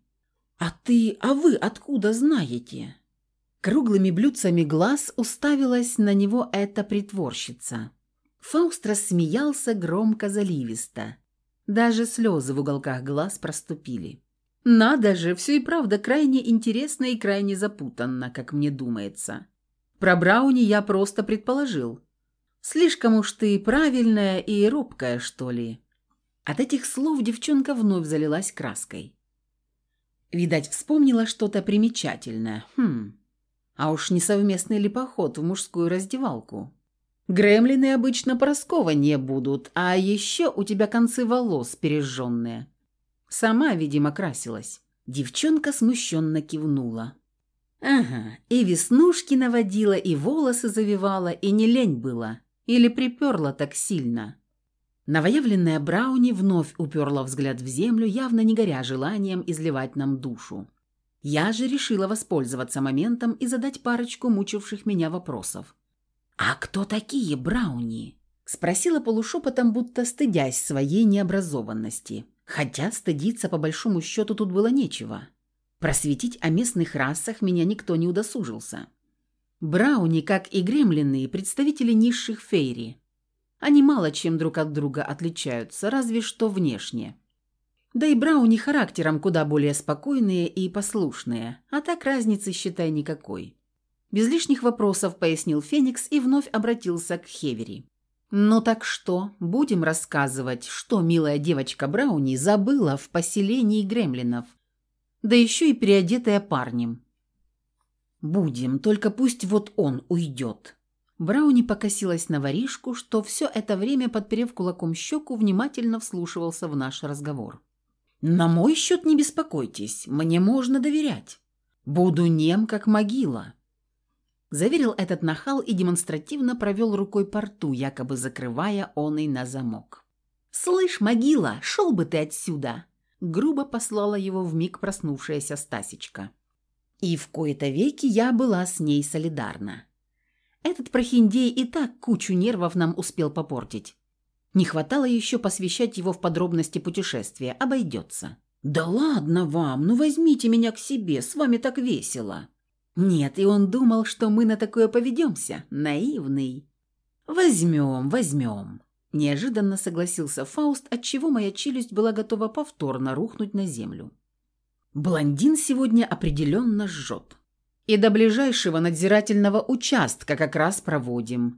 А вы откуда знаете?» Круглыми блюдцами глаз уставилась на него эта притворщица. Фауст рассмеялся громко, заливисто. Даже слезы в уголках глаз проступили. «Надо же, все и правда крайне интересно и крайне запутанно, как мне думается. Про Брауни я просто предположил. Слишком уж ты правильная и робкая, что ли». От этих слов девчонка вновь залилась краской. Видать, вспомнила что-то примечательное. А уж не совместный ли поход в мужскую раздевалку? Гремлины обычно поросково не будут, а еще у тебя концы волос пережженные. Сама, видимо, красилась. Девчонка смущенно кивнула. «Ага, и веснушки наводила, и волосы завивала, и не лень было. Или приперла так сильно». Новоявленная Брауни вновь уперла взгляд в землю, явно не горя желанием изливать нам душу. Я же решила воспользоваться моментом и задать парочку мучивших меня вопросов. «А кто такие Брауни?» – спросила полушепотом, будто стыдясь своей необразованности. Хотя стыдиться по большому счету тут было нечего. Просветить о местных расах меня никто не удосужился. Брауни, как и гремлины, представители низших фейри. Они мало чем друг от друга отличаются, разве что внешне. Да и брауни характером куда более спокойные и послушные, а так разницы, считай, никакой. Без лишних вопросов пояснил Феникс и вновь обратился к Хевери. «Ну так что, будем рассказывать, что милая девочка Брауни забыла в поселении гремлинов, да еще и переодетая парнем?» «Будем, только пусть вот он уйдет». Брауни покосилась на воришку, что все это время, подперев кулаком щеку, внимательно вслушивался в наш разговор. «На мой счет не беспокойтесь, мне можно доверять. Буду нем, как могила», – заверил этот нахал и демонстративно провел рукой по рту, якобы закрывая оный на замок. «Слышь, могила, шел бы ты отсюда!» – грубо послала его вмиг проснувшаяся Стасечка. И в кои-то веки я была с ней солидарна. Этот прохиндей и так кучу нервов нам успел попортить. Не хватало еще посвящать его в подробности путешествия, обойдется. «Да ладно вам, ну возьмите меня к себе, с вами так весело». Нет, и он думал, что мы на такое поведемся. Наивный. «Возьмем, возьмем», – неожиданно согласился Фауст, отчего моя челюсть была готова повторно рухнуть на землю. Блондин сегодня определенно жжет. И до ближайшего надзирательного участка как раз проводим.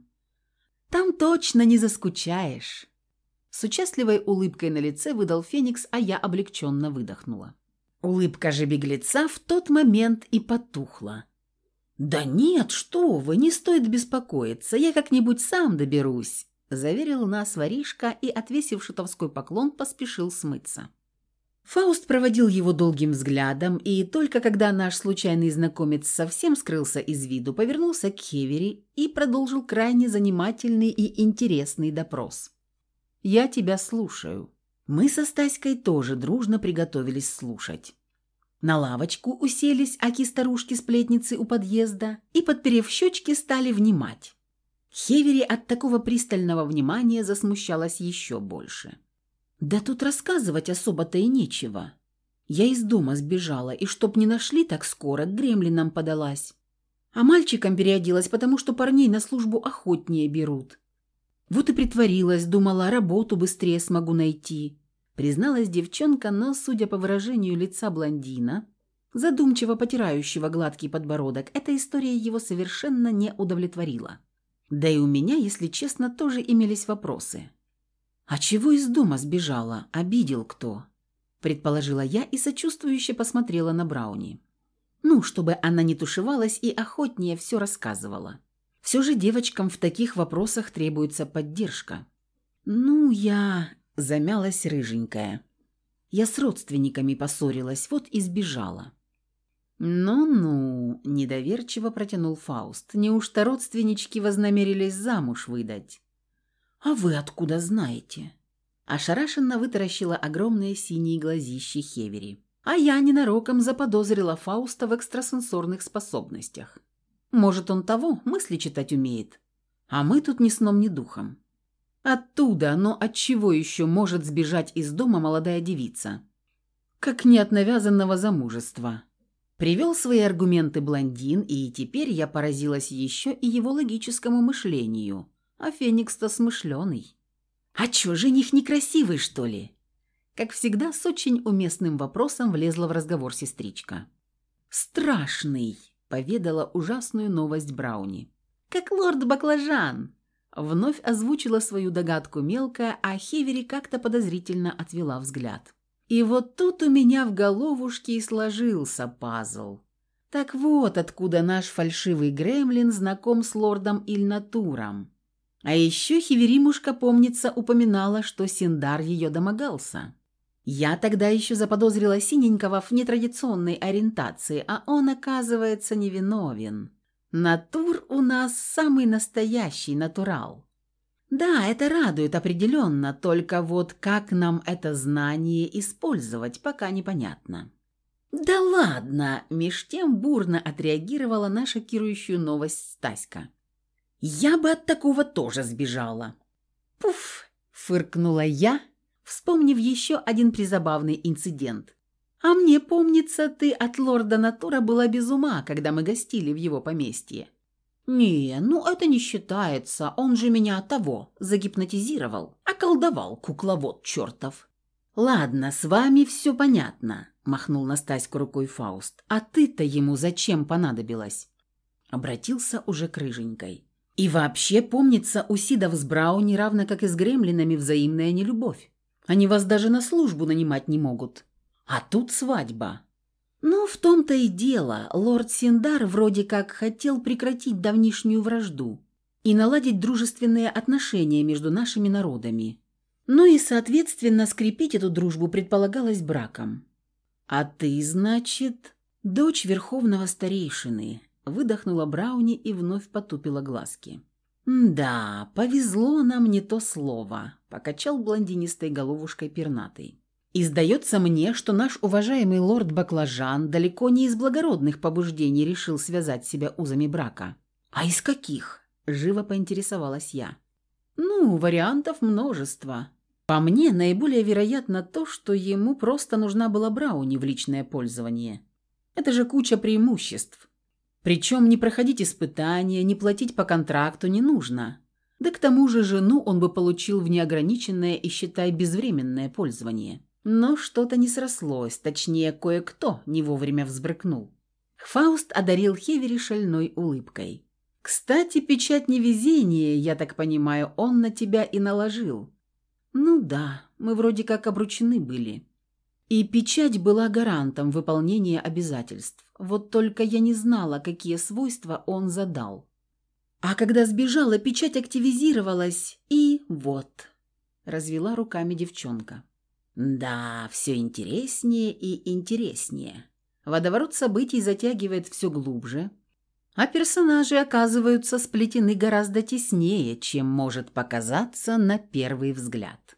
Там точно не заскучаешь. С участливой улыбкой на лице выдал Феникс, а я облегченно выдохнула. Улыбка же беглеца в тот момент и потухла. «Да нет, что вы, не стоит беспокоиться, я как-нибудь сам доберусь», – заверил нас воришка и, отвесив шутовской поклон, поспешил смыться. Фауст проводил его долгим взглядом, и только когда наш случайный знакомец совсем скрылся из виду, повернулся к Хевери и продолжил крайне занимательный и интересный допрос. «Я тебя слушаю». Мы со Стаськой тоже дружно приготовились слушать. На лавочку уселись аки-старушки-сплетницы у подъезда и, подперев щечки, стали внимать. Хевери от такого пристального внимания засмущалась еще больше. «Да тут рассказывать особо-то и нечего. Я из дома сбежала, и чтоб не нашли так скоро, к гремлинам подалась. А мальчикам переоделась, потому что парней на службу охотнее берут. Вот и притворилась, думала, работу быстрее смогу найти», призналась девчонка, но, судя по выражению лица блондина, задумчиво потирающего гладкий подбородок, эта история его совершенно не удовлетворила. Да и у меня, если честно, тоже имелись вопросы. «А чего из дома сбежала? Обидел кто?» – предположила я и сочувствующе посмотрела на Брауни. Ну, чтобы она не тушевалась и охотнее все рассказывала. Все же девочкам в таких вопросах требуется поддержка. «Ну, я...» – замялась рыженькая. «Я с родственниками поссорилась, вот и сбежала». «Ну-ну», – недоверчиво протянул Фауст. «Неужто родственнички вознамерились замуж выдать?» «А вы откуда знаете?» Ошарашенно вытаращила огромные синие глазищи Хевери. А я ненароком заподозрила Фауста в экстрасенсорных способностях. Может, он того, мысли читать умеет. А мы тут ни сном, ни духом. Оттуда, но от чего еще может сбежать из дома молодая девица? Как не от навязанного замужества. Привел свои аргументы блондин, и теперь я поразилась еще и его логическому мышлению. А Феникс-то смышленый. «А чё, жених некрасивый, что ли?» Как всегда, с очень уместным вопросом влезла в разговор сестричка. «Страшный», — поведала ужасную новость Брауни. «Как лорд Баклажан», — вновь озвучила свою догадку мелкая, а Хевери как-то подозрительно отвела взгляд. И вот тут у меня в головушке и сложился пазл. Так вот, откуда наш фальшивый гремлин знаком с лордом Ильнатуром. А еще Хеверимушка, помнится, упоминала, что Синдар ее домогался. Я тогда еще заподозрила синенького в нетрадиционной ориентации, а он, оказывается, невиновен. Натур у нас самый настоящий натурал. Да, это радует определенно, только вот как нам это знание использовать, пока непонятно. «Да ладно!» – меж тем бурно отреагировала на шокирующую новость Стаська. «Я бы от такого тоже сбежала». «Пуф!» – фыркнула я, вспомнив еще один призабавный инцидент. «А мне помнится, ты от лорда Натура была без ума, когда мы гостили в его поместье». «Не, ну это не считается, он же меня того загипнотизировал, околдовал, кукловод чертов». «Ладно, с вами все понятно», – махнул на Стаську рукой Фауст. «А ты-то ему зачем понадобилась?» Обратился уже к рыженькой. «И вообще, помнится, у Сидов с Брауни, равно как и с гремлинами, взаимная нелюбовь. Они вас даже на службу нанимать не могут. А тут свадьба». «Ну, в том-то и дело. Лорд Синдар вроде как хотел прекратить давнишнюю вражду и наладить дружественные отношения между нашими народами. Ну и, соответственно, скрепить эту дружбу предполагалось браком». «А ты, значит, дочь верховного старейшины», – выдохнула Брауни и вновь потупила глазки. «Да, повезло нам не то слово», – покачал блондинистой головушкой пернатый. «И сдается мне, что наш уважаемый лорд Баклажан далеко не из благородных побуждений решил связать себя узами брака». «А из каких?» – живо поинтересовалась я. «Ну, вариантов множество. По мне, наиболее вероятно то, что ему просто нужна была Брауни в личное пользование. Это же куча преимуществ. Причем не проходить испытания, не платить по контракту не нужно. Да к тому же жену он бы получил в неограниченное и, считай, безвременное пользование». Но что-то не срослось, точнее, кое-кто не вовремя взбрыкнул. Фауст одарил Хевери шальной улыбкой. «Кстати, печать невезения, я так понимаю, он на тебя и наложил». «Ну да, мы вроде как обручены были». И печать была гарантом выполнения обязательств. Вот только я не знала, какие свойства он задал. А когда сбежала, печать активизировалась, и вот, развела руками девчонка. Да, все интереснее и интереснее. Водоворот событий затягивает все глубже, а персонажи оказываются сплетены гораздо теснее, чем может показаться на первый взгляд.